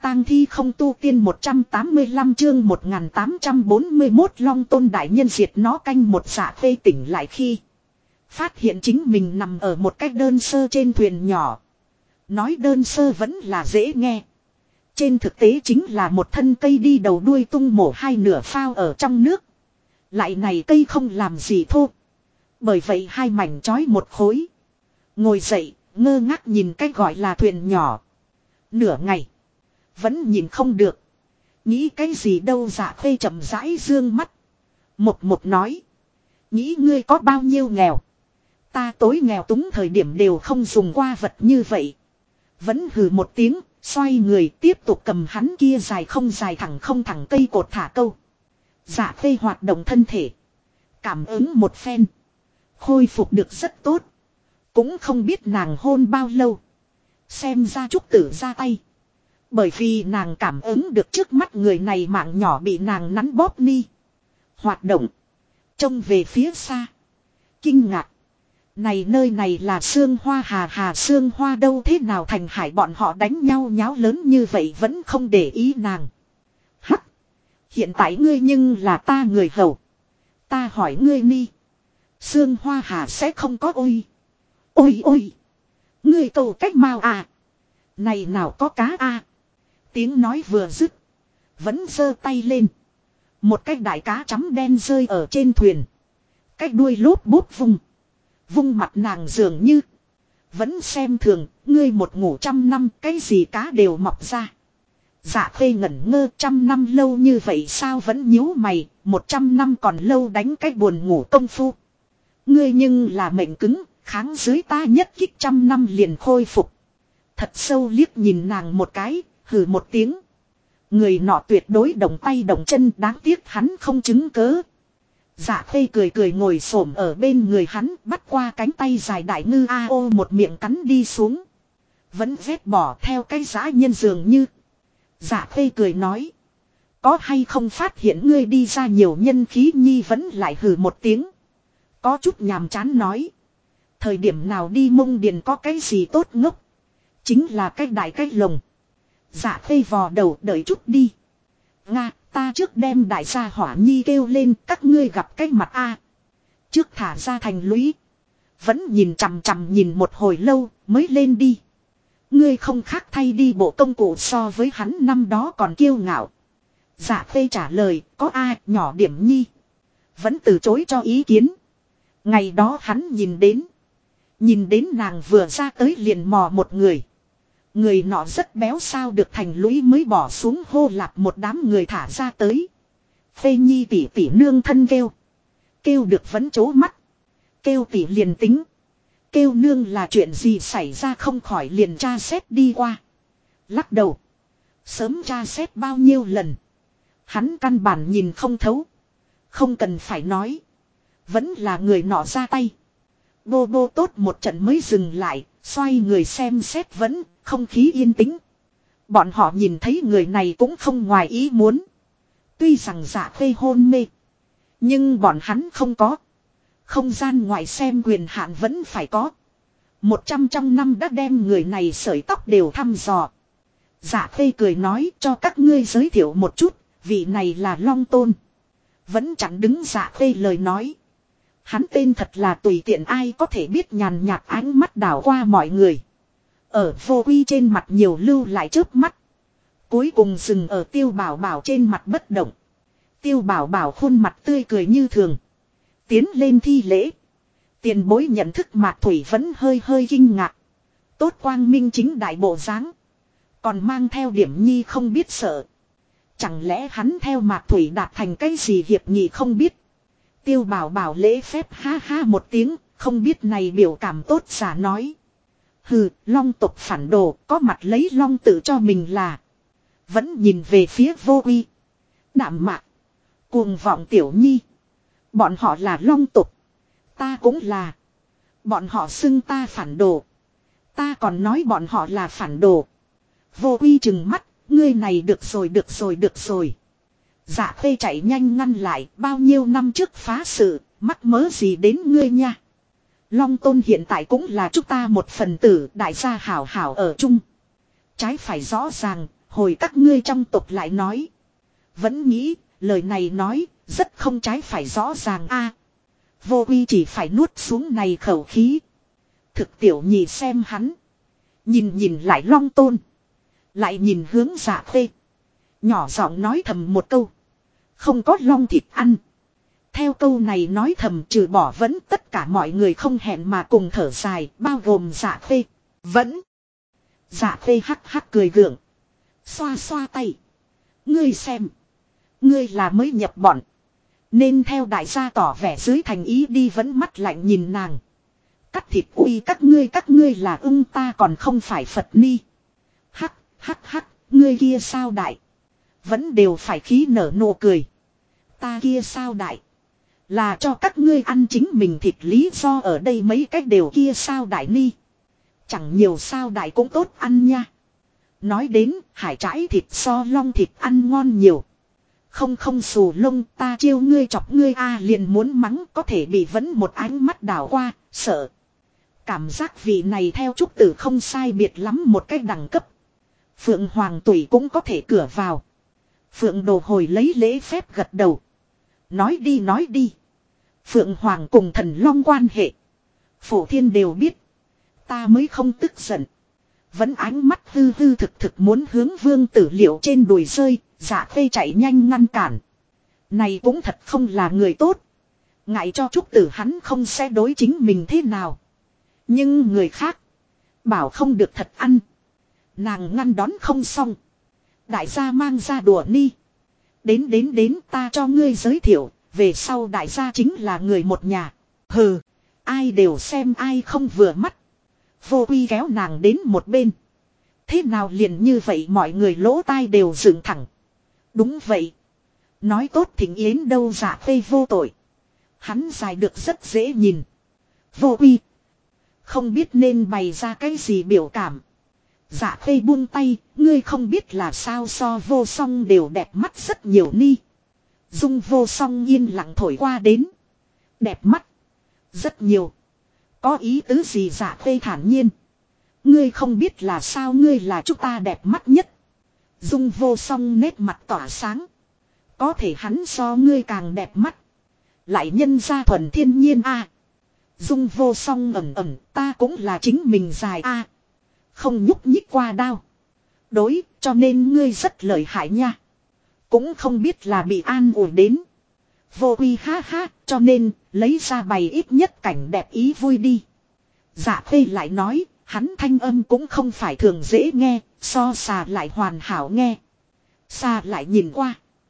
tang thi không tu tiên 185 chương 1841 Long Tôn đại nhân diệt nó canh một. Dạ Khê tỉnh lại khi phát hiện chính mình nằm ở một cách đơn sơ trên thuyền nhỏ. Nói đơn sơ vẫn là dễ nghe. Trên thực tế chính là một thân cây đi đầu đuôi tung mổ hai nửa phao ở trong nước. Lại này cây không làm gì thô. Bởi vậy hai mảnh chói một khối. Ngồi dậy, ngơ ngác nhìn cái gọi là thuyền nhỏ. Nửa ngày. Vẫn nhìn không được. Nghĩ cái gì đâu. Dạ Khê chậm rãi dương mắt. Một nói. Nghĩ ngươi có bao nhiêu nghèo. Ta tối nghèo túng thời điểm đều không dùng qua vật như vậy. Vẫn hừ một tiếng. Xoay người tiếp tục cầm hắn kia dài không dài thẳng không thẳng cây cột thả câu. Dạ Khê hoạt động thân thể. Cảm ứng một phen. Khôi phục được rất tốt. Cũng không biết nàng hôn bao lâu. Xem ra Trúc Tử ra tay. Bởi vì nàng cảm ứng được trước mắt người này mạng nhỏ bị nàng nắn bóp ni. Hoạt động. Trông về phía xa. Kinh ngạc. Này nơi này là Sương Hoa hà Sương Hoa đâu thế nào thành hải bọn họ đánh nhau nháo lớn như vậy vẫn không để ý nàng. Hắc. Hiện tại ngươi nhưng là ta người hầu. Ta hỏi ngươi ni. Sương Hoa hà sẽ không có ôi. Ôi. Ngươi cầu cách mau à. Này nào có cá à. Tiếng nói vừa dứt. Vẫn giơ tay lên. Một cái đại cá chấm đen rơi ở trên thuyền. Cái đuôi lốp bốp vùng. Vung mặt nàng dường như. Vẫn xem thường. Ngươi một ngủ 100 năm. Cái gì cá đều mọc ra. Dạ Khê ngẩn ngơ 100 năm lâu như vậy sao vẫn nhíu mày. 100 năm còn lâu đánh cái buồn ngủ công phu. Ngươi nhưng là mệnh cứng. Kháng dưới ta nhất kích 100 năm liền khôi phục. Thật sâu liếc nhìn nàng một cái. Hừ một tiếng. Người nọ tuyệt đối động tay động chân. Đáng tiếc hắn không chứng cớ. Dạ Khê cười ngồi xổm ở bên người hắn. Bắt qua cánh tay dài đại ngư a ô một miệng cắn đi xuống. Vẫn vét bỏ theo cái dã nhân dường như. Dạ Khê cười nói. Có hay không phát hiện ngươi đi ra nhiều nhân khí nhi vẫn lại hừ một tiếng. Có chút nhàm chán nói. Thời điểm nào đi Mông Điền có cái gì tốt ngốc. Chính là cái đại cái lồng. Dạ Khê vò đầu đợi chút đi. Nga, ta trước đem đại gia hỏa nhi kêu lên các ngươi gặp cái mặt a. Trước thả ra thành lũy. Vẫn nhìn chằm nhìn một hồi lâu mới lên đi. Ngươi không khác thay đi bộ công cụ so với hắn năm đó còn kiêu ngạo. Dạ Khê trả lời có a nhỏ điểm nhi. Vẫn từ chối cho ý kiến. Ngày đó hắn nhìn đến nàng vừa ra tới liền mò một người. Người nọ rất béo sao được thành lũy mới bỏ xuống hô lạp một đám người thả ra tới. Phê nhi tỷ nương thân kêu. Kêu được vẫn chố mắt. Kêu tỷ liền tính. Kêu nương là chuyện gì xảy ra không khỏi liền tra xét đi qua. Lắc đầu. Sớm tra xét bao nhiêu lần. Hắn căn bản nhìn không thấu. Không cần phải nói. Vẫn là người nọ ra tay. Bô bô tốt một trận mới dừng lại. Xoay người xem xét vẫn không khí yên tĩnh. Bọn họ nhìn thấy người này cũng không ngoài ý muốn. Tuy rằng Dạ Khê hôn mê. Nhưng bọn hắn không có. Không gian ngoài xem quyền hạn vẫn phải có. 100 trong năm đã đem người này sợi tóc đều thăm dò. Dạ Khê cười nói cho các ngươi giới thiệu một chút. Vị này là Long Tôn. Vẫn chẳng đứng Dạ Khê lời nói. Hắn tên thật là tùy tiện ai có thể biết nhàn nhạt ánh mắt đảo qua mọi người. Ở Vô Quy trên mặt nhiều lưu lại chớp mắt. Cuối cùng dừng ở Tiêu Bảo Bảo trên mặt bất động. Tiêu Bảo Bảo khuôn mặt tươi cười như thường. Tiến lên thi lễ. Tiền bối nhận thức Mạc Thủy vẫn hơi kinh ngạc. Tốt quang minh chính đại bộ dáng. Còn mang theo điểm nhi không biết sợ. Chẳng lẽ hắn theo Mạc Thủy đạt thành cái gì hiệp nghị không biết. Tiêu Bảo Bảo lễ phép ha ha một tiếng, không biết này biểu cảm tốt giả nói. Hừ, Long tộc phản đồ, có mặt lấy Long tự cho mình là. Vẫn nhìn về phía Vô Uy. Đạm mạc. Cuồng vọng tiểu nhi. Bọn họ là Long tộc. Ta cũng là. Bọn họ xưng ta phản đồ. Ta còn nói bọn họ là phản đồ. Vô Uy trừng mắt, ngươi này được rồi. Dạ Khê chạy nhanh ngăn lại, bao nhiêu năm trước phá sự, mắc mớ gì đến ngươi nha. Long Tôn hiện tại cũng là chúng ta một phần tử, đại gia hảo hảo ở chung. Trái phải rõ ràng, hồi các ngươi trong tộc lại nói. Vẫn nghĩ, lời này nói, rất không trái phải rõ ràng a. Vô Uy chỉ phải nuốt xuống này khẩu khí. Thực tiểu nhị xem hắn. Nhìn lại Long Tôn. Lại nhìn hướng Dạ Khê. Nhỏ giọng nói thầm một câu. Không có long thịt ăn. Theo câu này nói thầm trừ bỏ vẫn tất cả mọi người không hẹn mà cùng thở dài, bao gồm Dạ Khê. Vẫn. Dạ Khê hắc hắc cười gượng. Xoa xoa tay. Ngươi xem. Ngươi là mới nhập bọn. Nên theo đại gia tỏ vẻ dưới thành ý đi, vẫn mắt lạnh nhìn nàng. Cắt thịt uy các ngươi là ưng ta còn không phải Phật ni. Hắc hắc, ngươi kia sao đại. Vẫn đều phải khí nở nụ cười. Ta kia sao đại. Là cho các ngươi ăn chính mình thịt, lý do ở đây mấy cách đều kia sao đại ni. Chẳng nhiều sao đại cũng tốt ăn nha. Nói đến hải trãi thịt so long thịt ăn ngon nhiều. Không xù lông, ta chiêu ngươi chọc ngươi a liền muốn mắng, có thể bị vẫn một ánh mắt đảo qua, sợ. Cảm giác vị này theo trúc tử không sai biệt lắm một cách đẳng cấp. Phượng Hoàng Tủy cũng có thể cửa vào. Phượng Đồ hồi lấy lễ phép gật đầu. Nói đi. Phượng Hoàng cùng Thần Long quan hệ. Phổ thiên đều biết. Ta mới không tức giận. Vẫn ánh mắt hư thực muốn hướng Vương Tử Liệu trên đùi rơi. Dạ Khê chạy nhanh ngăn cản. Này cũng thật không là người tốt. Ngại cho trúc tử hắn không sẽ đối chính mình thế nào. Nhưng người khác. Bảo không được thật ăn. Nàng ngăn đón không xong. Đại gia mang ra đùa ni. Đến ta cho ngươi giới thiệu. Về sau đại gia chính là người một nhà. Hừ. Ai đều xem ai không vừa mắt. Vô Uy kéo nàng đến một bên. Thế nào liền như vậy mọi người lỗ tai đều dựng thẳng. Đúng vậy. Nói tốt thỉnh yến đâu, Dạ Khê vô tội. Hắn dài được rất dễ nhìn. Vô Uy. Không biết nên bày ra cái gì biểu cảm. Dạ Khê buông tay, ngươi không biết là sao so Vô Song đều đẹp mắt rất nhiều ni. Dung Vô Song yên lặng thổi qua đến. Đẹp mắt. Rất nhiều. Có ý tứ gì? Dạ Khê thản nhiên. Ngươi không biết là sao, ngươi là chúng ta đẹp mắt nhất. Dung Vô Song nét mặt tỏa sáng. Có thể hắn so ngươi càng đẹp mắt. Lại nhân ra thuần thiên nhiên a. Dung Vô Song ẩm ta cũng là chính mình dài a. Không nhúc nhích qua đao. Đối, cho nên ngươi rất lợi hại nha. Cũng không biết là bị an ủi đến. Vô Uy ha, cho nên, lấy ra bày ít nhất cảnh đẹp ý vui đi. Dạ Khê lại nói, hắn thanh âm cũng không phải thường dễ nghe, so xà lại hoàn hảo nghe. Xà lại nhìn qua.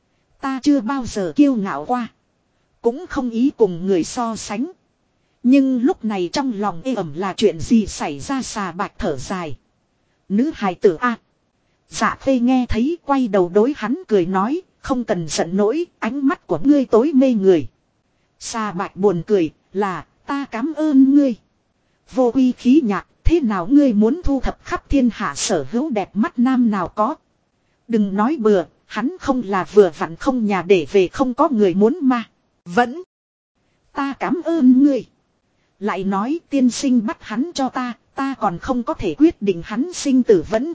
Ta chưa bao giờ kiêu ngạo qua. Cũng không ý cùng người so sánh. Nhưng lúc này trong lòng ê ẩm là chuyện gì xảy ra? Xà bạch thở dài. Nữ hài tử a. Dạ Khê nghe thấy quay đầu đối hắn cười nói, không cần giận nỗi, ánh mắt của ngươi tối mê người. Xà bạch buồn cười, là, ta cảm ơn ngươi. Vô Uy khí nhạc, thế nào ngươi muốn thu thập khắp thiên hạ sở hữu đẹp mắt nam nào có. Đừng nói bừa, hắn không là vừa vặn không nhà để về không có người muốn mà. Vẫn. Ta cảm ơn ngươi. Lại nói tiên sinh bắt hắn cho ta còn không có thể quyết định hắn sinh tử vẫn.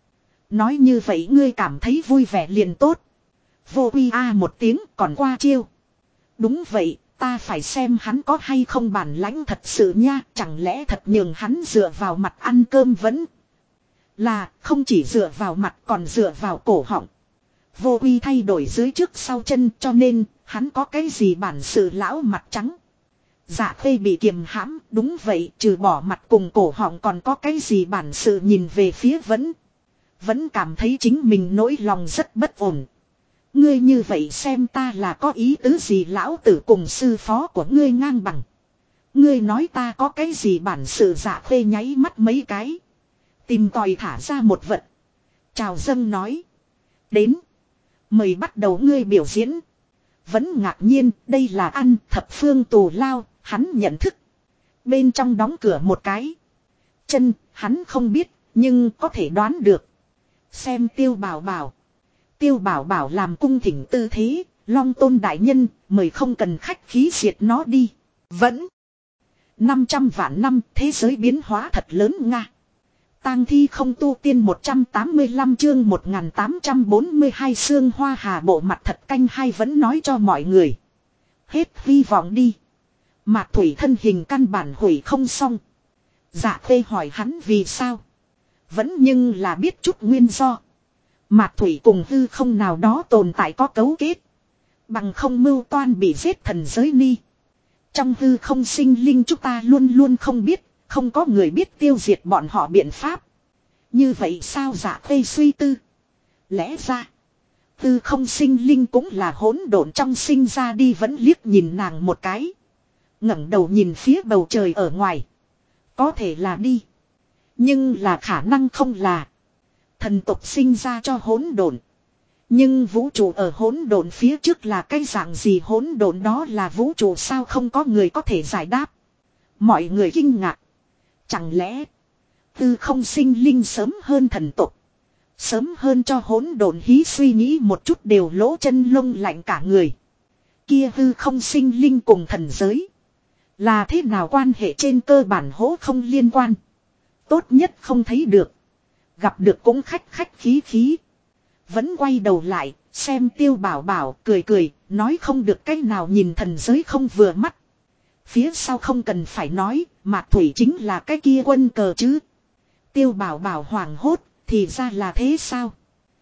Nói như vậy ngươi cảm thấy vui vẻ liền tốt. Vô Uy a một tiếng còn qua chiêu. Đúng vậy, ta phải xem hắn có hay không bản lãnh thật sự nha. Chẳng lẽ thật nhường hắn dựa vào mặt ăn cơm vẫn. Là không chỉ dựa vào mặt còn dựa vào cổ họng. Vô Uy thay đổi dưới trước sau chân, cho nên hắn có cái gì bản sự lão mặt trắng. Dạ Khê bị kiềm hãm, đúng vậy, trừ bỏ mặt cùng cổ họng còn có cái gì bản sự, nhìn về phía Vẫn cảm thấy chính mình nỗi lòng rất bất ổn. Ngươi như vậy xem ta là có ý tứ gì? Lão tử cùng sư phó của ngươi ngang bằng. Ngươi nói ta có cái gì bản sự? Dạ Khê nháy mắt mấy cái. Tìm tòi thả ra một vật. Chào dâng nói. Đến. Mời bắt đầu ngươi biểu diễn. Vẫn ngạc nhiên, đây là ăn thập phương tù lao, hắn nhận thức. Bên trong đóng cửa một cái. Chân, hắn không biết, nhưng có thể đoán được. Xem Tiêu Bảo Bảo. Tiêu Bảo Bảo làm cung thỉnh tư thế, Long Tôn đại nhân, mời không cần khách khí diệt nó đi. Vẫn. 500 vạn năm, thế giới biến hóa thật lớn nga. Tang thi không tu tiên 185 chương 1842 Sương Hoa Hà bộ mặt thật canh hay vẫn nói cho mọi người. Hết hy vọng đi. Mạc Thủy thân hình căn bản hủy không xong. Dạ Khê hỏi hắn vì sao. Vẫn nhưng là biết chút nguyên do. Mạc Thủy cùng hư không nào đó tồn tại có cấu kết. Bằng không mưu toan bị giết thần giới ni. Trong hư không sinh linh chúng ta luôn luôn không biết. Không có người biết tiêu diệt bọn họ biện pháp. Như vậy sao Dạ Khê suy tư. Lẽ ra. Hư không sinh linh cũng là hỗn độn trong sinh ra đi vẫn liếc nhìn nàng một cái. ngẩng đầu nhìn phía bầu trời ở ngoài. Có thể là đi. Nhưng là khả năng không là. Thần tộc sinh ra cho hỗn độn. Nhưng vũ trụ ở hỗn độn phía trước là cái dạng gì hỗn độn đó là vũ trụ sao không có người có thể giải đáp. Mọi người kinh ngạc. Chẳng lẽ tư không sinh linh sớm hơn thần tộc. Sớm hơn cho hỗn độn hí suy nghĩ một chút đều lỗ chân lông lạnh cả người. Kia tư không sinh linh cùng thần giới. Là thế nào quan hệ trên cơ bản hỗ không liên quan. Tốt nhất không thấy được. Gặp được cũng khách khách khí khí. Vẫn quay đầu lại, xem Tiêu Bảo Bảo cười cười, nói không được cách nào nhìn thần giới không vừa mắt. Phía sau không cần phải nói, Mạc Thủy chính là cái kia quân cờ chứ. Tiêu Bảo Bảo hoảng hốt, thì ra là thế sao?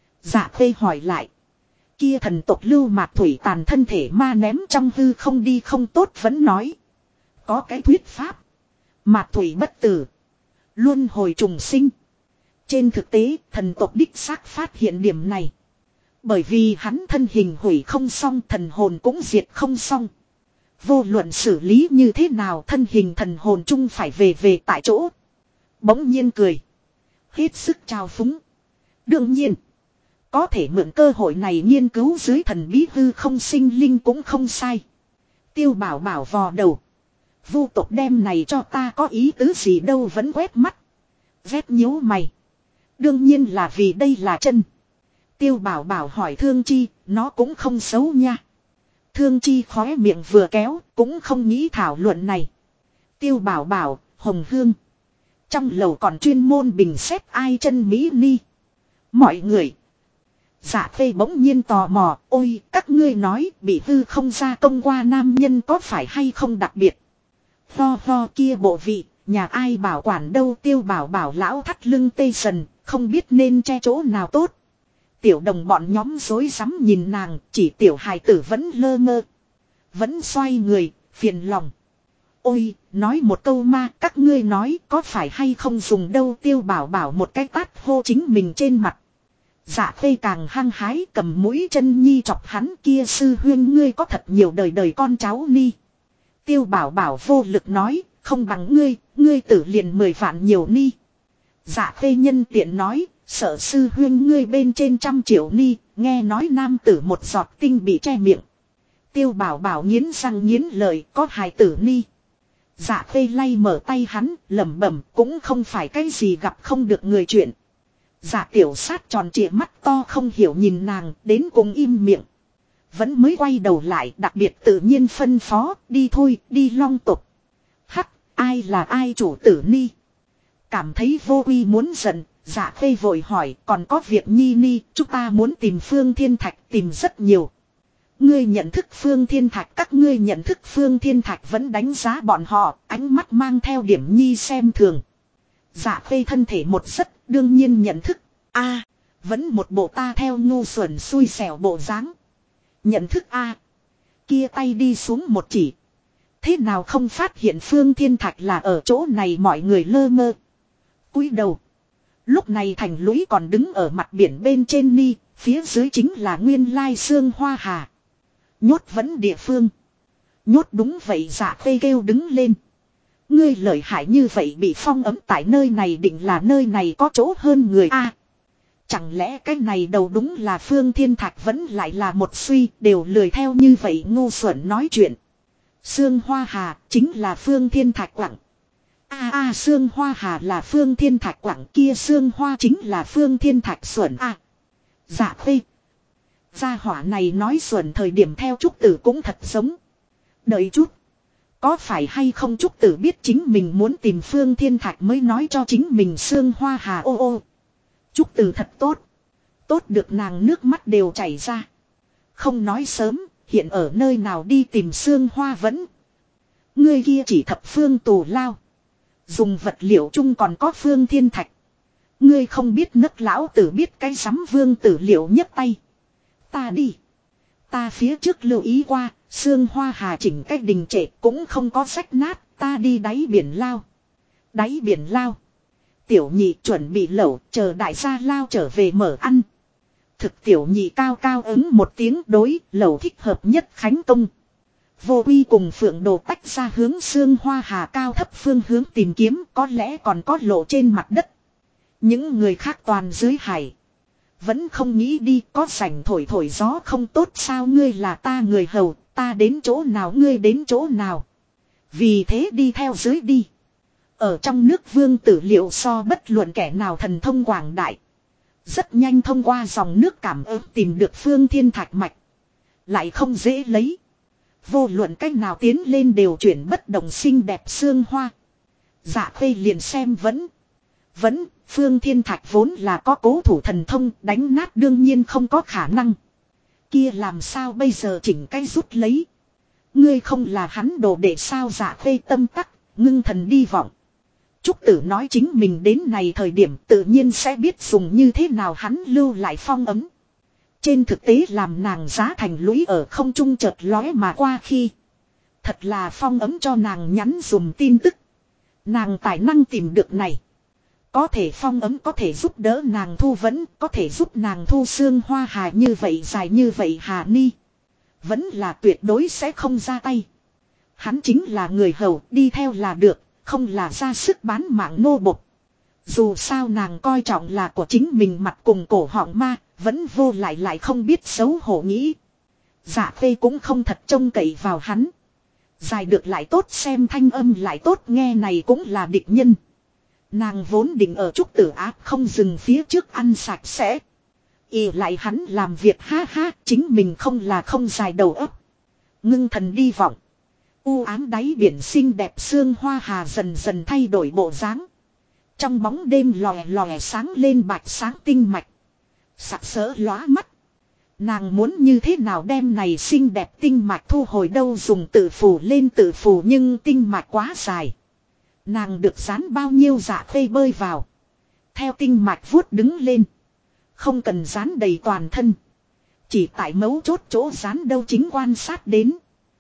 Dạ Khê hỏi lại. Kia thần tộc lưu Mạc Thủy tàn thân thể ma ném trong hư không đi không tốt vẫn nói. Có cái thuyết pháp. Mạc Thủy bất tử. Luân hồi trùng sinh. Trên thực tế, thần tộc đích xác phát hiện điểm này. Bởi vì hắn thân hình hủy không xong, thần hồn cũng diệt không xong. Vô luận xử lý như thế nào, thân hình thần hồn chung phải về tại chỗ. Bỗng nhiên cười. Hết sức trao phúng. Đương nhiên, có thể mượn cơ hội này nghiên cứu dưới thần bí hư không sinh linh cũng không sai. Tiêu Bảo Bảo vò đầu. Vu tộc đem này cho ta có ý tứ gì đâu vẫn quét mắt. Vét nhíu mày. Đương nhiên là vì đây là chân. Tiêu Bảo Bảo hỏi Thương Chi, nó cũng không xấu nha. Thương Chi khóe miệng vừa kéo, cũng không nghĩ thảo luận này. Tiêu Bảo Bảo, Hồng Hương. Trong lầu còn chuyên môn bình xét ai chân Mỹ ni. Mọi người. Dạ Khê bỗng nhiên tò mò, ôi các ngươi nói bị hư không gia công qua nam nhân có phải hay không đặc biệt. Ho kia bộ vị, nhà ai bảo quản đâu. Tiêu Bảo Bảo lão thắt lưng tê sần, không biết nên che chỗ nào tốt. Tiểu đồng bọn nhóm rối rắm nhìn nàng, chỉ tiểu hài tử vẫn lơ ngơ. Vẫn xoay người, phiền lòng. Ôi, nói một câu ma, các ngươi nói có phải hay không dùng đâu. Tiêu Bảo Bảo một cái tát hô chính mình trên mặt. Dạ Khê càng hăng hái cầm mũi chân nhi chọc hắn kia sư huyên ngươi có thật nhiều đời con cháu ni. Tiêu Bảo Bảo vô lực nói, không bằng ngươi tử liền 10 vạn nhiều ni. Dạ Khê nhân tiện nói, sợ sư huyên ngươi bên trên 100 triệu ni, nghe nói nam tử một giọt tinh bị che miệng. Tiêu Bảo Bảo nghiến răng nghiến lợi, có hài tử ni. Dạ Khê lay mở tay hắn, lẩm bẩm, cũng không phải cái gì gặp không được người chuyện. Dạ tiểu sát tròn trịa mắt to không hiểu nhìn nàng, đến cùng im miệng. Vẫn mới quay đầu lại, đặc biệt tự nhiên phân phó, đi thôi, đi long tục. Hắc, ai là ai chủ tử ni. Cảm thấy vô uy muốn giận, Dạ Khê vội hỏi, còn có việc nhi ni, chúng ta muốn tìm Phương Thiên Thạch, tìm rất nhiều. Ngươi nhận thức Phương Thiên Thạch, các ngươi nhận thức Phương Thiên Thạch vẫn đánh giá bọn họ, ánh mắt mang theo điểm nhi xem thường. Dạ Khê thân thể một rất, đương nhiên nhận thức. A, vẫn một bộ ta theo ngu xuẩn xui xẻo bộ dáng. Nhận thức A. Kia tay đi xuống một chỉ. Thế nào không phát hiện Phương Thiên Thạch là ở chỗ này mọi người lơ mơ. Cúi đầu. Lúc này thành lũy còn đứng ở mặt biển bên trên ni, phía dưới chính là nguyên lai Sương Hoa Hà. Nhốt vẫn địa phương. Nhốt đúng vậy. Dạ Khê kêu đứng lên. Ngươi lợi hại như vậy bị phong ấm tại nơi này định là nơi này có chỗ hơn người a. Chẳng lẽ cái này đầu đúng là Phương Thiên Thạch vẫn lại là một suy đều lười theo như vậy ngu xuẩn nói chuyện. Sương Hoa Hà chính là Phương Thiên Thạch quặng. Sương Hoa Hà là Phương Thiên Thạch quặng kia Sương Hoa chính là Phương Thiên Thạch xuẩn a. Dạ Khê. Gia hỏa này nói xuẩn thời điểm theo Trúc Tử cũng thật giống. Đợi chút. Có phải hay không Trúc Tử biết chính mình muốn tìm Phương Thiên Thạch mới nói cho chính mình Sương Hoa Hà ô ô. Trúc Tử thật tốt. Tốt được nàng nước mắt đều chảy ra. Không nói sớm, hiện ở nơi nào đi tìm Sương Hoa vẫn. Ngươi kia chỉ thập phương tù lao. Dùng vật liệu chung còn có Phương Thiên Thạch. Ngươi không biết nấc lão tử biết cái sắm vương tử liệu nhấc tay. Ta đi. Ta phía trước lưu ý qua, Sương Hoa Hà chỉnh cách đình trệ cũng không có rách nát, ta đi đáy biển lao. Đáy biển lao. Tiểu nhị chuẩn bị lẩu, chờ đại gia lao trở về mở ăn. Thực tiểu nhị cao cao ứng một tiếng đối, lẩu thích hợp nhất khánh công. Vô Uy cùng Phượng Đồ tách ra hướng Sương Hoa Hà cao thấp phương hướng tìm kiếm, có lẽ còn có lộ trên mặt đất. Những người khác toàn dưới hải. Vẫn không nghĩ đi, có sảnh thổi thổi gió không tốt sao, ngươi là ta người hầu, ta đến chỗ nào ngươi đến chỗ nào. Vì thế đi theo dưới đi. Ở trong nước vương tử liệu so bất luận kẻ nào thần thông quảng đại. Rất nhanh thông qua dòng nước cảm ứng tìm được Phương Thiên Thạch mạch. Lại không dễ lấy. Vô luận cách nào tiến lên đều chuyển bất động xinh đẹp xương hoa. Dạ Khê liền xem vẫn, Phương Thiên Thạch vốn là có cố thủ thần thông, đánh nát đương nhiên không có khả năng. Kia làm sao bây giờ chỉnh cái rút lấy. Ngươi không là hắn đồ để sao. Dạ Khê tâm tắc, ngưng thần đi vọng. Trúc Tử nói chính mình đến này thời điểm tự nhiên sẽ biết dùng như thế nào hắn lưu lại phong ấm. Trên thực tế làm nàng giá thành lũy ở không trung chợt lóe mà qua khi. Thật là phong ấm cho nàng nhắn dùm tin tức. Nàng tài năng tìm được này. Có thể phong ấm có thể giúp đỡ nàng thu vẫn, có thể giúp nàng thu Sương Hoa Hà như vậy dài như vậy Hà Ni. Vẫn là tuyệt đối sẽ không ra tay. Hắn chính là người hầu, đi theo là được, không là ra sức bán mạng nô bộc. Dù sao nàng coi trọng là của chính mình mặt cùng cổ họng ma, vẫn vô lại không biết xấu hổ nghĩ. Dạ Khê cũng không thật trông cậy vào hắn. Dài được lại tốt xem thanh âm lại tốt nghe này cũng là địch nhân. Nàng vốn định ở Trúc Tử áp không dừng phía trước ăn sạch sẽ. Ý lại hắn làm việc ha ha, chính mình không là không dài đầu óc. Ngưng thần đi vọng. U ám đáy biển xinh đẹp Sương Hoa Hà dần dần thay đổi bộ dáng. Trong bóng đêm lòe lòe sáng lên bạch sáng tinh mạch. Sặc sỡ lóa mắt. Nàng muốn như thế nào đem này xinh đẹp tinh mạch thu hồi đâu, dùng tự phủ lên tự phủ nhưng tinh mạch quá dài. Nàng được dán bao nhiêu Dạ Khê bơi vào. Theo tinh mạch vuốt đứng lên. Không cần dán đầy toàn thân. Chỉ tại mấu chốt chỗ dán đâu chính quan sát đến.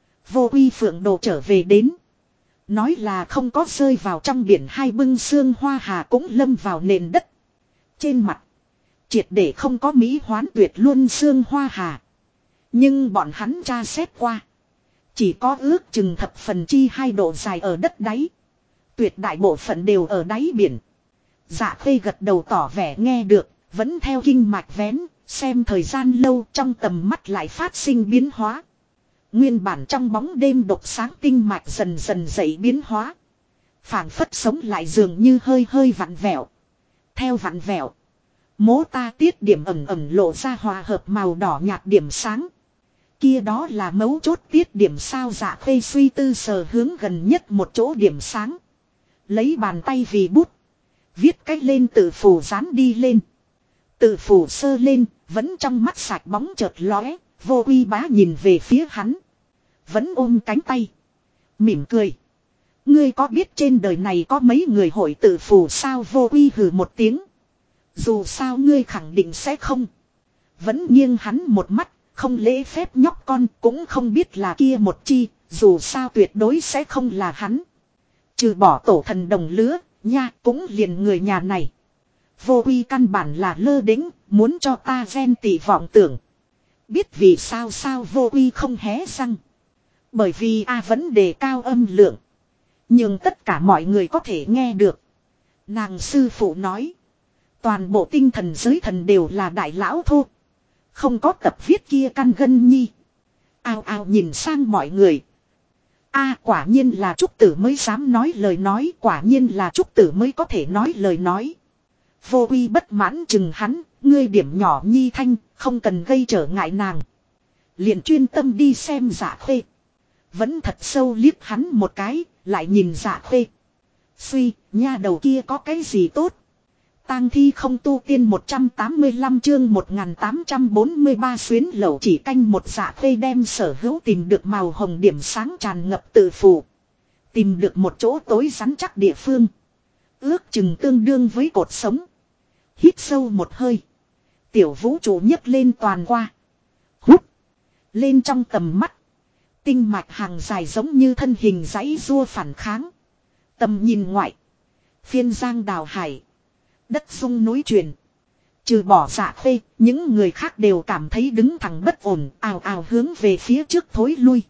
Vô Uy Phượng Đồ trở về đến. Nói là không có rơi vào trong biển, hai bưng Sương Hoa Hà cũng lâm vào nền đất. Trên mặt. Triệt để không có mỹ hoán tuyệt luôn Sương Hoa Hà. Nhưng bọn hắn tra xét qua. Chỉ có ước chừng thập phần chi 2 độ dài ở đất đáy. Tuyệt đại bộ phận đều ở đáy biển. Dạ Khê gật đầu tỏ vẻ nghe được. Vẫn theo kinh mạch vén. Xem thời gian lâu trong tầm mắt lại phát sinh biến hóa. Nguyên bản trong bóng đêm độc sáng tinh mạch dần dần dậy biến hóa. Phảng phất sống lại dường như hơi hơi vặn vẹo. Theo vặn vẹo. Mố ta tiết điểm ẩm ẩm lộ ra hòa hợp màu đỏ nhạt điểm sáng. Kia đó là mấu chốt tiết điểm sao. Dạ Khê suy tư sờ hướng gần nhất một chỗ điểm sáng. Lấy bàn tay vì bút. Viết cách lên tự phủ dán đi lên. Tự phủ sơ lên, vẫn trong mắt sạch bóng chợt lóe. Vô Uy bá nhìn về phía hắn. Vẫn ôm cánh tay. Mỉm cười. Ngươi có biết trên đời này có mấy người hội tự phủ sao? Vô Uy hừ một tiếng. Dù sao ngươi khẳng định sẽ không. Vẫn nghiêng hắn một mắt. Không lễ phép nhóc con cũng không biết là kia một chi. Dù sao tuyệt đối sẽ không là hắn. Trừ bỏ tổ thần đồng lứa. Nha cũng liền người nhà này. Vô Uy căn bản là lơ đĩnh. Muốn cho ta ghen tị vọng tưởng. Biết vì sao sao Vô Uy không hé răng. Bởi vì vẫn đề cao âm lượng. Nhưng tất cả mọi người có thể nghe được. Nàng sư phụ nói. Toàn bộ tinh thần giới thần đều là đại lão thô. Không có tập viết kia căn gân nhi. Ao ao nhìn sang mọi người. Quả nhiên là Trúc Tử mới dám nói lời nói. Quả nhiên là Trúc Tử mới có thể nói lời nói. Vô Uy bất mãn chừng hắn. Ngươi điểm nhỏ nhi thanh. Không cần gây trở ngại nàng. Liền chuyên tâm đi xem Dạ Khê. Vẫn thật sâu liếc hắn một cái, lại nhìn Dạ Khê. Suy, nha đầu kia có cái gì tốt? Tang thi không tu tiên 185 chương 1843 xuyến lẩu chỉ canh một. Dạ Khê đem sở hữu tìm được màu hồng điểm sáng tràn ngập tự phủ. Tìm được một chỗ tối rắn chắc địa phương. Ước chừng tương đương với cột sống. Hít sâu một hơi. Tiểu vũ trụ nhấc lên toàn qua. Hút. Lên trong tầm mắt. Tinh mạch hàng dài giống như thân hình dãy rua phản kháng. Tầm nhìn ngoại. Phiên giang đào hải. Đất sung núi truyền. Trừ bỏ Dạ Khê, những người khác đều cảm thấy đứng thẳng bất ổn, ào ào hướng về phía trước thối lui.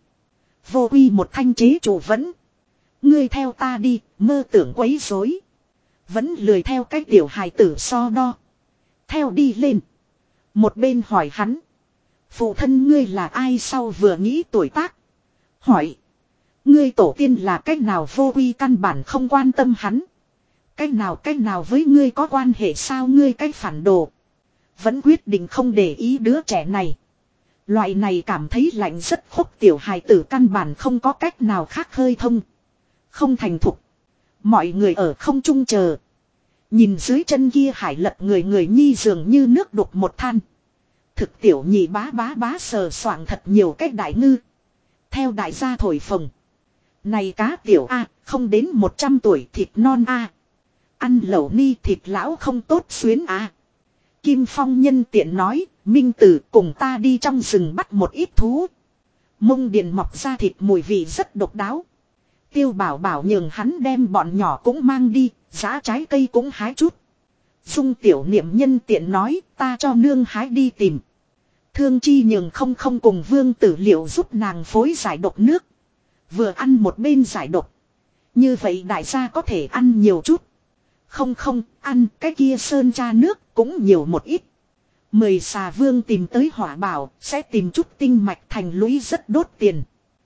Vô Uy một thanh chế chủ vẫn. Ngươi theo ta đi, mơ tưởng quấy rối. Vẫn lười theo cái tiểu hài tử so đo. Theo đi lên. Một bên hỏi hắn. Phụ thân ngươi là ai sau vừa nghĩ tuổi tác. Hỏi. Ngươi tổ tiên là cách nào? Vô Uy căn bản không quan tâm hắn. Cách nào với ngươi có quan hệ sao? Ngươi cách phản đồ. Vẫn quyết định không để ý đứa trẻ này. Loại này cảm thấy lạnh rất khúc tiểu hài tử căn bản không có cách nào khác khơi thông. Không thành thục. Mọi người ở không trung chờ. Nhìn dưới chân kia hải lật người nhi dường như nước đục một than. Thực tiểu nhị bá sờ soạng thật nhiều cách đại ngư. Theo đại gia thổi phồng. Này cá tiểu A, không đến 100 tuổi thịt non A. Ăn lẩu ni thịt lão không tốt xuyến A. Kim Phong nhân tiện nói, Minh Tử cùng ta đi trong rừng bắt một ít thú. Mông điền mọc ra thịt mùi vị rất độc đáo. Tiêu Bảo Bảo nhường hắn đem bọn nhỏ cũng mang đi, giá trái cây cũng hái chút. Dung tiểu niệm nhân tiện nói, ta cho nương hái đi tìm. Thương Chi nhường không cùng Vương Tử Liệu giúp nàng phối giải độc nước. Vừa ăn một bên giải độc. Như vậy đại gia có thể ăn nhiều chút. Không ăn cái kia sơn tra nước cũng nhiều một ít. 10 xà vương tìm tới hỏa bảo, sẽ tìm chút tinh mạch thành lũy rất đốt tiền.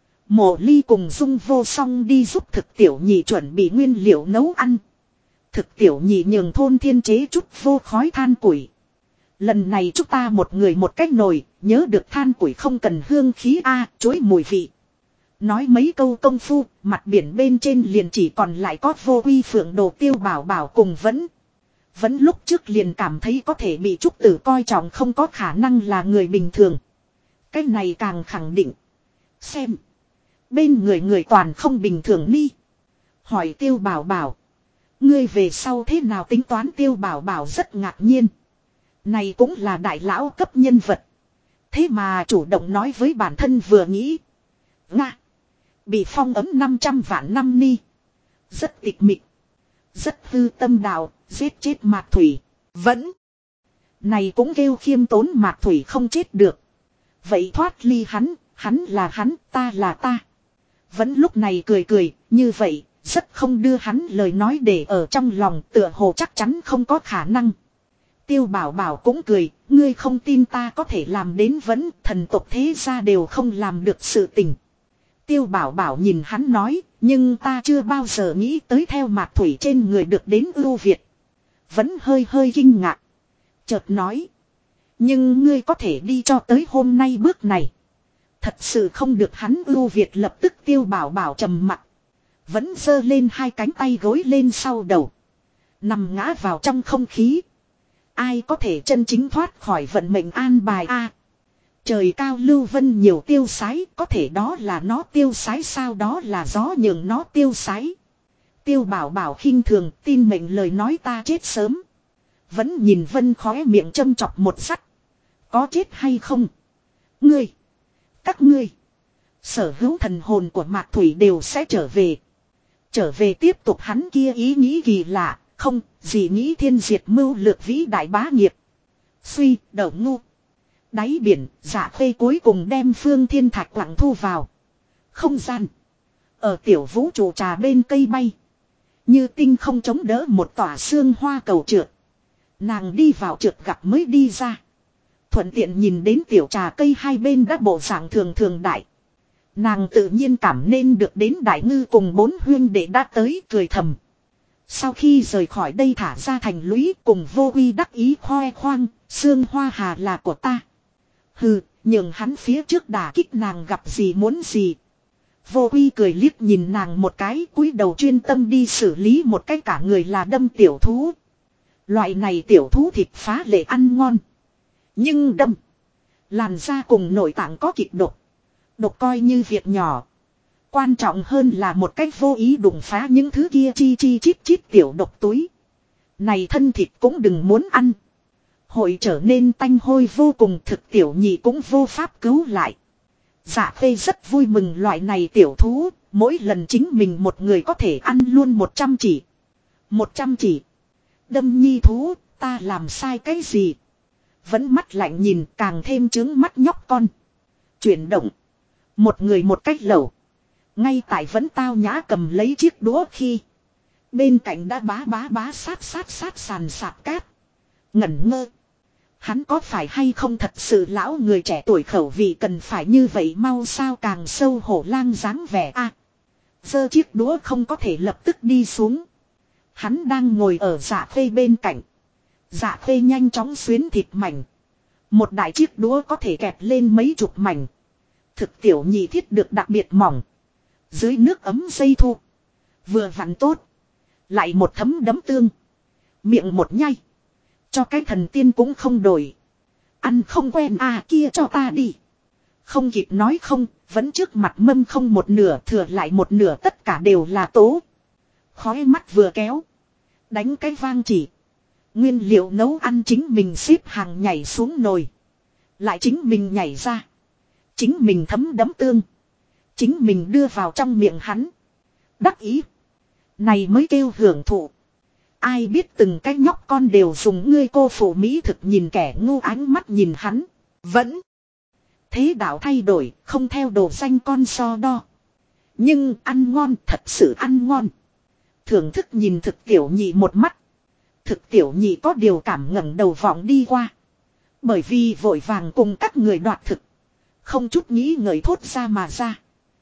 Mộ Ly cùng Dung Vô Song đi giúp thực tiểu nhị chuẩn bị nguyên liệu nấu ăn. Thực tiểu nhị nhường thôn thiên chế chút vô khói than củi. Lần này chúng ta một người một cách nồi, nhớ được than củi không cần hương khí A, chối mùi vị. Nói mấy câu công phu, mặt biển bên trên liền chỉ còn lại có Vô Uy Phượng Đồ Tiêu Bảo Bảo cùng Vẫn lúc trước liền cảm thấy có thể bị Trúc Tử coi trọng không có khả năng là người bình thường. Cái này càng khẳng định. Xem. Bên người toàn không bình thường ni. Hỏi Tiêu Bảo Bảo. Ngươi về sau thế nào tính toán? Tiêu Bảo Bảo rất ngạc nhiên. Này cũng là đại lão cấp nhân vật. Thế mà chủ động nói với bản thân vừa nghĩ. Nga. Bị phong ấm 500 vạn năm ni. Rất tịch mịch. Rất hư tâm đạo, giết chết Mạc Thủy. Vẫn. Này cũng kêu khiêm tốn. Mạc Thủy không chết được. Vậy thoát ly hắn là hắn, ta là ta. Vẫn lúc này cười, như vậy, rất không đưa hắn lời nói để ở trong lòng, tựa hồ chắc chắn không có khả năng. Tiêu Bảo Bảo cũng cười, ngươi không tin ta có thể làm đến vẫn thần tộc thế gia đều không làm được sự tình. Tiêu Bảo Bảo nhìn hắn nói, nhưng ta chưa bao giờ nghĩ tới theo Mạc Thủy trên người được đến ưu việt. Vẫn hơi kinh ngạc. Chợt nói, nhưng ngươi có thể đi cho tới hôm nay bước này. Thật sự không được hắn ưu việt. Lập tức Tiêu Bảo Bảo trầm mặc. Vẫn giơ lên hai cánh tay gối lên sau đầu. Nằm ngã vào trong không khí. Ai có thể chân chính thoát khỏi vận mệnh an bài a? Trời cao lưu vân nhiều tiêu sái, có thể đó là nó tiêu sái sao? Đó là gió nhường nó tiêu sái. Tiêu Bảo Bảo khinh thường, tin mệnh lời nói ta chết sớm. Vẫn nhìn Vân khóe miệng châm chọc một sắt. Có chết hay không? Ngươi, các ngươi, sở hữu thần hồn của Mạc Thủy đều sẽ trở về. Trở về tiếp tục hắn kia ý nghĩ kỳ lạ, không gì nghĩ thiên diệt mưu lược vĩ đại bá nghiệp. Suy, đầu ngu. Đáy biển, Dạ Khê cuối cùng đem Phương Thiên Thạch lặng thu vào không gian. Ở tiểu vũ trụ trà bên cây bay. Như tinh không chống đỡ một tỏa xương hoa cầu trượt. Nàng đi vào trượt gặp mới đi ra. Thuận tiện nhìn đến tiểu trà cây hai bên đã bộ dạng thường đại. Nàng tự nhiên cảm nên được đến đại ngư cùng 4 huyên đệ đã tới, cười thầm. Sau khi rời khỏi đây thả ra thành lũy cùng Vô Uy đắc ý khoe khoang, xương hoa hà là của ta. Hừ, nhường hắn phía trước đả kích nàng gặp gì muốn gì. Vô Quy cười liếc nhìn nàng một cái, cúi đầu chuyên tâm đi xử lý một cái cả người là đâm tiểu thú. Loại này tiểu thú thịt phá lệ ăn ngon. Nhưng đâm. Làn da cùng nội tạng có kịch độc. Độc coi như việc nhỏ. Quan trọng hơn là một cách vô ý đụng phá những thứ kia chi chi chít chít tiểu độc túi. Này thân thịt cũng đừng muốn ăn. Hội trở nên tanh hôi vô cùng, thực tiểu nhị cũng vô pháp cứu lại. Dạ Khê rất vui mừng loại này tiểu thú, mỗi lần chính mình một người có thể ăn luôn 100 chỉ. 100 chỉ. Đâm nhi thú, ta làm sai cái gì? Vẫn mắt lạnh nhìn càng thêm trướng mắt nhóc con. Chuyển động. Một người một cách lẩu. Ngay tại vẫn tao nhã cầm lấy chiếc đũa khi. Bên cạnh đã bá sát sàn sạt cát. Ngẩn ngơ. Hắn có phải hay không thật sự lão người trẻ tuổi khẩu vị cần phải như vậy mau sao càng sâu hổ lang dáng vẻ a. Giơ chiếc đũa không có thể lập tức đi xuống. Hắn đang ngồi ở Dạ Khê bên cạnh. Dạ Khê nhanh chóng xuyến thịt mảnh. Một đại chiếc đũa có thể kẹp lên mấy chục mảnh. Thực tiểu nhị thiết được đặc biệt mỏng. Dưới nước ấm dây thu. Vừa vặn tốt. Lại một thấm đấm tương. Miệng một nhai. Cho cái thần tiên cũng không đổi. Ăn không quen à kia cho ta đi. Không kịp nói không, vẫn trước mặt mâm không một nửa thừa lại một nửa tất cả đều là tố. Khói mắt vừa kéo. Đánh cái vang chỉ. Nguyên liệu nấu ăn chính mình xếp hàng nhảy xuống nồi. Lại chính mình nhảy ra. Chính mình thấm đấm tương. Chính mình đưa vào trong miệng hắn. Đắc ý. Này mới kêu hưởng thụ. Ai biết từng cái nhóc con đều dùng ngươi cô phụ mỹ thực nhìn kẻ ngu ánh mắt nhìn hắn. Vẫn. Thế đạo thay đổi, không theo đồ danh con so đo. Nhưng ăn ngon, thật sự ăn ngon. Thưởng thức nhìn thực tiểu nhị một mắt. Thực tiểu nhị có điều cảm ngẩng đầu vọng đi qua. Bởi vì vội vàng cùng các người đoạt thực. Không chút nghĩ ngợi thốt ra mà ra.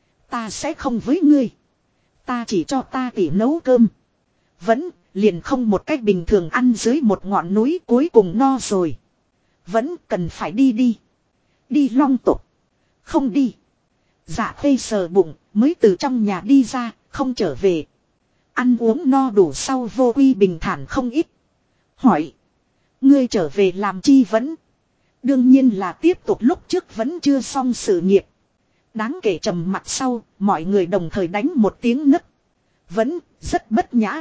Ta sẽ không với ngươi. Ta chỉ cho ta tỉ nấu cơm. Vẫn, liền không một cách bình thường ăn dưới một ngọn núi cuối cùng no rồi. Vẫn cần phải đi đi. Đi long tục. Không đi. Dạ Khê sờ bụng, mới từ trong nhà đi ra, không trở về. Ăn uống no đủ sau Vô Quy bình thản không ít. Hỏi. Ngươi trở về làm chi vẫn? Đương nhiên là tiếp tục lúc trước vẫn chưa xong sự nghiệp. Đáng kể trầm mặt sau, mọi người đồng thời đánh một tiếng nấc. Vẫn, rất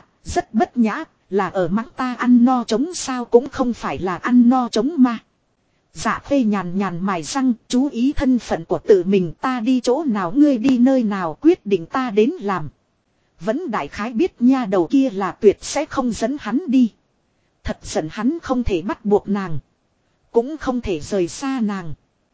bất nhã, là ở mắng ta ăn no trống sao cũng không phải là ăn no trống mà. Dạ Khê nhàn nhàn mài răng, chú ý thân phận của tự mình, ta đi chỗ nào ngươi đi nơi nào quyết định ta đến làm. Vẫn đại khái biết nha đầu kia là tuyệt sẽ không dẫn hắn đi. Thật giận hắn không thể bắt buộc nàng. Cũng không thể rời xa nàng.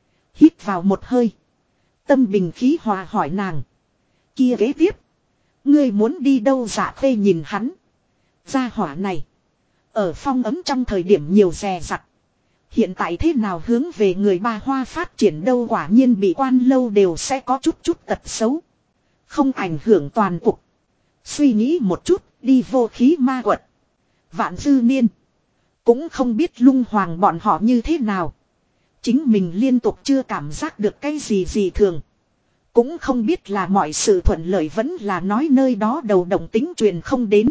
Hít vào một hơi. Tâm bình khí hòa hỏi nàng. Kia kế tiếp. Ngươi muốn đi đâu? Dạ Khê nhìn hắn. Gia hỏa này. Ở phong ấm trong thời điểm nhiều dè dặt. Hiện tại thế nào hướng về người Ba Hoa phát triển đâu, quả nhiên bị quan lâu đều sẽ có chút tật xấu. Không ảnh hưởng toàn cục. Suy nghĩ một chút, đi vô khí ma quật. Vạn Dư Niên. Cũng không biết Lung Hoàng bọn họ như thế nào. Chính mình liên tục chưa cảm giác được cái gì thường. Cũng không biết là mọi sự thuận lợi vẫn là nói nơi đó đầu động tính truyền không đến.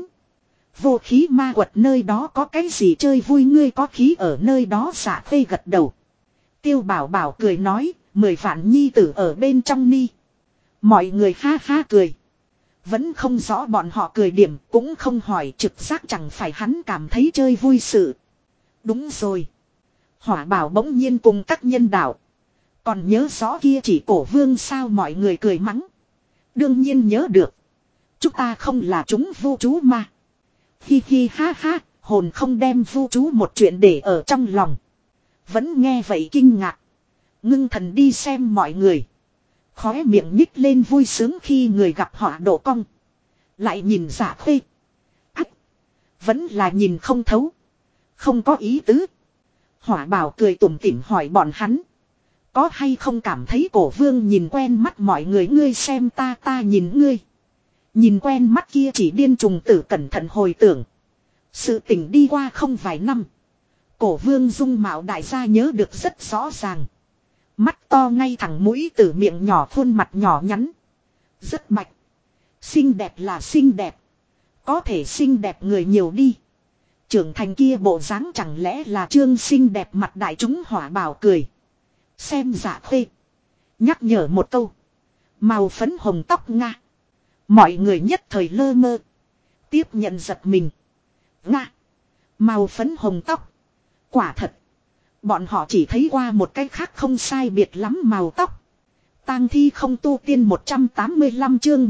Vô khí ma quật nơi đó có cái gì chơi vui, ngươi có khí ở nơi đó? Dạ Khê gật đầu. Tiêu Bảo Bảo cười nói, 10 vạn nhi tử ở bên trong ni. Mọi người ha ha cười. Vẫn không rõ bọn họ cười điểm, cũng không hỏi, trực giác chẳng phải hắn cảm thấy chơi vui sự. Đúng rồi. Hỏa Bảo bỗng nhiên cùng các nhân đạo. Còn nhớ rõ kia chỉ Cổ Vương sao? Mọi người cười mắng. Đương nhiên nhớ được. Chúng ta không là chúng vu chú mà. Hi hi ha ha, hồn không đem vu chú một chuyện để ở trong lòng. Vẫn nghe vậy kinh ngạc. Ngưng thần đi xem mọi người. Khóe miệng nhích lên vui sướng khi người gặp họ đổ cong. Lại nhìn Dạ Khê. Ách. Vẫn là nhìn không thấu. Không có ý tứ. Hỏa Bảo cười tủm tỉm hỏi bọn hắn. Có hay không cảm thấy Cổ Vương nhìn quen mắt mọi người? Ngươi xem ta, ta nhìn ngươi. Nhìn quen mắt kia chỉ điên trùng tử cẩn thận hồi tưởng. Sự tình đi qua không vài năm. Cổ Vương dung mạo đại gia nhớ được rất rõ ràng. Mắt to ngay thẳng mũi tử, miệng nhỏ, khuôn mặt nhỏ nhắn. Rất bạch. Xinh đẹp là xinh đẹp. Có thể xinh đẹp người nhiều đi. Trưởng thành kia bộ dáng chẳng lẽ là Trương xinh đẹp mặt đại chúng Hỏa Bảo cười. Xem Dạ Khê. Nhắc nhở một câu. Màu phấn hồng tóc Nga. Mọi người nhất thời lơ mơ. Tiếp nhận giật mình. Nga. Màu phấn hồng tóc. Quả thật. Bọn họ chỉ thấy qua một cái khác không sai biệt lắm màu tóc. Tang thi không tu tiên 185 chương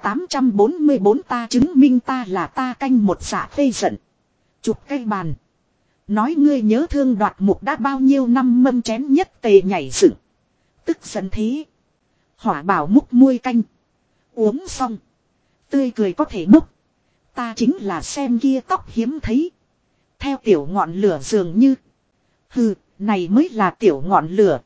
1844 ta chứng minh ta là ta canh một Dạ Khê giận. Chụp cái bàn. Nói ngươi nhớ thương đoạt mục đã bao nhiêu năm mâm chén nhất tề nhảy dựng. Tức giận thế. Hỏa Bảo múc muôi canh. Uống xong. Tươi cười có thể bốc. Ta chính là xem kia tóc hiếm thấy. Theo tiểu ngọn lửa dường như. Hừ, này mới là tiểu ngọn lửa.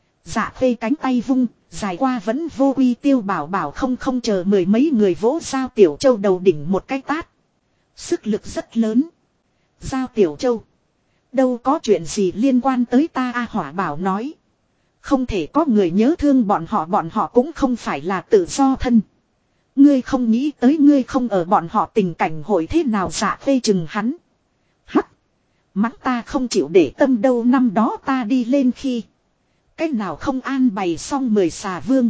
Dạ Khê cánh tay vung, dài qua vẫn vô uy Tiêu Bảo Bảo không chờ mười mấy người vỗ Giao Tiểu Châu đầu đỉnh một cái tát. Sức lực rất lớn. Giao Tiểu Châu. Đâu có chuyện gì liên quan tới ta a Hỏa Bảo nói. Không thể có người nhớ thương bọn họ cũng không phải là tự do thân. Ngươi không nghĩ tới ngươi không ở bọn họ tình cảnh hội thế nào Dạ Khê chừng hắn. Hắc. Mắng ta không chịu để tâm đâu năm đó ta đi lên khi. Cái nào không an bày xong 10 xà vương.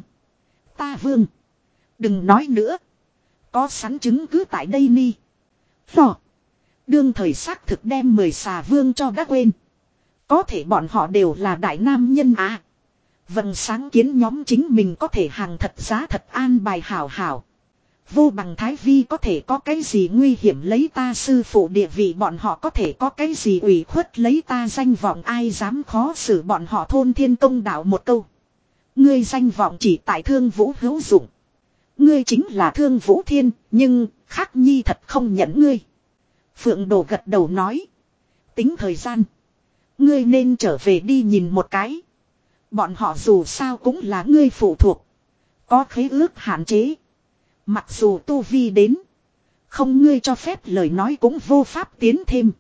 Ta vương. Đừng nói nữa. Có sẵn chứng cứ tại đây ni. Phò. Đương thời xác thực đem 10 xà vương cho đã quên. Có thể bọn họ đều là đại nam nhân à. Vầng sáng kiến nhóm chính mình có thể hàng thật giá thật an bài hảo hảo. Vô bằng Thái Vi có thể có cái gì nguy hiểm lấy ta sư phụ địa vị bọn họ có thể có cái gì ủy khuất lấy ta danh vọng ai dám khó xử bọn họ thôn thiên công đạo một câu. Ngươi danh vọng chỉ tại Thương Vũ hữu dụng. Ngươi chính là Thương Vũ Thiên nhưng Khắc Nhi thật không nhận ngươi. Phượng Đồ gật đầu nói. Tính thời gian. Ngươi nên trở về đi nhìn một cái. Bọn họ dù sao cũng là ngươi phụ thuộc. Có khế ước hạn chế. Mặc dù tu vi đến. Không ngươi cho phép lời nói cũng vô pháp tiến thêm.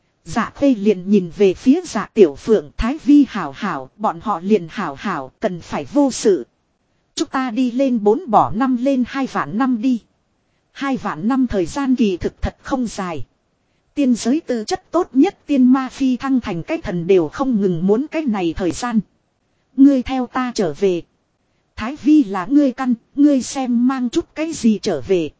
Dạ Khê liền nhìn về phía Dạ Tiểu Phượng Thái Vi hảo hảo. Bọn họ liền hảo hảo cần phải vô sự. Chúng ta đi lên 4 bỏ 5 lên 2 vạn năm đi. 2 vạn năm thời gian kỳ thực thật không dài. Tiên giới tư chất tốt nhất tiên ma phi thăng thành cái thần đều không ngừng muốn cái này thời gian. Ngươi theo ta trở về. Thái Vi là ngươi căn, ngươi xem mang chút cái gì trở về.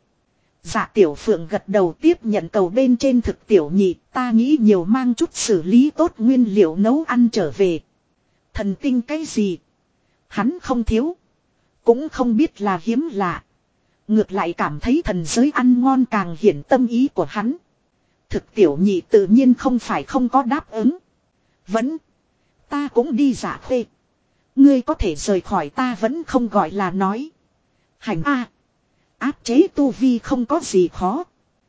Dạ Tiểu Phượng gật đầu tiếp nhận cầu bên trên thực tiểu nhị, ta nghĩ nhiều mang chút xử lý tốt nguyên liệu nấu ăn trở về. Thần tinh cái gì? Hắn không thiếu. Cũng không biết là hiếm lạ. Ngược lại cảm thấy thần giới ăn ngon càng hiển tâm ý của hắn. Thực tiểu nhị tự nhiên không phải không có đáp ứng. Vẫn. Ta cũng đi Dạ Khê. Ngươi có thể rời khỏi ta vẫn không gọi là nói. Hành a. Áp chế tu vi không có gì khó.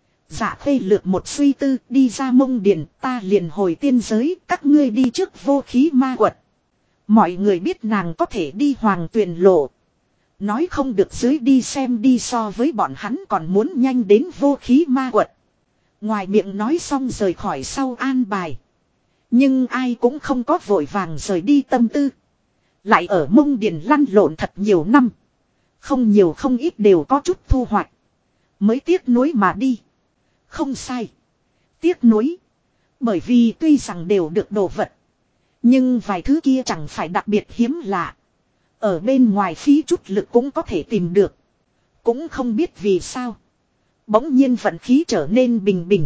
Dạ Khê lược một suy tư đi ra Mông Điền ta liền hồi tiên giới các ngươi đi trước Vô Khí Ma Quật. Mọi người biết nàng có thể đi Hoàng Tuyền Lộ. Nói không được dưới đi xem đi so với bọn hắn còn muốn nhanh đến Vô Khí Ma Quật. Ngoài miệng nói xong rời khỏi sau an bài. Nhưng ai cũng không có vội vàng rời đi tâm tư. Lại ở Mông Điền lăn lộn thật nhiều năm. Không nhiều không ít đều có chút thu hoạch. Mới tiếc nuối mà đi. Không sai. Tiếc nuối. Bởi vì tuy rằng đều được đồ vật. Nhưng vài thứ kia chẳng phải đặc biệt hiếm lạ. Ở bên ngoài phí chút lực cũng có thể tìm được. Cũng không biết vì sao. Bỗng nhiên vận khí trở nên bình bình.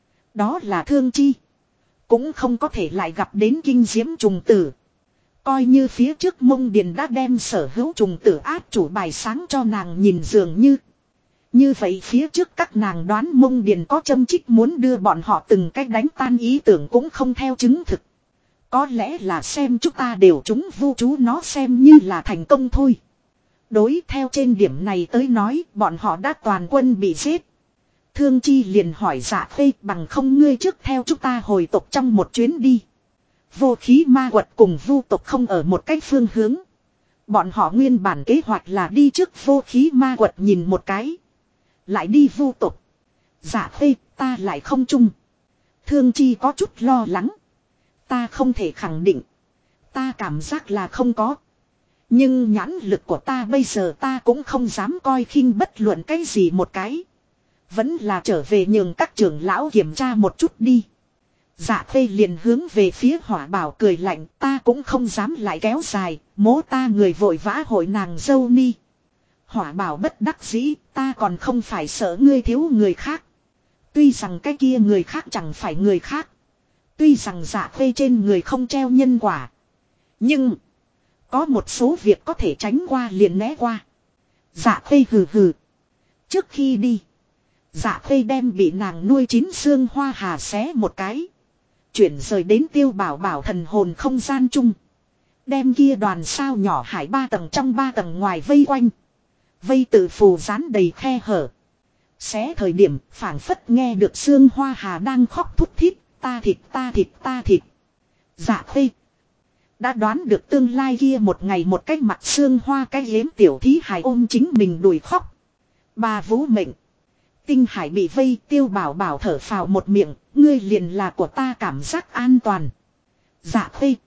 Đó là thương chi. Cũng không có thể lại gặp đến kinh diễm trùng tử. Coi như phía trước Mông Điền đã đem sở hữu trùng tử áp chủ bài sáng cho nàng nhìn dường như. Như vậy phía trước các nàng đoán Mông Điền có châm chích muốn đưa bọn họ từng cách đánh tan ý tưởng cũng không theo chứng thực. Có lẽ là xem chúng ta đều trúng vu chú nó xem như là thành công thôi. Đối theo trên điểm này tới nói bọn họ đã toàn quân bị giết. Thương Chi liền hỏi Dạ Khê bằng không ngươi trước theo chúng ta hồi tộc trong một chuyến đi. Vô Khí Ma Quật cùng vu tộc không ở một cách phương hướng. Bọn họ nguyên bản kế hoạch là đi trước Vô Khí Ma Quật nhìn một cái. Lại đi vu tộc. Dạ Khê ta lại không chung. Thương Chi có chút lo lắng. Ta không thể khẳng định. Ta cảm giác là không có. Nhưng nhãn lực của ta bây giờ ta cũng không dám coi khinh bất luận cái gì một cái. Vẫn là trở về nhường các trưởng lão kiểm tra một chút đi. Dạ Khê liền hướng về phía Hỏa Bảo cười lạnh, ta cũng không dám lại kéo dài, mố ta người vội vã hội nàng dâu ni. Hỏa Bảo bất đắc dĩ, ta còn không phải sợ ngươi thiếu người khác. Tuy rằng cái kia người khác chẳng phải người khác. Tuy rằng Dạ Khê trên người không treo nhân quả. Nhưng có một số việc có thể tránh qua liền né qua. Dạ Khê hừ hừ. Trước khi đi, Dạ Khê đem bị nàng nuôi chín xương Hoa Hà xé một cái. Chuyển rời đến Tiêu Bảo Bảo thần hồn không gian chung. Đem kia đoàn sao nhỏ hải 3 tầng trong 3 tầng ngoài vây quanh. Vây tự phù dán đầy khe hở. Xé thời điểm phảng phất nghe được xương Hoa Hà đang khóc thút thít. Ta thịt ta thịt ta thịt. Dạ Khê đã đoán được tương lai kia một ngày một cách mặt xương hoa cái yếm tiểu thí hài ôm chính mình đùi khóc. Bà Vũ mệnh. Tinh Hải bị vây, Tiêu Bảo Bảo thở phào một miệng, ngươi liền là của ta cảm giác an toàn. Dạ Khê.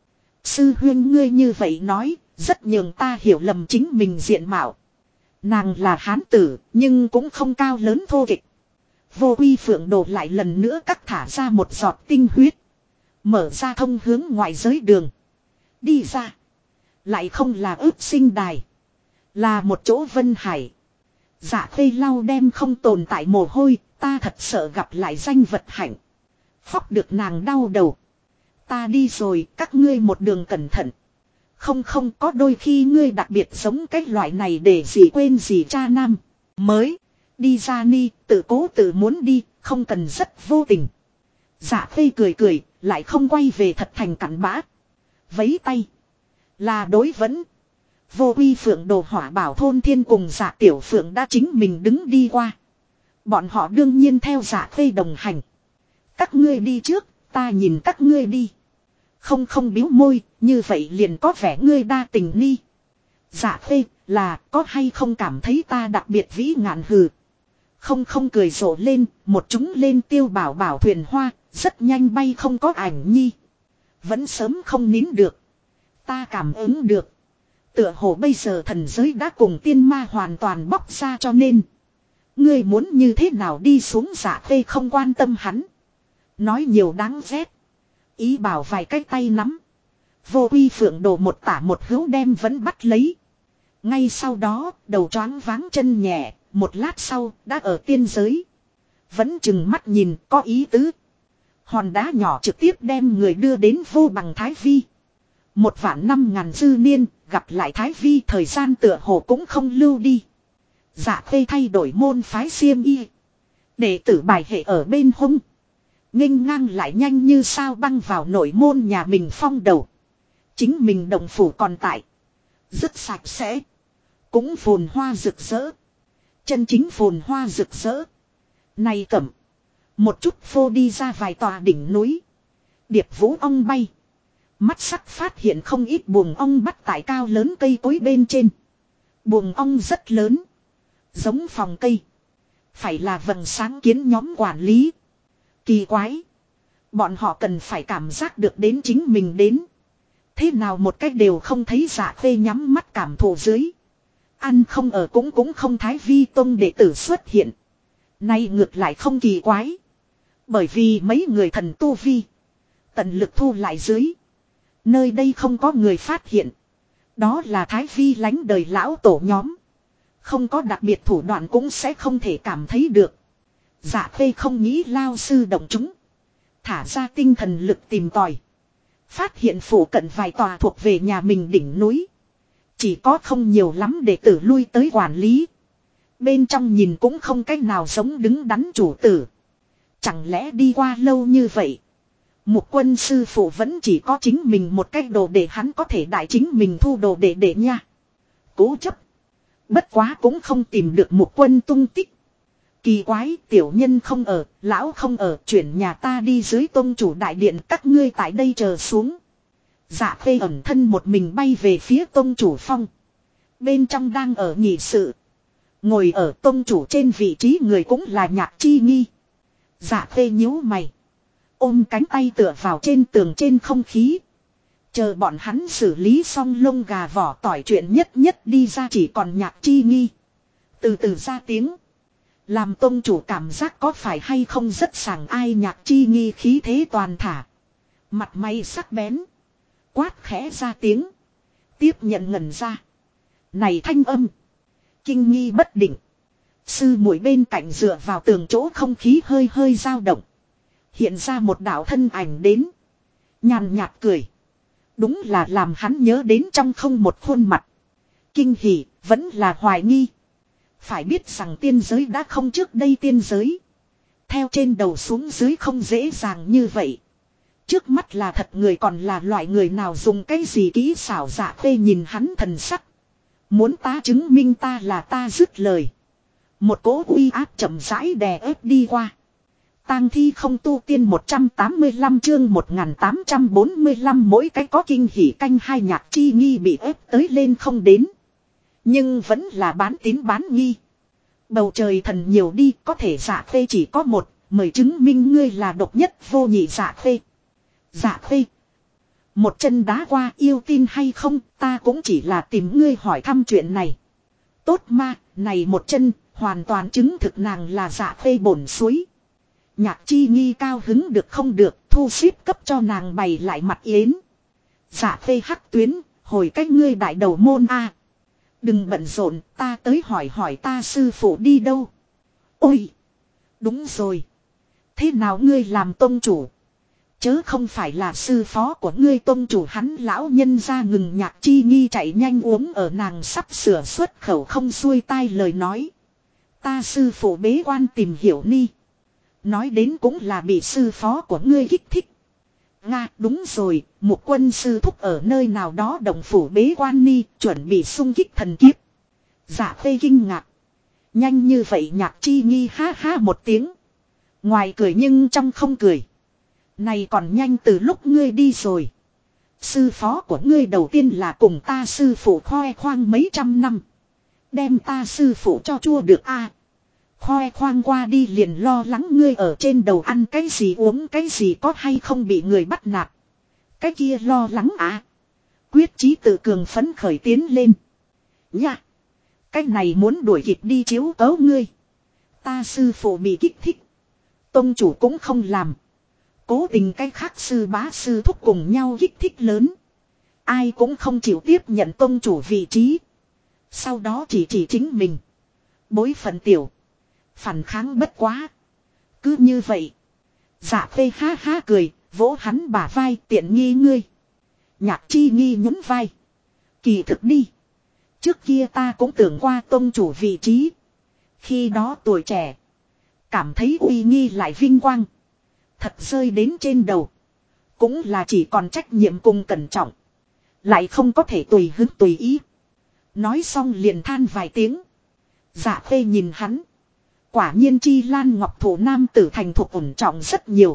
Sư huyên ngươi như vậy nói, rất nhường ta hiểu lầm chính mình diện mạo. Nàng là hán tử, nhưng cũng không cao lớn thô kịch. Vô Uy Phượng Đồ lại lần nữa cắt thả ra một giọt tinh huyết. Mở ra thông hướng ngoại giới đường. Đi ra. Lại không là ướp sinh đài. Là một chỗ vân hải. Dạ Khê lau đem không tồn tại mồ hôi. Ta thật sợ gặp lại danh vật hạnh. Khóc được nàng đau đầu. Ta đi rồi, các ngươi một đường cẩn thận. Không có đôi khi ngươi đặc biệt giống cái loại này để gì quên gì cha nam. Mới. Đi ra ni, tự cố tự muốn đi, không cần rất vô tình. Dạ Khê cười, lại không quay về thật thành cặn bã. Vấy tay. Là đối vẫn. Vô Uy Phượng Đồ Hỏa Bảo thôn thiên cùng Dạ Tiểu Phượng đã chính mình đứng đi qua. Bọn họ đương nhiên theo Dạ Khê đồng hành. Các ngươi đi trước, ta nhìn các ngươi đi. Không biếu môi, như vậy liền có vẻ ngươi đa tình ni. Dạ Khê, là có hay không cảm thấy ta đặc biệt vĩ ngạn hừ. Không cười rộ lên, một chúng lên Tiêu Bảo Bảo thuyền hoa, rất nhanh bay không có ảnh nhi. Vẫn sớm không nín được. Ta cảm ứng được. Tựa hồ bây giờ thần giới đã cùng tiên ma hoàn toàn bóc ra cho nên. Ngươi muốn như thế nào đi xuống Dạ Khê không quan tâm hắn. Nói nhiều đáng ghét. Ý bảo vài cái tay nắm. Vô Uy Phượng Đồ một tả một hữu đem vẫn bắt lấy. Ngay sau đó đầu choáng váng chân nhẹ. Một lát sau đã ở tiên giới. Vẫn chừng mắt nhìn có ý tứ. Hòn đá nhỏ trực tiếp đem người đưa đến vô bằng Thái Vi. 1.500.000 dư niên, gặp lại Thái Vi thời gian tựa hồ cũng không lưu đi. Dạ Khê thay đổi môn phái xiêm y. Đệ tử bài hệ ở bên hông. Nghênh ngang lại nhanh như sao băng vào nội môn nhà mình phong đầu. Chính mình đồng phủ còn tại. Rất sạch sẽ. Cũng phồn hoa rực rỡ. Chân chính phồn hoa rực rỡ. Này cẩm. Một chút phô đi ra vài tòa đỉnh núi. Điệp vũ ong bay. Mắt sắc phát hiện không ít buồng ong bắt tại cao lớn cây cối bên trên. Buồng ong rất lớn. Giống phòng cây. Phải là vầng sáng kiến nhóm quản lý. Kỳ quái. Bọn họ cần phải cảm giác được đến chính mình đến. Thế nào một cách đều không thấy Dạ Khê nhắm mắt cảm thụ dưới. Ăn không ở cũng không Thái Vi tông đệ tử xuất hiện. Nay ngược lại không kỳ quái. Bởi vì mấy người thần tu vi. Tận lực thu lại dưới. Nơi đây không có người phát hiện. Đó là Thái Vi lánh đời lão tổ nhóm. Không có đặc biệt thủ đoạn cũng sẽ không thể cảm thấy được. Dạ Khê không nghĩ lao sư động chúng. Thả ra tinh thần lực tìm tòi. Phát hiện phủ cận vài tòa thuộc về nhà mình đỉnh núi. Chỉ có không nhiều lắm đệ tử lui tới quản lý. Bên trong nhìn cũng không cách nào giống đứng đắn chủ tử. Chẳng lẽ đi qua lâu như vậy. Mục Quân sư phụ vẫn chỉ có chính mình một cách đồ để hắn có thể đại chính mình thu đồ để nha. Cố chấp. Bất quá cũng không tìm được Mục Quân tung tích. Kỳ quái, tiểu nhân không ở, lão không ở, chuyển nhà ta đi dưới tôn chủ đại điện, các ngươi tại đây chờ xuống. Dạ Khê ẩn thân một mình bay về phía tôn chủ phong. Bên trong đang ở nghị sự. Ngồi ở tôn chủ trên vị trí người cũng là Nhạc Chi Nghi. Dạ Khê nhíu mày. Ôm cánh tay tựa vào trên tường trên không khí. Chờ bọn hắn xử lý xong lông gà vỏ tỏi chuyện nhất nhất đi ra chỉ còn Nhạc Chi Nghi. Từ từ ra tiếng. Làm tông chủ cảm giác có phải hay không rất sảng ai. Nhạc Chi Nghi khí thế toàn thả. Mặt mày sắc bén. Quát khẽ ra tiếng. Tiếp nhận ngẩn ra. Này thanh âm. Kinh nghi bất định. Sư muội bên cạnh dựa vào tường chỗ không khí hơi hơi dao động. Hiện ra một đạo thân ảnh đến. Nhàn nhạt cười. Đúng là làm hắn nhớ đến trong không một khuôn mặt. Kinh hỉ, vẫn là hoài nghi. Phải biết rằng tiên giới đã không trước đây tiên giới. Theo trên đầu xuống dưới không dễ dàng như vậy. Trước mắt là thật người còn là loại người nào dùng cái gì kỹ xảo dạ phê nhìn hắn thần sắc. Muốn ta chứng minh ta là ta dứt lời. Một cỗ uy áp chậm rãi đè ép đi qua. Tang thi không tu tiên 185 chương 1845 mỗi cái có kinh hỉ canh hai. Nhạc Chi Nghi bị ép tới lên không đến. Nhưng vẫn là bán tín bán nghi. Bầu trời thần nhiều đi, có thể dạ phê chỉ có một, mời chứng minh ngươi là độc nhất vô nhị dạ phê. Dạ phê. Một chân đá qua yêu tin hay không, ta cũng chỉ là tìm ngươi hỏi thăm chuyện này. Tốt ma, này một chân, hoàn toàn chứng thực nàng là dạ phê bổn suối. Nhạc Chi Nghi cao hứng được không được, thu xếp cấp cho nàng bày lại mặt yến. Dạ phê hắc tuyến, hồi cách ngươi đại đầu môn a. Đừng bận rộn, ta tới hỏi hỏi ta sư phụ đi đâu. Ôi! Đúng rồi. Thế nào ngươi làm tông chủ? Chớ không phải là sư phó của ngươi tông chủ hắn lão nhân ra ngừng. Nhạc Chi Nghi chạy nhanh uống ở nàng sắp sửa xuất khẩu không xuôi tai lời nói. Ta sư phụ bế quan tìm hiểu ni. Nói đến cũng là bị sư phó của ngươi kích thích. Nga đúng rồi, một quân sư thúc ở nơi nào đó đồng phủ bế quan ni, chuẩn bị xung kích thần kiếp. Dạ phê kinh ngạc. Nhanh như vậy. Nhạc Chi Nghi ha ha một tiếng. Ngoài cười nhưng trong không cười. Này còn nhanh từ lúc ngươi đi rồi. Sư phó của ngươi đầu tiên là cùng ta sư phụ khoe khoang mấy trăm năm. Đem ta sư phụ cho chua được a. Khoe khoang qua đi liền lo lắng ngươi ở trên đầu ăn cái gì uống cái gì có hay không bị người bắt nạt. Cái kia lo lắng à. Quyết chí tự cường phấn khởi tiến lên. Nha. Cái này muốn đuổi kịp đi chiếu cấu ngươi. Ta sư phụ bị kích thích. Tông chủ cũng không làm. Cố tình cái khác sư bá sư thúc cùng nhau kích thích lớn. Ai cũng không chịu tiếp nhận tông chủ vị trí. Sau đó chỉ chính mình. Bối phận tiểu. Phản kháng bất quá. Cứ như vậy. Dạ phê ha ha cười. Vỗ hắn bả vai tiện nghi ngươi. Nhạc Chi Nghi nhún vai. Kỳ thực đi. Trước kia ta cũng tưởng qua tông chủ vị trí. Khi đó tuổi trẻ. Cảm thấy uy nghi lại vinh quang. Thật rơi đến trên đầu. Cũng là chỉ còn trách nhiệm cùng cẩn trọng. Lại không có thể tùy hứng tùy ý. Nói xong liền than vài tiếng. Dạ phê nhìn hắn. Quả nhiên chi lan ngọc thủ nam tử thành thục ổn trọng rất nhiều.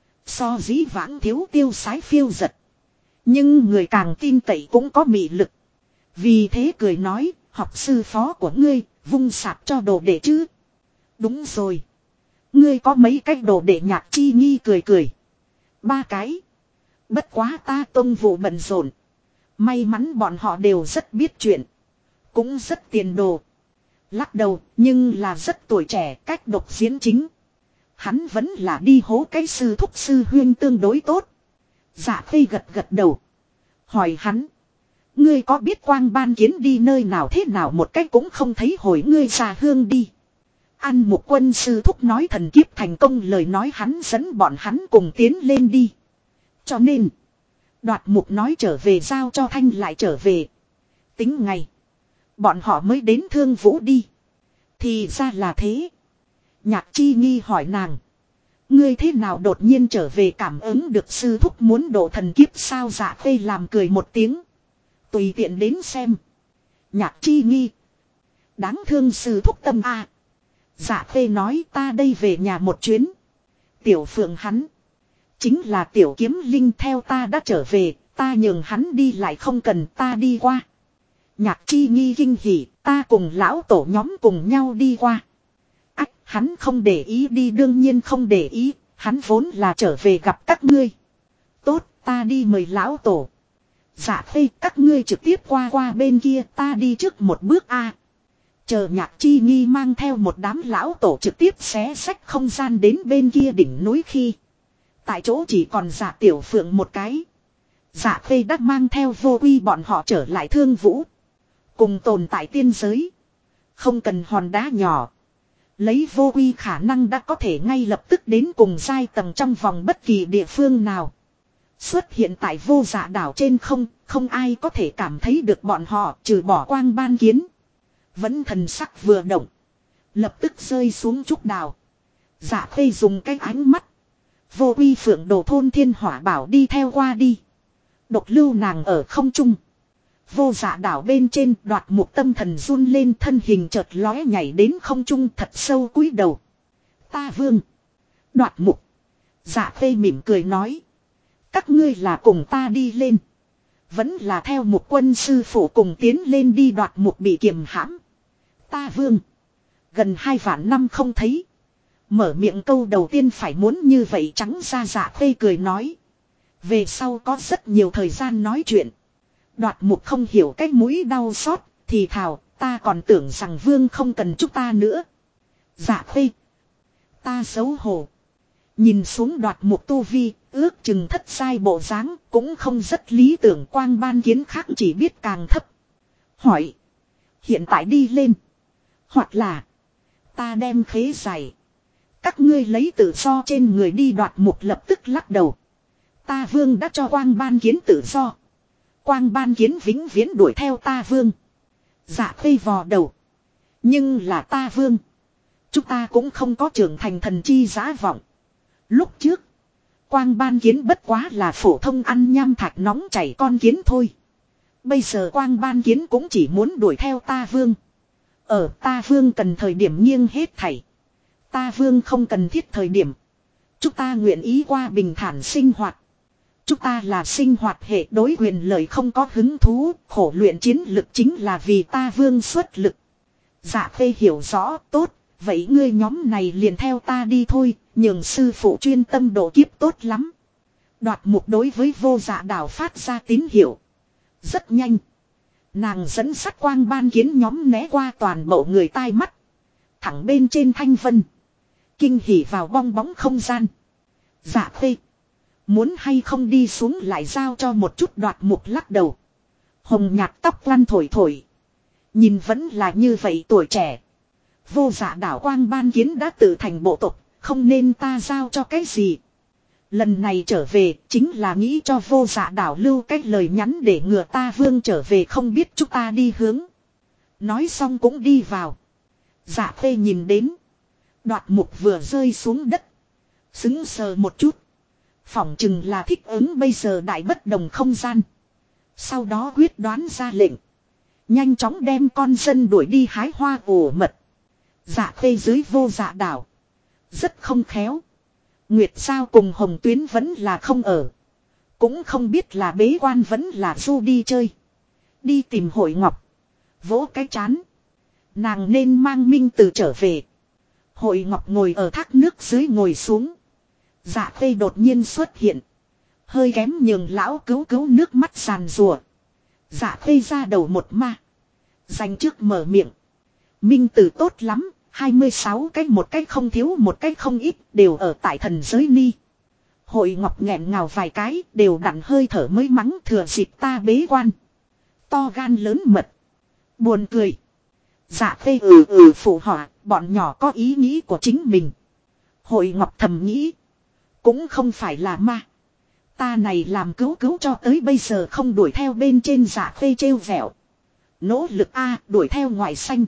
So dĩ vãng thiếu tiêu sái phiêu giật. Nhưng người càng tin cậy cũng có mị lực. Vì thế cười nói, học sư phó của ngươi, vung sạp cho đồ đệ chứ. Đúng rồi. Ngươi có mấy cách đồ đệ. Nhạc Chi Nghi cười cười. 3 cái. Bất quá ta tông vụ bận rộn. May mắn bọn họ đều rất biết chuyện. Cũng rất tiền đồ. Lắc đầu, nhưng là rất tuổi trẻ, cách độc diễn chính. Hắn vẫn là đi hố cái sư thúc sư huyên tương đối tốt. Dạ phê gật gật đầu. Hỏi hắn. Ngươi có biết Quang Ban Kiến đi nơi nào thế nào một cách cũng không thấy hồi ngươi xa hương đi. Ăn một quân sư thúc nói thần kiếp thành công lời nói hắn dẫn bọn hắn cùng tiến lên đi. Cho nên. Đoạt mục nói trở về giao cho Thanh lại trở về. Tính ngày. Bọn họ mới đến Thương Vũ đi. Thì ra là thế. Nhạc Chi Nghi hỏi nàng. Ngươi thế nào đột nhiên trở về cảm ứng được sư thúc muốn độ thần kiếp sao. Dạ phê làm cười một tiếng. Tùy tiện đến xem. Nhạc Chi Nghi. Đáng thương sư thúc tâm a. Dạ phê nói ta đây về nhà một chuyến. Tiểu phượng hắn. Chính là tiểu kiếm linh theo ta đã trở về. Ta nhường hắn đi lại không cần ta đi qua. Nhạc Chi Nghi kinh hỉ. Ta cùng lão tổ nhóm cùng nhau đi qua. Ách hắn không để ý đi đương nhiên không để ý. Hắn vốn là trở về gặp các ngươi. Tốt ta đi mời lão tổ. Dạ phê các ngươi trực tiếp qua bên kia, ta đi trước một bước a. Chờ Nhạc Chi Nghi mang theo một đám lão tổ trực tiếp xé xách không gian đến bên kia đỉnh núi khi. Tại chỗ chỉ còn Dạ Tiểu Phượng một cái. Dạ phê đã mang theo Vô Quy bọn họ trở lại Thương Vũ. Cùng tồn tại tiên giới. Không cần hòn đá nhỏ. Lấy Vô Quy khả năng đã có thể ngay lập tức đến cùng giai tầng trong vòng bất kỳ địa phương nào. Xuất hiện tại Vô Dạ đảo trên không ai có thể cảm thấy được bọn họ trừ bỏ Quang Ban Kiến. Vẫn thần sắc vừa động. Lập tức rơi xuống trúc đào. Dạ phê dùng cái ánh mắt. Vô Quy Phượng Đồ thôn thiên hỏa bảo đi theo qua đi. Độc lưu nàng ở không trung. Vô Dạ đảo bên trên Đoạt Mục tâm thần run lên, thân hình chợt lóe nhảy đến không trung thật sâu cúi đầu. Ta vương. Đoạt Mục. Dạ phê mỉm cười nói. Các ngươi là cùng ta đi lên. Vẫn là theo một quân sư phụ cùng tiến lên đi. Đoạt Mục bị kiềm hãm. Ta vương. Gần 2 vạn năm không thấy. Mở miệng câu đầu tiên phải muốn như vậy trắng ra. Dạ phê cười nói. Về sau có rất nhiều thời gian nói chuyện. Đoạt Mục không hiểu cái mũi đau xót. Thì thào ta còn tưởng rằng vương không cần chúng ta nữa. Dạ phê. Ta xấu hổ. Nhìn xuống Đoạt Mục tu vi. Ước chừng thất sai bộ dáng. Cũng không rất lý tưởng. Quang Ban Kiến khác chỉ biết càng thấp. Hỏi. Hiện tại đi lên. Hoặc là. Ta đem khế giày. Các ngươi lấy tự do trên người đi. Đoạt Mục lập tức lắc đầu. Ta vương đã cho Quang Ban Kiến tự do. Quang Ban Kiến vĩnh viễn đuổi theo ta vương. Dạ phê vò đầu. Nhưng là ta vương. Chúng ta cũng không có trưởng thành thần chi giá vọng. Lúc trước. Quang Ban Kiến bất quá là phổ thông ăn nham thạch nóng chảy con kiến thôi. Bây giờ Quang Ban Kiến cũng chỉ muốn đuổi theo ta vương. Ở ta vương cần thời điểm nghiêng hết thảy. Ta vương không cần thiết thời điểm. Chúng ta nguyện ý qua bình thản sinh hoạt. Chúng ta là sinh hoạt hệ đối quyền lợi không có hứng thú. Khổ luyện chiến lực chính là vì ta vương xuất lực. Dạ phê hiểu rõ tốt. Vậy ngươi nhóm này liền theo ta đi thôi. Nhường sư phụ chuyên tâm độ kiếp tốt lắm. Đoạt Mục đối với Vô Dạ đảo phát ra tín hiệu. Rất nhanh. Nàng dẫn sắt Quang Ban Kiến nhóm né qua toàn bộ người tai mắt. Thẳng bên trên thanh vân. Kinh hỉ vào bong bóng không gian. Dạ phê. Muốn hay không đi xuống lại giao cho một chút. Đoạt Mục lắc đầu. Hồng nhạt tóc lăn thổi thổi. Nhìn vẫn là như vậy tuổi trẻ. Vô Dạ đảo Quang Ban Kiến đã tự thành bộ tộc. Không nên ta giao cho cái gì. Lần này trở về chính là nghĩ cho Vô Dạ đảo lưu cách lời nhắn để ngừa ta vương trở về không biết chúng ta đi hướng. Nói xong cũng đi vào. Dạ phê nhìn đến. Đoạt Mục vừa rơi xuống đất. Sững sờ một chút. Phỏng chừng là thích ứng bây giờ đại bất đồng không gian. Sau đó quyết đoán ra lệnh. Nhanh chóng đem con dân đuổi đi hái hoa ổ mật. Dạ phê dưới Vô Dạ đảo. Rất không khéo. Nguyệt Sao cùng Hồng Tuyến vẫn là không ở. Cũng không biết là bế quan vẫn là du đi chơi. Đi tìm Hội Ngọc. Vỗ cái chán. Nàng nên mang Minh Từ trở về. Hội Ngọc ngồi ở thác nước dưới ngồi xuống. Dạ phê đột nhiên xuất hiện. Hơi kém nhường lão cứu nước mắt sàn rùa. Dạ phê ra đầu một ma. Dành trước mở miệng. Minh Từ tốt lắm. 26 cái một cái không thiếu một cái không ít đều ở tại thần giới ni. Hội Ngọc nghẹn ngào vài cái đều đặn hơi thở mới mắng thừa dịp ta bế quan. To gan lớn mật. Buồn cười. Dạ phê phụ họa bọn nhỏ có ý nghĩ của chính mình. Hội Ngọc thầm nghĩ. Cũng không phải là ma. Ta này làm cứu cho tới bây giờ không đuổi theo bên trên dạ phê trêu vẹo. Nỗ lực đuổi theo ngoại xanh.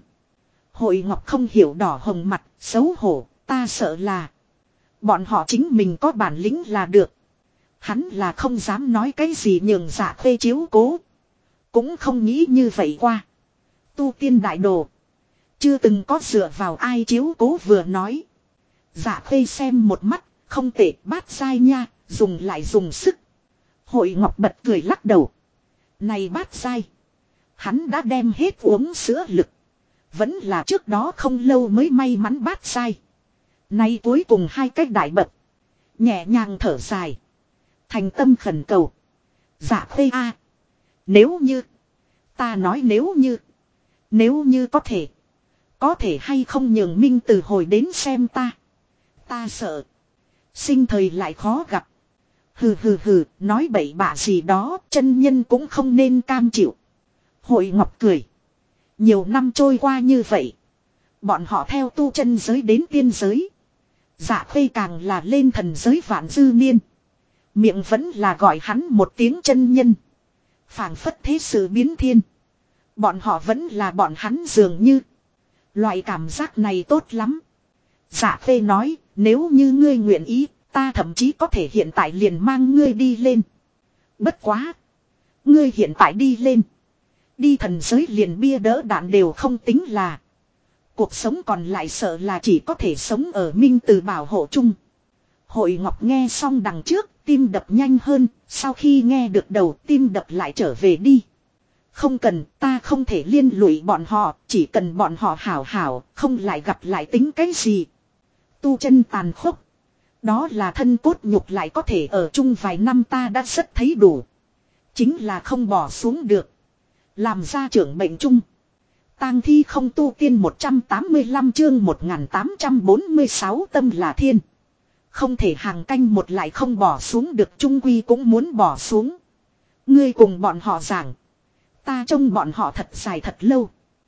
Hội Ngọc không hiểu đỏ hồng mặt, xấu hổ, ta sợ là. Bọn họ chính mình có bản lĩnh là được. Hắn là không dám nói cái gì nhường dạ phê chiếu cố. Cũng không nghĩ như vậy qua. Tu tiên đại đồ. Chưa từng có dựa vào ai chiếu cố vừa nói. Dạ phê xem một mắt, không tệ bát sai nha, dùng lại dùng sức. Hội Ngọc bật cười lắc đầu. Này bát sai. Hắn đã đem hết uống sữa lực. Vẫn là trước đó không lâu mới may mắn bát sai. Nay cuối cùng 2 cách đại bậc. Nhẹ nhàng thở dài. Thành tâm khẩn cầu. Dạ phê Nếu như. Ta nói nếu như có thể. Có thể hay không nhường Minh Từ hồi đến xem ta. Ta sợ. Sinh thời lại khó gặp. Hừ hừ hừ, nói bậy bạ gì đó, chân nhân cũng không nên cam chịu. Hội Ngọc cười. Nhiều năm trôi qua như vậy. Bọn họ theo tu chân giới đến tiên giới. Dạ Khê càng là lên thần giới vạn dư niên. Miệng vẫn là gọi hắn một tiếng chân nhân. Phảng phất thế sự biến thiên. Bọn họ vẫn là bọn hắn dường như. Loại cảm giác này tốt lắm. Dạ Khê nói, nếu như ngươi nguyện ý, ta thậm chí có thể hiện tại liền mang ngươi đi lên. Bất quá. Ngươi hiện tại đi lên. Đi thần giới liền bia đỡ đạn đều không tính là. Cuộc sống còn lại sợ là chỉ có thể sống ở Minh Từ bảo hộ chung. Hội Ngọc nghe xong đằng trước, tim đập nhanh hơn, sau khi nghe được đầu tim đập lại trở về đi. Không cần, ta không thể liên lụy bọn họ, chỉ cần bọn họ hảo hảo, không lại gặp lại tính cái gì. Tu chân tàn khốc. Đó là thân cốt nhục lại có thể ở chung vài năm ta đã rất thấy đủ. Chính là không bỏ xuống được. Làm ra trưởng mệnh chung. Tang thi không tu tiên 185 chương 1846 tâm là thiên. Không thể hàng canh một lại không bỏ xuống được trung quy cũng muốn bỏ xuống. Ngươi cùng bọn họ giảng. Ta trông bọn họ thật dài thật lâu.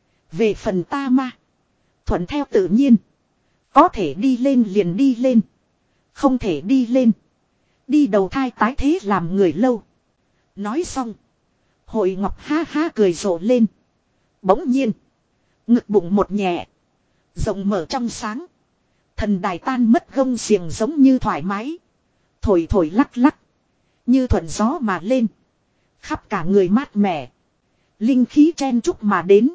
Về phần ta ma. Thuận theo tự nhiên. Có thể đi lên liền đi lên. Không thể đi lên. Đi đầu thai tái thế làm người lâu. Nói xong. Hội Ngọc ha ha cười rộ lên. Bỗng nhiên. Ngực bụng một nhẹ. Rộng mở trong sáng. Thần đài tan mất gông xiềng giống như thoải mái. Thổi thổi lắc lắc. Như thuận gió mà lên. Khắp cả người mát mẻ. Linh khí chen chúc mà đến.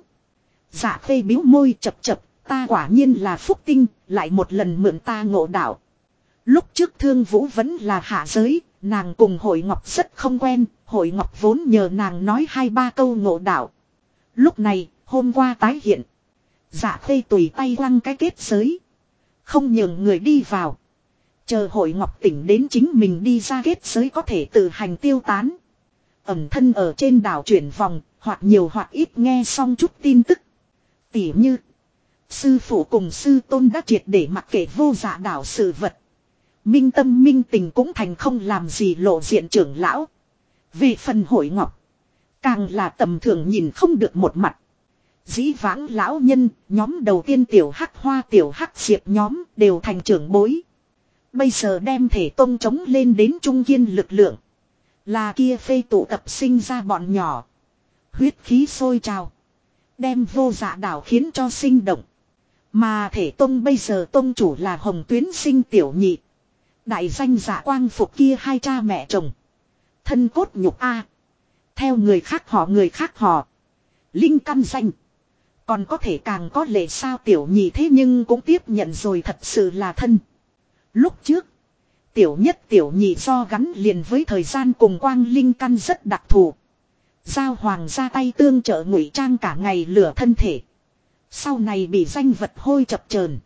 Dạ Khê biếu môi chập chập. Ta quả nhiên là phúc tinh. Lại một lần mượn ta ngộ đạo. Lúc trước Thương Vũ vẫn là hạ giới. Nàng cùng Hội Ngọc rất không quen. Hội Ngọc vốn nhờ nàng nói 2-3 câu ngộ đạo. Lúc này hôm qua tái hiện. Dạ Khê tùy tay quăng cái kết giới. Không nhường người đi vào. Chờ Hội Ngọc tỉnh đến chính mình đi ra kết giới có thể tự hành tiêu tán. Ẩm thân ở trên đảo chuyển vòng. Hoặc nhiều hoặc ít nghe xong chút tin tức. Tỉ như. Sư phụ cùng sư tôn đã triệt để mặc kệ vô dạ đảo sự vật. Minh tâm minh tình cũng thành không làm gì lộ diện trưởng lão. Về phần Hội Ngọc. Càng là tầm thường nhìn không được một mặt. Dĩ vãng lão nhân, nhóm đầu tiên tiểu hắc hoa tiểu hắc diệp nhóm đều thành trưởng bối. Bây giờ đem thể tông chống lên đến trung kiên lực lượng. Là kia phê tụ tập sinh ra bọn nhỏ. Huyết khí sôi trào. Đem vô dạ đảo khiến cho sinh động. Mà thể tông bây giờ tông chủ là Hồng Tuyến Sinh tiểu nhị. Đại danh dạ quang phục kia hai cha mẹ chồng. Thân cốt nhục A. Theo người khác họ. Linh căn danh. Còn có thể càng có lệ sao tiểu nhị thế nhưng cũng tiếp nhận rồi thật sự là thân. Lúc trước. Tiểu nhất tiểu nhị do gắn liền với thời gian cùng quang linh căn rất đặc thù. Giao hoàng ra tay tương trợ ngụy trang cả ngày lửa thân thể. Sau này bị danh vật hôi chập chờn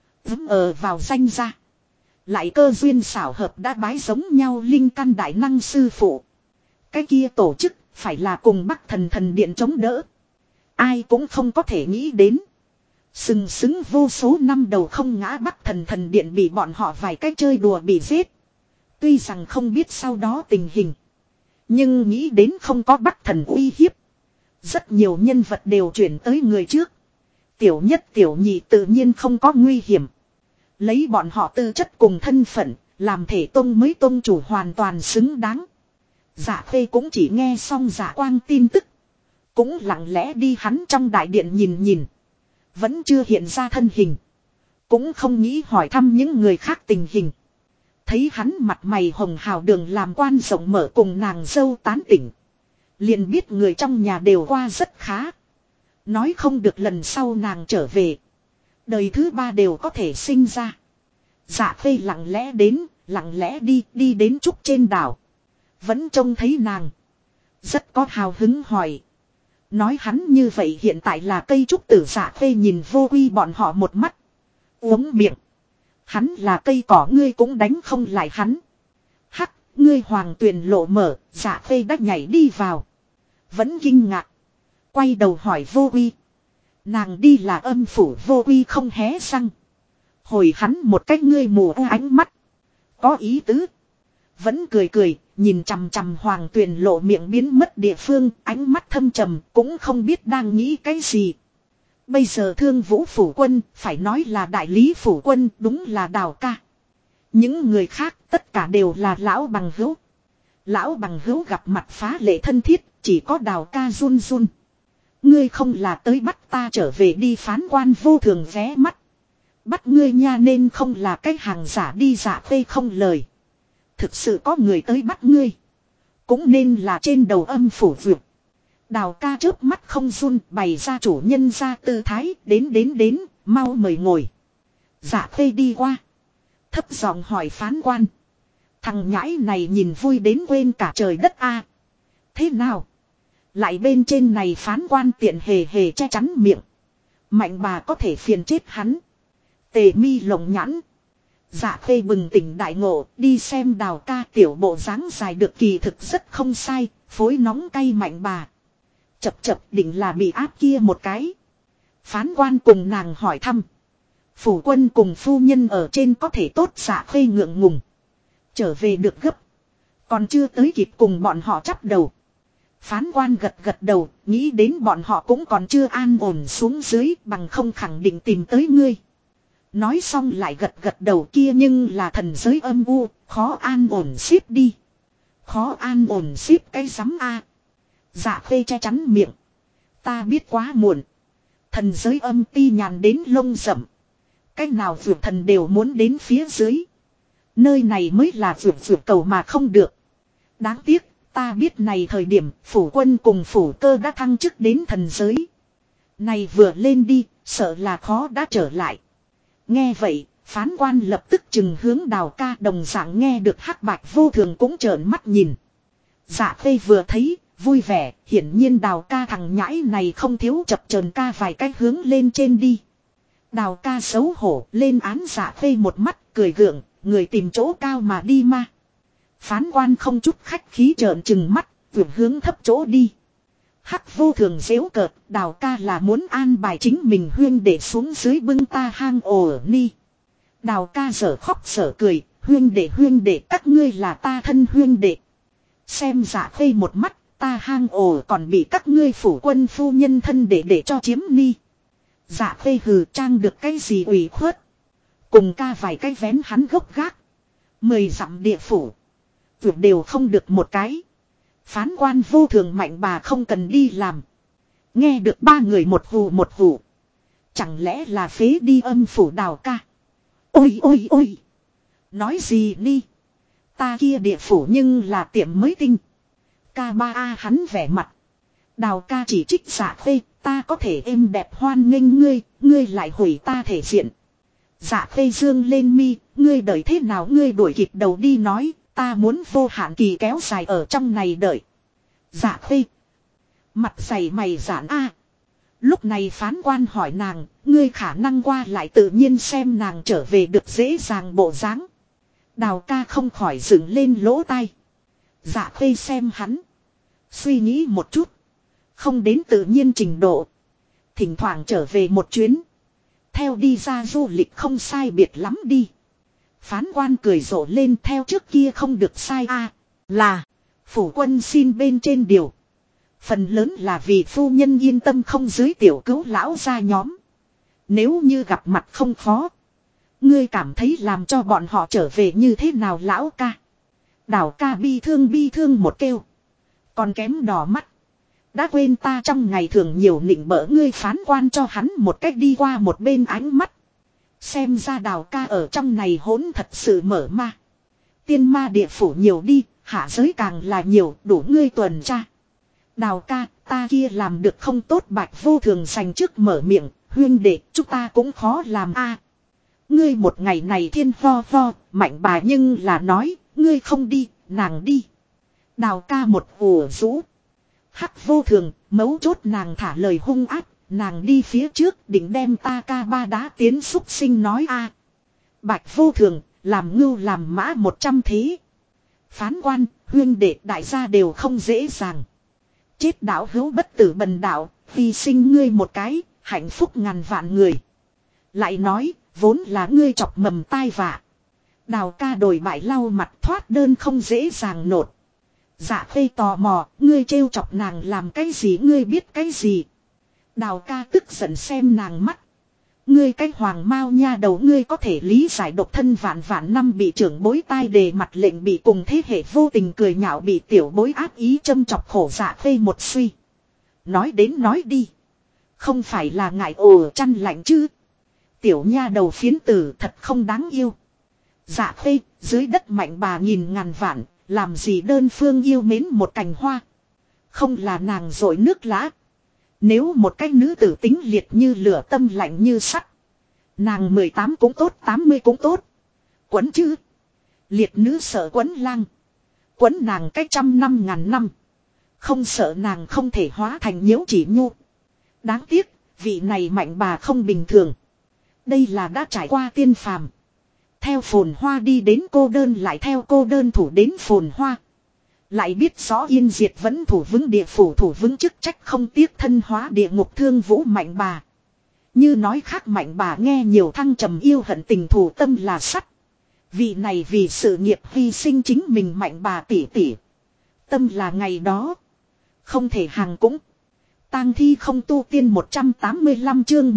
vào danh ra. Lại cơ duyên xảo hợp đã bái giống nhau linh căn đại năng sư phụ. Cái kia tổ chức phải là cùng Bắc Thần Thần Điện chống đỡ. Ai cũng không có thể nghĩ đến. Sừng sững vô số năm đầu không ngã Bắc Thần Thần Điện bị bọn họ vài cái chơi đùa bị giết. Tuy rằng không biết sau đó tình hình. Nhưng nghĩ đến không có Bắc Thần uy hiếp. Rất nhiều nhân vật đều chuyển tới người trước. Tiểu nhất tiểu nhị tự nhiên không có nguy hiểm. Lấy bọn họ tư chất cùng thân phận, làm thể tông mới tông chủ hoàn toàn xứng đáng. Dạ Khê cũng chỉ nghe xong dạ quang tin tức. Cũng lặng lẽ đi hắn trong đại điện nhìn. Vẫn chưa hiện ra thân hình. Cũng không nghĩ hỏi thăm những người khác tình hình. Thấy hắn mặt mày hồng hào đường làm quan rộng mở cùng nàng dâu tán tỉnh. Liền biết người trong nhà đều qua rất khá. Nói không được lần sau nàng trở về. Đời thứ 3 đều có thể sinh ra. Dạ Khê lặng lẽ đến, lặng lẽ đi đến trúc trên đảo. Vẫn trông thấy nàng. Rất có hào hứng hỏi. Nói hắn như vậy hiện tại là cây trúc tử. Dạ Khê nhìn vô quy bọn họ một mắt. Uống miệng. Hắn là cây cỏ ngươi cũng đánh không lại hắn. Hắc, ngươi hoàng tuyền lộ mở. Dạ Khê đã nhảy đi vào. Vẫn kinh ngạc. Quay đầu hỏi Vô Uy. Nàng đi là âm phủ. Vô Uy không hé răng. Hồi hắn một cách ngươi mù ánh mắt. Có ý tứ. Vẫn cười cười, nhìn chằm chằm Hoàng Tuyền lộ miệng biến mất địa phương, ánh mắt thâm trầm, cũng không biết đang nghĩ cái gì. Bây giờ Thương Vũ phủ quân, phải nói là đại lý phủ quân, đúng là Đào ca. Những người khác tất cả đều là lão bằng hữu. Lão bằng hữu gặp mặt phá lệ thân thiết, chỉ có Đào ca run run. Ngươi không là tới bắt ta trở về đi, phán quan vô thường vé mắt. Bắt ngươi nha, nên không là cái hàng giả đi giả tê không lời. Thực sự có người tới bắt ngươi, cũng nên là trên đầu âm phủ vượt. Đào ca chớp mắt không run, bày ra chủ nhân ra tư thái, đến, mau mời ngồi. Dạ tê đi qua, thấp giọng hỏi phán quan. Thằng nhãi này nhìn vui đến quên cả trời đất a. Thế nào? Lại bên trên này phán quan tiện hề hề che chắn miệng. Mạnh bà có thể phiền chết hắn. Tề mi lồng nhãn. Dạ khê bừng tỉnh đại ngộ, đi xem Đào ca tiểu bộ dáng dài được kỳ thực rất không sai, phối nóng cay mạnh bà. Chập định là bị áp kia một cái. Phán quan cùng nàng hỏi thăm. Phủ quân cùng phu nhân ở trên có thể tốt, dạ khê ngượng ngùng. Trở về được gấp. Còn chưa tới kịp cùng bọn họ chắp đầu. Phán quan gật đầu, nghĩ đến bọn họ cũng còn chưa an ổn xuống dưới, bằng không khẳng định tìm tới ngươi. Nói xong lại gật đầu, kia nhưng là thần giới âm u, khó an ổn xếp đi. Khó an ổn xếp cái rắm a. Dạ khê che chắn miệng. Ta biết quá muộn. Thần giới âm ti nhàn đến lông rậm. Cách nào vượt thần đều muốn đến phía dưới. Nơi này mới là vượt cầu mà không được. Đáng tiếc, ta biết này thời điểm phủ quân cùng phủ cơ đã thăng chức đến thần giới. Này vừa lên đi, sợ là khó đã trở lại. Nghe vậy, phán quan lập tức chừng hướng Đào ca, đồng dạng nghe được hắc bạch vô thường cũng trợn mắt nhìn. Dạ khê vừa thấy, vui vẻ, hiển nhiên Đào ca thằng nhãi này không thiếu chập chờn ca vài cái hướng lên trên đi. Đào ca xấu hổ lên án dạ khê một mắt, cười gượng, người tìm chỗ cao mà đi ma. Phán quan không chút khách khí trợn trừng mắt, vượt hướng thấp chỗ đi. Hắc vô thường giễu cợt, Đào ca là muốn an bài chính mình huyên để xuống dưới bưng ta hang ổ ở ni. Đào ca dở khóc dở cười, huyên để các ngươi là ta thân huyên đệ. Xem dạ khê một mắt, ta hang ổ còn bị các ngươi phủ quân phu nhân thân để cho chiếm ni. Dạ khê hừ, trang được cái gì ủy khuất. Cùng ca vài cái vén hắn gốc gác. 10 dặm địa phủ. Vượt đều không được một cái. Phán quan vô thường mạnh bà không cần đi làm. Nghe được ba người một hù. Chẳng lẽ là phế đi âm phủ Đào ca. Ôi. Nói gì đi. Ta kia địa phủ nhưng là tiệm mới tinh. K3A hắn vẻ mặt. Đào ca chỉ trích dạ khê. Ta có thể êm đẹp hoan nghênh ngươi. Ngươi lại hủy ta thể diện. Dạ khê dương lên mi. Ngươi đợi thế nào, ngươi đuổi kịp đầu đi nói. Ta muốn vô hạn kỳ kéo dài ở trong này đợi. Dạ khê. Mặt dày mày giãn a. Lúc này phán quan hỏi nàng, ngươi khả năng qua lại tự nhiên xem nàng trở về được dễ dàng bộ dáng. Đào ca không khỏi dựng lên lỗ tai. Dạ khê xem hắn. Suy nghĩ một chút. Không đến tự nhiên trình độ. Thỉnh thoảng trở về một chuyến. Theo đi ra du lịch không sai biệt lắm đi. Phán quan cười rộ lên, theo trước kia không được sai a. Là phủ quân xin bên trên điều. Phần lớn là vì phu nhân yên tâm không dưới tiểu cứu lão ra nhóm. Nếu như gặp mặt không khó. Ngươi cảm thấy làm cho bọn họ trở về như thế nào lão ca. Đào ca bi thương một kêu. Còn kém đỏ mắt. Đã quên ta trong ngày thường nhiều nịnh bỡ ngươi, phán quan cho hắn một cách đi qua một bên ánh mắt. Xem ra Đào ca ở trong này hỗn thật sự mở ma. Tiên ma địa phủ nhiều đi, hạ giới càng là nhiều, đủ ngươi tuần tra. Đào ca, ta kia làm được không tốt, bạch vô thường dành trước mở miệng, huyên đệ, chúng ta cũng khó làm a. Ngươi một ngày này thiên vo, mạnh bà nhưng là nói, ngươi không đi, nàng đi. Đào ca một ủ rũ. Hắc vô thường, mấu chốt nàng thả lời hung ác, nàng đi phía trước định đem ta ca ba đá tiến xúc sinh nói a. Bạch vô thường, làm ngưu làm mã 100 thế. Phán quan, huyên đệ đại gia đều không dễ dàng. Chết đạo hữu bất tử bần đạo, hy sinh ngươi một cái, hạnh phúc ngàn vạn người. Lại nói, vốn là ngươi chọc mầm tai vạ. Đào ca đổi bại lau mặt thoát đơn không dễ dàng nột. Dạ khê tò mò, ngươi trêu chọc nàng làm cái gì, ngươi biết cái gì. Đào ca tức giận xem nàng mắt. Ngươi cái hoàng mao nha đầu, ngươi có thể lý giải độc thân vạn vạn năm bị trưởng bối tai đề mặt lệnh, bị cùng thế hệ vô tình cười nhạo, bị tiểu bối ác ý châm chọc khổ dạ khê một suy. Nói đến nói đi. Không phải là ngại ồ chăn lạnh chứ. Tiểu nha đầu phiến tử thật không đáng yêu. Dạ khê, dưới đất mạnh bà nhìn ngàn vạn, làm gì đơn phương yêu mến một cành hoa. Không là nàng dội nước lã. Nếu một cái nữ tử tính liệt như lửa tâm lạnh như sắt. Nàng 18 cũng tốt, 80 cũng tốt. Quấn chứ. Liệt nữ sợ quấn lang. Quấn nàng cách 100 năm ngàn năm. Không sợ nàng không thể hóa thành nhiễu chỉ nhu. Đáng tiếc, vị này mạnh bà không bình thường. Đây là đã trải qua tiên phàm. Theo phồn hoa đi đến cô đơn, lại theo cô đơn thủ đến phồn hoa. Lại biết rõ yên diệt vẫn thủ vững địa phủ, thủ vững chức trách, không tiếc thân hóa địa ngục thương vũ mạnh bà. Như nói khác, mạnh bà nghe nhiều thăng trầm yêu hận tình thù tâm là sắt. Vị này vì sự nghiệp hy sinh chính mình mạnh bà tỷ tỷ. Tâm là ngày đó. Không thể hàng cũng. Tang thi không tu tiên 185 chương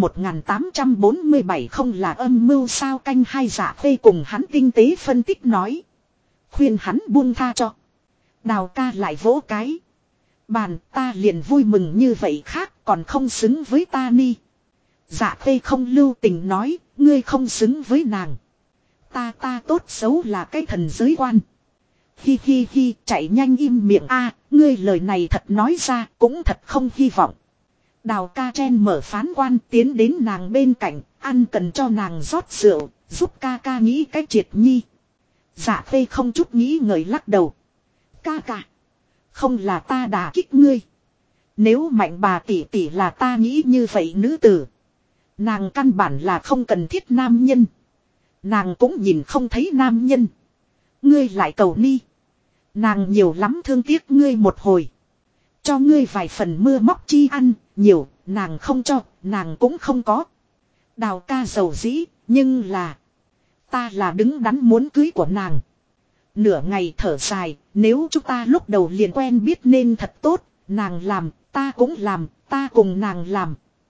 1847 không là âm mưu sao canh hai. Dạ khê cùng hắn tinh tế phân tích nói. Khuyên hắn buông tha cho. Đào ca lại vỗ cái. Bàn ta liền vui mừng như vậy khác còn không xứng với ta ni. Dạ khê không lưu tình nói, ngươi không xứng với nàng. Ta tốt xấu là cái thần giới quan. Hi hi hi, chạy nhanh im miệng a, ngươi lời này thật nói ra cũng thật không hy vọng. Đào ca chen mở phán quan tiến đến nàng bên cạnh, ăn cần cho nàng rót rượu, giúp ca ca nghĩ cách triệt nhi. Dạ khê không chút nghĩ ngợi lắc đầu. Ca ca, không là ta đả kích ngươi. Nếu mạnh bà tỷ tỷ là ta nghĩ như vậy nữ tử, nàng căn bản là không cần thiết nam nhân. Nàng cũng nhìn không thấy nam nhân. Ngươi lại cầu ni. Nàng nhiều lắm thương tiếc ngươi một hồi. Cho ngươi vài phần mưa móc chi ăn, nhiều, nàng không cho, nàng cũng không có. Đào ca giàu dĩ, nhưng là ta là đứng đắn muốn cưới của nàng. Nửa ngày thở dài, nếu chúng ta lúc đầu liền quen biết nên thật tốt, nàng làm, ta cũng làm, ta cùng nàng làm.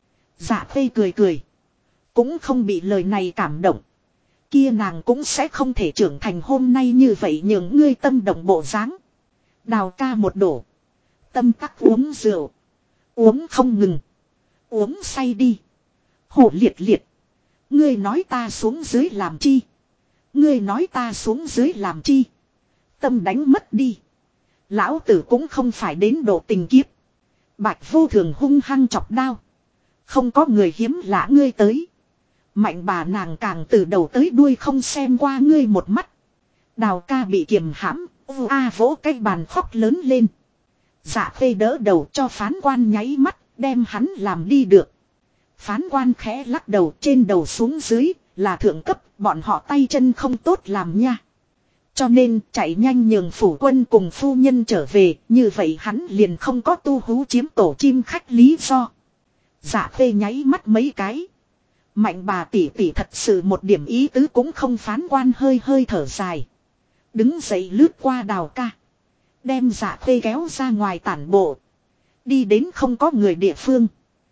Dạ khê cười cười. Cũng không bị lời này cảm động. Kia nàng cũng sẽ không thể trưởng thành hôm nay như vậy, nhường ngươi tâm động bộ dáng. Đào ca một đổ. Tâm tắc uống rượu. Uống không ngừng. Uống say đi. Hổ liệt liệt. Ngươi nói ta xuống dưới làm chi? Ngươi nói ta xuống dưới làm chi? Tâm đánh mất đi. Lão tử cũng không phải đến độ tình kiếp. Bạch vô thường hung hăng chọc đao. Không có người hiếm lạ ngươi tới. Mạnh bà nàng càng từ đầu tới đuôi không xem qua ngươi một mắt. Đào ca bị kiềm hãm, vỗ cái bàn khóc lớn lên. Dạ khê đỡ đầu cho phán quan nháy mắt, đem hắn làm đi được. Phán quan khẽ lắc đầu, trên đầu xuống dưới, là thượng cấp, bọn họ tay chân không tốt làm nha. Cho nên chạy nhanh nhường phủ quân cùng phu nhân trở về, như vậy hắn liền không có tu hú chiếm tổ chim khách lý do. Dạ khê nháy mắt mấy cái. Mạnh bà tỷ tỷ thật sự một điểm ý tứ cũng không. Phán quan hơi hơi thở dài. Đứng dậy lướt qua đào ca. Đem dạ khê kéo ra ngoài tản bộ. Đi đến không có người địa phương.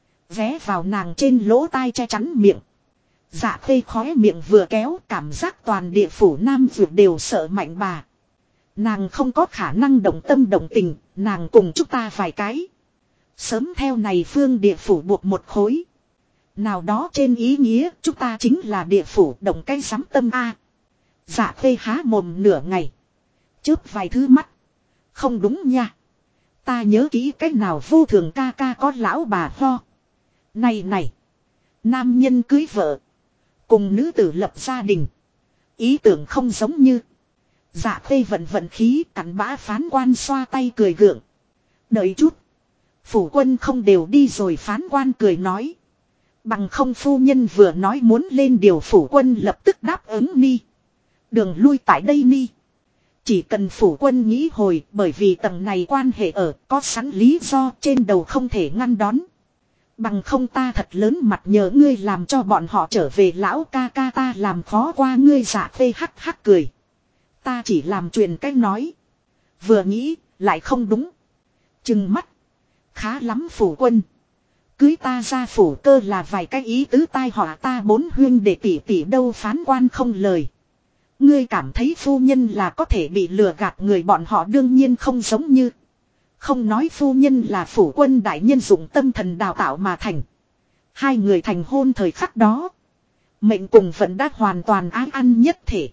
Vé vào nàng trên lỗ tai che chắn miệng. Dạ khê khóe miệng vừa kéo, cảm giác toàn địa phủ Nam Dược đều sợ mạnh bà. Nàng không có khả năng động tâm động tình, nàng cùng chúng ta vài cái. Sớm theo này phương địa phủ buộc một khối. Nào đó trên ý nghĩa chúng ta chính là địa phủ, động cái sắm tâm a. Dạ khê há mồm nửa ngày. Chớp vài thứ mắt. Không đúng nha. Ta nhớ kỹ cách nào vô thường ca ca có lão bà ho. Này. Nam nhân cưới vợ. Cùng nữ tử lập gia đình. Ý tưởng không giống như. Dạ khê vận khí cắn bã. Phán quan xoa tay cười gượng. Đợi chút. Phủ quân không đều đi rồi. Phán quan cười nói. Bằng không phu nhân vừa nói muốn lên điều, phủ quân lập tức đáp ứng ni. Đường lui tại đây ni. Chỉ cần phủ quân nghĩ hồi, bởi vì tầng này quan hệ ở, có sẵn lý do trên đầu không thể ngăn đón. Bằng không ta thật lớn mặt nhờ ngươi làm cho bọn họ trở về, lão ca ca ta làm khó qua ngươi. Dạ phê hắc hắc cười. Ta chỉ làm truyền cách nói. Vừa nghĩ, lại không đúng. Chừng mắt. Khá lắm phủ quân. Cưới ta ra phủ cơ là vài cái ý tứ tai họa ta 4 huynh để tỷ tỷ đâu. Phán quan không lời. Ngươi cảm thấy phu nhân là có thể bị lừa gạt người, bọn họ đương nhiên không giống như. Không nói phu nhân là phủ quân đại nhân dụng tâm thần đào tạo mà thành. Hai người thành hôn thời khắc đó. Mệnh cùng vẫn đã hoàn toàn ái ăn nhất thể.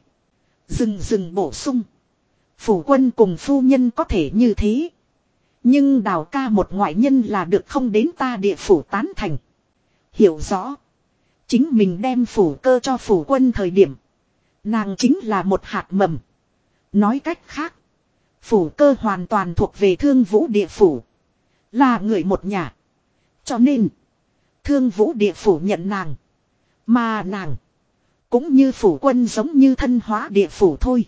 Dừng bổ sung. Phủ quân cùng phu nhân có thể như thế. Nhưng Đào ca một ngoại nhân là được không đến ta địa phủ tán thành. Hiểu rõ. Chính mình đem phủ cơ cho phủ quân thời điểm. Nàng chính là một hạt mầm. Nói cách khác. Phủ cơ hoàn toàn thuộc về Thương Vũ địa phủ. Là người một nhà. Cho nên. Thương Vũ địa phủ nhận nàng. Mà nàng. Cũng như phủ quân giống như thân hóa địa phủ thôi.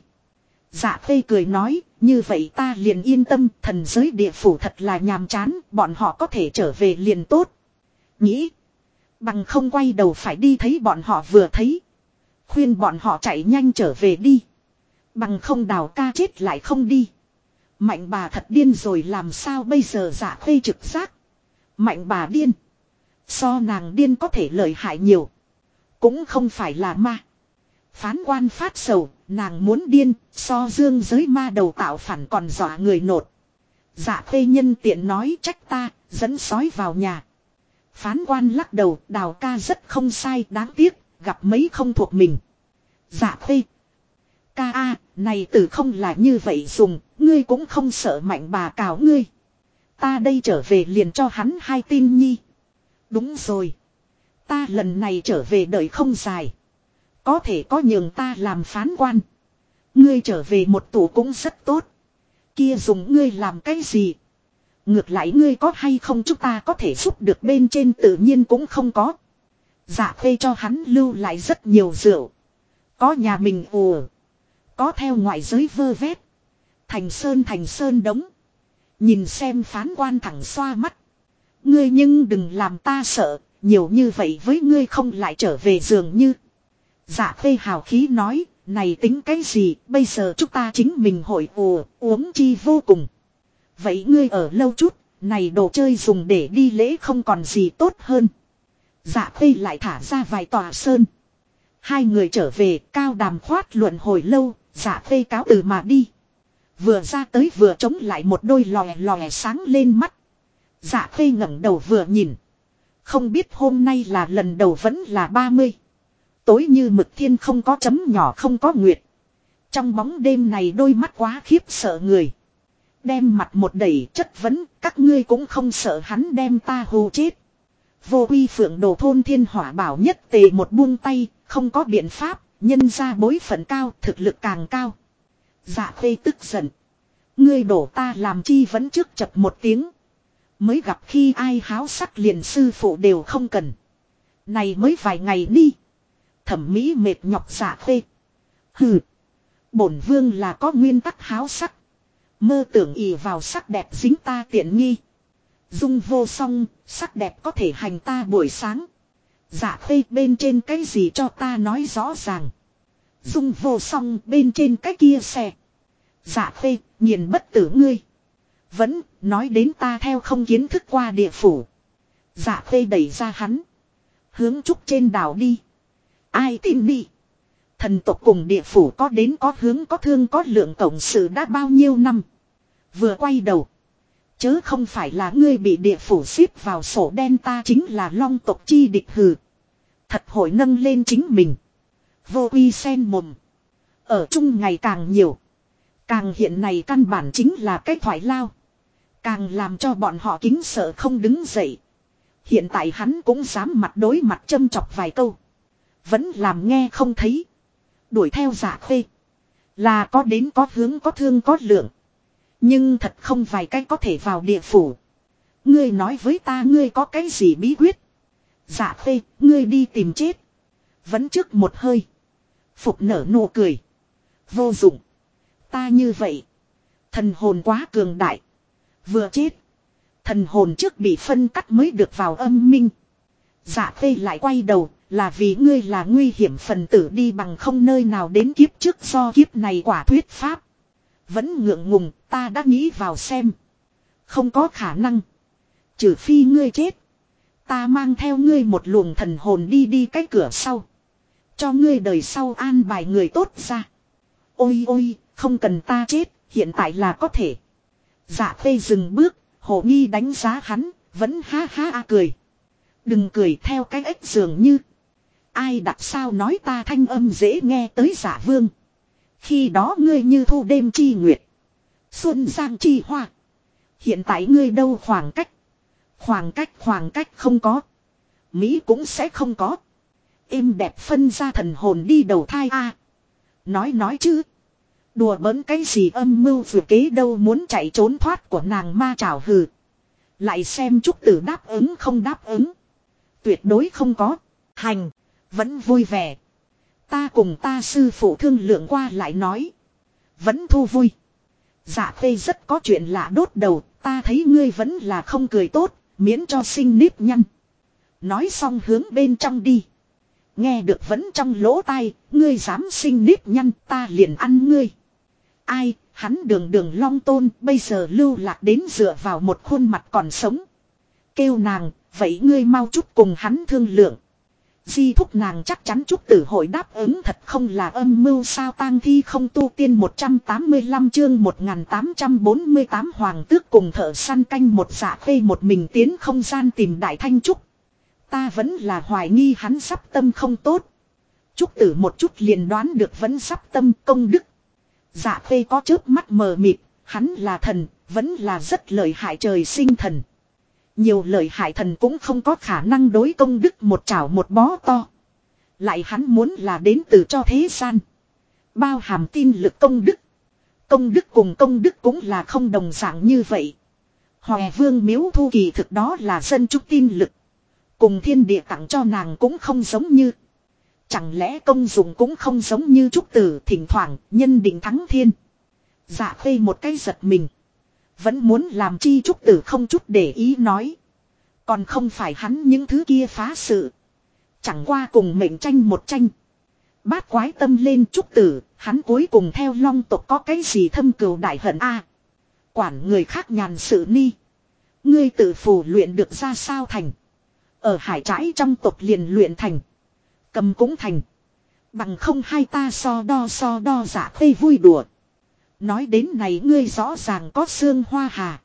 Dạ Phê cười nói. Như vậy ta liền yên tâm. Thần giới địa phủ thật là nhàm chán. Bọn họ có thể trở về liền tốt. Nghĩ. Bằng không quay đầu phải đi thấy bọn họ vừa thấy. Khuyên bọn họ chạy nhanh trở về đi. Bằng không Đào ca chết lại không đi. Mạnh bà thật điên rồi làm sao bây giờ. Dạ Phê trực giác. Mạnh bà điên. So nàng điên có thể lợi hại nhiều. Cũng không phải là ma. Phán quan phát sầu. Nàng muốn điên. So dương giới ma đầu tạo phản còn dọa người nột. Dạ Phê nhân tiện nói trách ta. Dẫn sói vào nhà. Phán quan lắc đầu. Đào ca rất không sai, đáng tiếc. Gặp mấy không thuộc mình. Dạ Phê. Ca a, này từ không là như vậy dùng. Ngươi cũng không sợ mạnh bà cào ngươi. Ta đây trở về liền cho hắn 2 tin nhi. Đúng rồi. Ta lần này trở về đợi không dài. Có thể có nhường ta làm phán quan. Ngươi trở về một tủ cũng rất tốt. Kia dùng ngươi làm cái gì? Ngược lại ngươi có hay không chúng ta có thể giúp được bên trên tự nhiên cũng không có. Dạ Phê cho hắn lưu lại rất nhiều rượu. Có nhà mình ùa. Có theo ngoại giới vơ vét. Thành sơn đống. Nhìn xem phán quan thẳng xoa mắt. Ngươi nhưng đừng làm ta sợ. Nhiều như vậy với ngươi không lại trở về dường như. Dạ Phê hào khí nói. Này tính cái gì, bây giờ chúng ta chính mình hội ùa, uống chi vô cùng. Vậy ngươi ở lâu chút, này đồ chơi dùng để đi lễ không còn gì tốt hơn. Dạ Phê lại thả ra vài tòa sơn. Hai người trở về, cao đàm khoát luận hồi lâu, Dạ Phê cáo từ mà đi. Vừa ra tới vừa chống lại một đôi lòe lòe sáng lên mắt. Dạ Phê ngẩng đầu vừa nhìn. Không biết hôm nay là lần đầu vẫn là 30. Tối như mực thiên không có chấm nhỏ không có nguyệt. Trong bóng đêm này đôi mắt quá khiếp sợ người. Đem mặt một đẩy chất vấn, các ngươi cũng không sợ hắn đem ta hù chết. Vô Uy Phượng Đồ thôn Thiên Hỏa Bảo nhất tề một buông tay, không có biện pháp, nhân ra bối phận cao, thực lực càng cao. Dạ Phê tức giận. Ngươi đổ ta làm chi vẫn trước chập một tiếng. Mới gặp khi ai háo sắc liền sư phụ đều không cần. Này mới vài ngày đi. Thẩm mỹ mệt nhọc Dạ Phê. Hừ. Bổn vương là có nguyên tắc háo sắc. Mơ tưởng ỷ vào sắc đẹp dính ta tiện nghi. Dung vô song, sắc đẹp có thể hành ta buổi sáng. Dạ Phê bên trên cái gì cho ta nói rõ ràng. Dung vô song bên trên cái kia xe. Dạ Phê, nghiền bất tử ngươi. Vẫn, nói đến ta theo không kiến thức qua địa phủ. Dạ Phê đẩy ra hắn. Hướng trúc trên đảo đi. Ai tin đi. Thần tộc cùng địa phủ có đến có hướng có thương có lượng tổng sự đã bao nhiêu năm. Vừa quay đầu. Chớ không phải là ngươi bị địa phủ xếp vào sổ đen, ta chính là long tộc chi địch hừ. Thật hội nâng lên chính mình. Vô Uy sen mồm. Ở chung ngày càng nhiều. Càng hiện này căn bản chính là cái thoại lao. Càng làm cho bọn họ kính sợ không đứng dậy. Hiện tại hắn cũng dám mặt đối mặt châm chọc vài câu. Vẫn làm nghe không thấy. Đuổi theo Dạ Phê. Là có đến có hướng có thương có lượng. Nhưng thật không vài cái có thể vào địa phủ. Ngươi nói với ta ngươi có cái gì bí quyết. Dạ Phê, ngươi đi tìm chết. Vẫn trước một hơi. Phục nở nụ cười. Vô dụng. Ta như vậy. Thần hồn quá cường đại. Vừa chết. Thần hồn trước bị phân cắt mới được vào âm minh. Dạ khê lại quay đầu. Là vì ngươi là nguy hiểm phần tử đi bằng không nơi nào đến kiếp trước do kiếp này quả thuyết pháp. Vẫn ngượng ngùng, ta đã nghĩ vào xem. Không có khả năng. Trừ phi ngươi chết. Ta mang theo ngươi một luồng thần hồn đi cái cửa sau. Cho ngươi đời sau an bài người tốt ra. Ôi ôi, không cần ta chết, hiện tại là có thể. Dạ khê dừng bước, hồ nghi đánh giá hắn, vẫn ha ha cười. Đừng cười theo cái ếch dường như. Ai đặt sao nói ta thanh âm dễ nghe tới Dạ Vương. Khi đó ngươi như thu đêm chi nguyệt. Xuân giang chi hoa. Hiện tại ngươi đâu khoảng cách. Khoảng cách không có. Mỹ cũng sẽ không có. Êm đẹp phân ra thần hồn đi đầu thai a. Nói chứ. Đùa bỡn cái gì âm mưu vừa kế đâu muốn chạy trốn thoát của nàng ma trảo hừ. Lại xem Trúc Tử đáp ứng không đáp ứng. Tuyệt đối không có. Hành. Vẫn vui vẻ. Ta cùng ta sư phụ thương lượng qua lại nói. Vẫn thu vui. Dạ khê rất có chuyện lạ đốt đầu. Ta thấy ngươi vẫn là không cười tốt. Miễn cho sinh nếp nhăn. Nói xong hướng bên trong đi. Nghe được vẫn trong lỗ tai. Ngươi dám sinh nếp nhăn ta liền ăn ngươi. Ai hắn đường Long Tôn. Bây giờ lưu lạc đến dựa vào một khuôn mặt còn sống. Kêu nàng. Vậy ngươi mau chút cùng hắn thương lượng. Di thúc nàng chắc chắn Trúc Tử hội đáp ứng thật không là âm mưu sao tang thi không tu tiên 185 chương 1848 hoàng tước cùng thợ săn canh một dạ khê một mình tiến không gian tìm Đại Thanh Trúc. Ta vẫn là hoài nghi hắn sắp tâm không tốt. Trúc Tử một chút liền đoán được vẫn sắp tâm công đức. Dạ khê có chớp mắt mờ mịt, hắn là thần, vẫn là rất lợi hại trời sinh thần. Nhiều lợi hại thần cũng không có khả năng đối công đức một chảo một bó to. Lại hắn muốn là đến từ cho thế gian. Bao hàm tin lực công đức. Công đức cùng công đức cũng là không đồng dạng như vậy. Hòe vương miếu thu kỳ thực đó là dân chúc tin lực. Cùng thiên địa tặng cho nàng cũng không giống như. Chẳng lẽ công dụng cũng không giống như Trúc Tử thỉnh thoảng nhân định thắng thiên. Dạ khê một cái giật mình. Vẫn muốn làm chi Trúc Tử không chút để ý nói. Còn không phải hắn những thứ kia phá sự. Chẳng qua cùng mệnh tranh một tranh. Bát quái tâm lên Trúc Tử, hắn cuối cùng theo Long tộc có cái gì thâm cừu đại hận a? Quản người khác nhàn sự ni. Ngươi tự phù luyện được ra sao thành. Ở hải trãi trong tộc liền luyện thành. Cầm cũng thành. Bằng không hai ta so đo giả khê vui đùa. Nói đến này ngươi rõ ràng có xương hoa hà.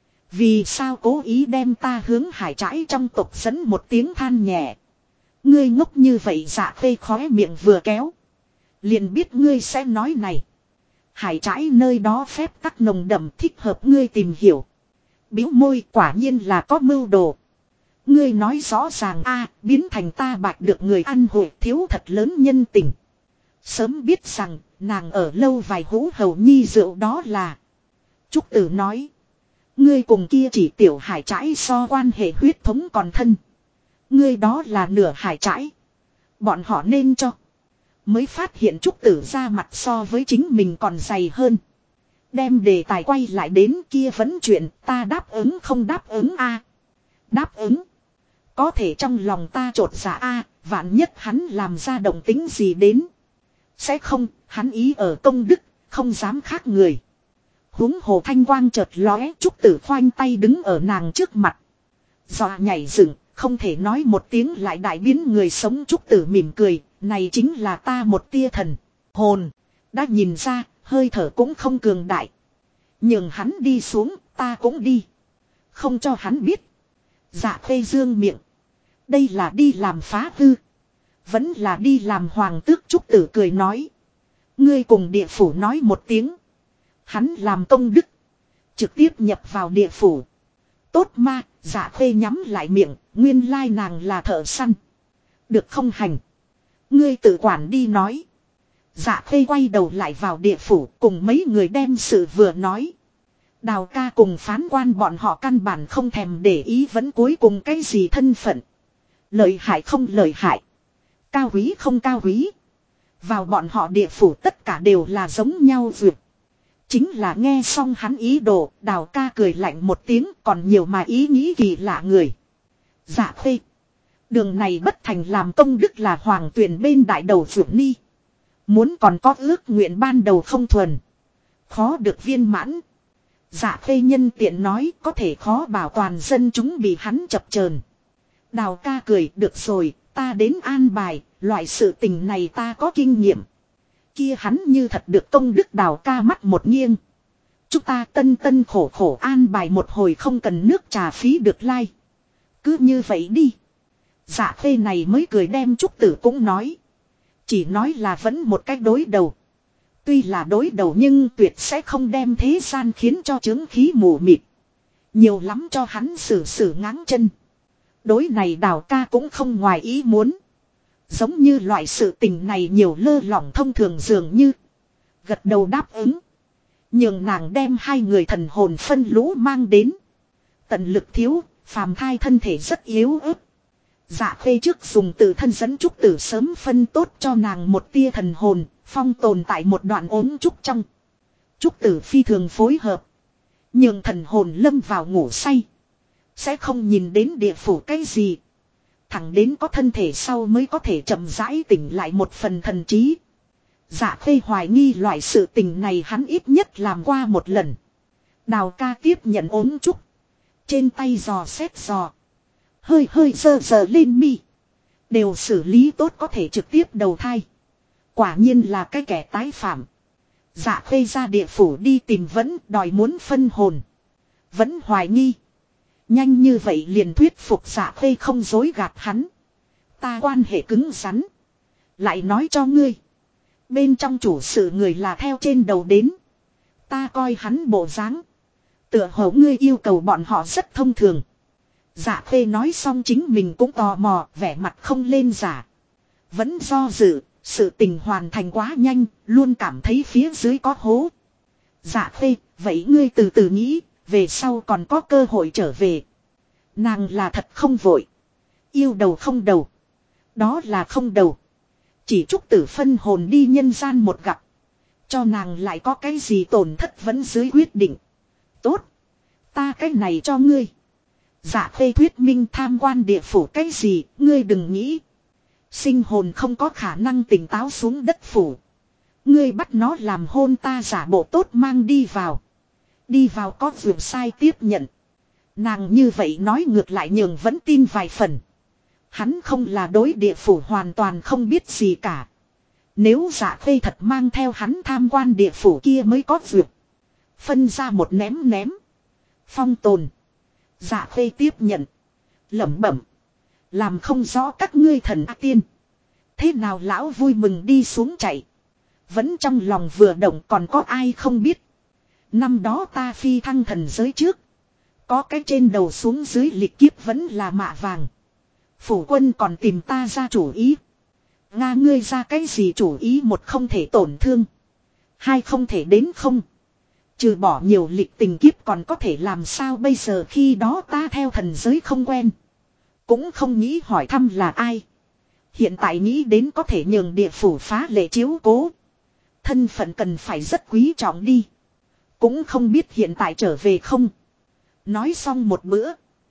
Vì sao cố ý đem ta hướng hải trãi trong tộc dẫn một tiếng than nhẹ. Ngươi ngốc như vậy dạ khê khóe miệng vừa kéo. Liền biết ngươi sẽ nói này. Hải trãi nơi đó phép tắc nồng đậm thích hợp ngươi tìm hiểu. Biếu môi quả nhiên là có mưu đồ. Ngươi nói rõ ràng a biến thành ta bạch được người ăn hội thiếu thật lớn nhân tình. Sớm biết rằng nàng ở lâu vài hũ hầu nhi rượu đó là. Trúc Tử nói. Ngươi cùng kia chỉ tiểu hải trãi so quan hệ huyết thống còn thân. Ngươi đó là nửa hải trãi. Bọn họ nên cho. Mới phát hiện Trúc Tử ra mặt so với chính mình còn dày hơn. Đem đề tài quay lại đến kia vẫn chuyện ta đáp ứng không đáp ứng a. Đáp ứng. Có thể trong lòng ta trột dạ a, vạn nhất hắn làm ra động tính gì đến. Sẽ không, hắn ý ở công đức, không dám khác người. Huống hồ thanh quang chợt lóe, Trúc Tử khoanh tay đứng ở nàng trước mặt. Dọa nhảy dựng, không thể nói một tiếng lại đại biến người sống. Trúc Tử mỉm cười, này chính là ta một tia thần, hồn. Đã nhìn ra, hơi thở cũng không cường đại. Nhưng hắn đi xuống, ta cũng đi. Không cho hắn biết. Dạ khê dương miệng. Đây là đi làm phá hư. Vẫn là đi làm hoàng tước. Trúc Tử cười nói. Ngươi cùng địa phủ nói một tiếng. Hắn làm công đức. Trực tiếp nhập vào địa phủ. Tốt ma, dạ khê nhắm lại miệng. Nguyên lai nàng là thợ săn. Được không hành. Ngươi tự quản đi nói. Dạ khê quay đầu lại vào địa phủ. Cùng mấy người đem sự vừa nói. Đào ca cùng phán quan bọn họ căn bản không thèm để ý vẫn cuối cùng cái gì thân phận. Lợi hại không lợi hại. Cao quý không cao quý. Vào bọn họ địa phủ tất cả đều là giống nhau vượt. Chính là nghe xong hắn ý đồ, Đào ca cười lạnh một tiếng, còn nhiều mà ý nghĩ kỳ lạ người. Dạ Khê. Đường này bất thành làm công đức là hoàng tuyển bên đại đầu Phượng Ni. Muốn còn có ước nguyện ban đầu không thuần. Khó được viên mãn. Dạ Khê nhân tiện nói có thể khó bảo toàn dân chúng bị hắn chập chờn. Đào ca cười, được rồi, ta đến an bài, loại sự tình này ta có kinh nghiệm. Kia hắn như thật được công đức. Đào ca mắt một nghiêng. Chúng ta tân tân khổ khổ an bài một hồi không cần nước trà phí được lai. Cứ như vậy đi. Dạ Khê này mới cười đem Trúc Tử cũng nói. Chỉ nói là vẫn một cách đối đầu. Tuy là đối đầu nhưng tuyệt sẽ không đem thế gian khiến cho chứng khí mù mịt. Nhiều lắm cho hắn xử ngáng chân. Đối này Đào ca cũng không ngoài ý muốn. Giống như loại sự tình này nhiều lơ lỏng thông thường dường như. Gật đầu đáp ứng. Nhường nàng đem hai người thần hồn phân lũ mang đến. Tận lực thiếu, phàm thai thân thể rất yếu ớt. Dạ Khê trước dùng tự thân dẫn Trúc Tử sớm phân tốt cho nàng một tia thần hồn, phong tồn tại một đoạn ốm trúc trong. Trúc Tử phi thường phối hợp. Nhưng thần hồn lâm vào ngủ say. Sẽ không nhìn đến địa phủ cái gì. Thẳng đến có thân thể sau mới có thể chậm rãi tỉnh lại một phần thần trí. Dạ Khê hoài nghi loại sự tình này hắn ít nhất làm qua một lần. Đào ca tiếp nhận ốm trúc. Trên tay dò xét dò. Hơi sờ lên mi. Đều xử lý tốt có thể trực tiếp đầu thai. Quả nhiên là cái kẻ tái phạm. Dạ Khê ra địa phủ đi tìm vẫn đòi muốn phân hồn. Vẫn hoài nghi. Nhanh như vậy liền thuyết phục Dạ Khê không dối gạt hắn. Ta quan hệ cứng rắn. Lại nói cho ngươi. Bên trong chủ sự người là theo trên đầu đến. Ta coi hắn bộ dáng. Tựa hồ ngươi yêu cầu bọn họ rất thông thường. Dạ Khê nói xong chính mình cũng tò mò, vẻ mặt không lên giả. Vẫn do dự, sự tình hoàn thành quá nhanh, luôn cảm thấy phía dưới có hố. Dạ Khê, vậy ngươi từ từ nghĩ, về sau còn có cơ hội trở về. Nàng là thật không vội. Yêu đầu không đầu. Đó là không đầu. Chỉ Trúc Tử phân hồn đi nhân gian một gặp. Cho nàng lại có cái gì tổn thất vẫn dưới quyết định. Tốt. Ta cái này cho ngươi. Dạ Khê thuyết minh tham quan địa phủ cái gì, ngươi đừng nghĩ. Sinh hồn không có khả năng tỉnh táo xuống đất phủ. Ngươi bắt nó làm hôn ta giả bộ tốt mang đi vào. Đi vào có vượt sai tiếp nhận. Nàng như vậy nói ngược lại nhường vẫn tin vài phần. Hắn không là đối địa phủ hoàn toàn không biết gì cả. Nếu Dạ Khê thật mang theo hắn tham quan địa phủ kia mới có vượt. Phân ra một ném. Phong tồn. Dạ Khê tiếp nhận. Lẩm bẩm. Làm không rõ các ngươi thần A Tiên. Thế nào lão vui mừng đi xuống chạy. Vẫn trong lòng vừa động còn có ai không biết. Năm đó ta phi thăng thần giới trước. Có cái trên đầu xuống dưới lịch kiếp vẫn là mạ vàng. Phủ quân còn tìm ta ra chủ ý. Nga ngươi ra cái gì chủ ý, một không thể tổn thương. Hai không thể đến không. Trừ bỏ nhiều lịch tình kiếp còn có thể làm sao bây giờ, khi đó ta theo thần giới không quen. Cũng không nghĩ hỏi thăm là ai. Hiện tại nghĩ đến có thể nhường địa phủ phá lệ chiếu cố. Thân phận cần phải rất quý trọng đi. Cũng không biết hiện tại trở về không. Nói xong một bữa.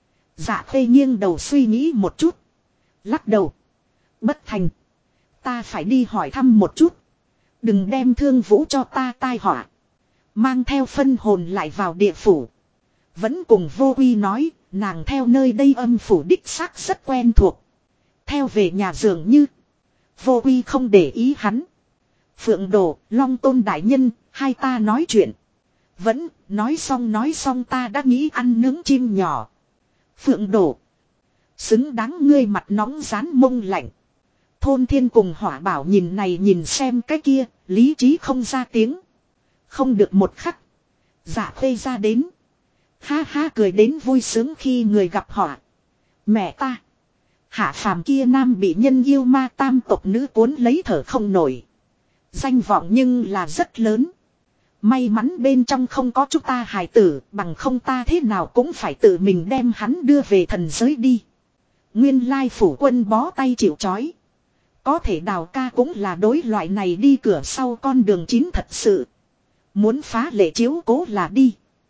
Dạ Khê nghiêng đầu suy nghĩ một chút. Lắc đầu. Bất thành. Ta phải đi hỏi thăm một chút. Đừng đem Thương Vũ cho ta tai họa. Mang theo phân hồn lại vào địa phủ. Vẫn cùng Vô Uy nói, nàng theo nơi đây âm phủ đích xác rất quen thuộc. Theo về nhà dường như. Vô Uy không để ý hắn. Phượng Đồ, Long Tôn đại nhân, hai ta nói chuyện. Vẫn, nói xong ta đã nghĩ ăn nướng chim nhỏ. Phượng Đồ. Xứng đáng ngươi mặt nóng rán mông lạnh. Thôn Thiên cùng Hỏa Bảo nhìn này nhìn xem cái kia, lý trí không ra tiếng. Không được một khắc. Dạ Khê ra đến. Ha ha cười đến vui sướng khi người gặp họ. Mẹ ta. Hạ phàm kia nam bị nhân yêu ma tam tộc nữ cuốn lấy thở không nổi. Danh vọng nhưng là rất lớn. May mắn bên trong không có chúng ta hài tử, bằng không ta thế nào cũng phải tự mình đem hắn đưa về thần giới đi. Nguyên lai phủ quân bó tay chịu chói. Có thể Đào ca cũng là đối loại này đi cửa sau con đường chín thật sự. Muốn phá lệ chiếu cố là đi.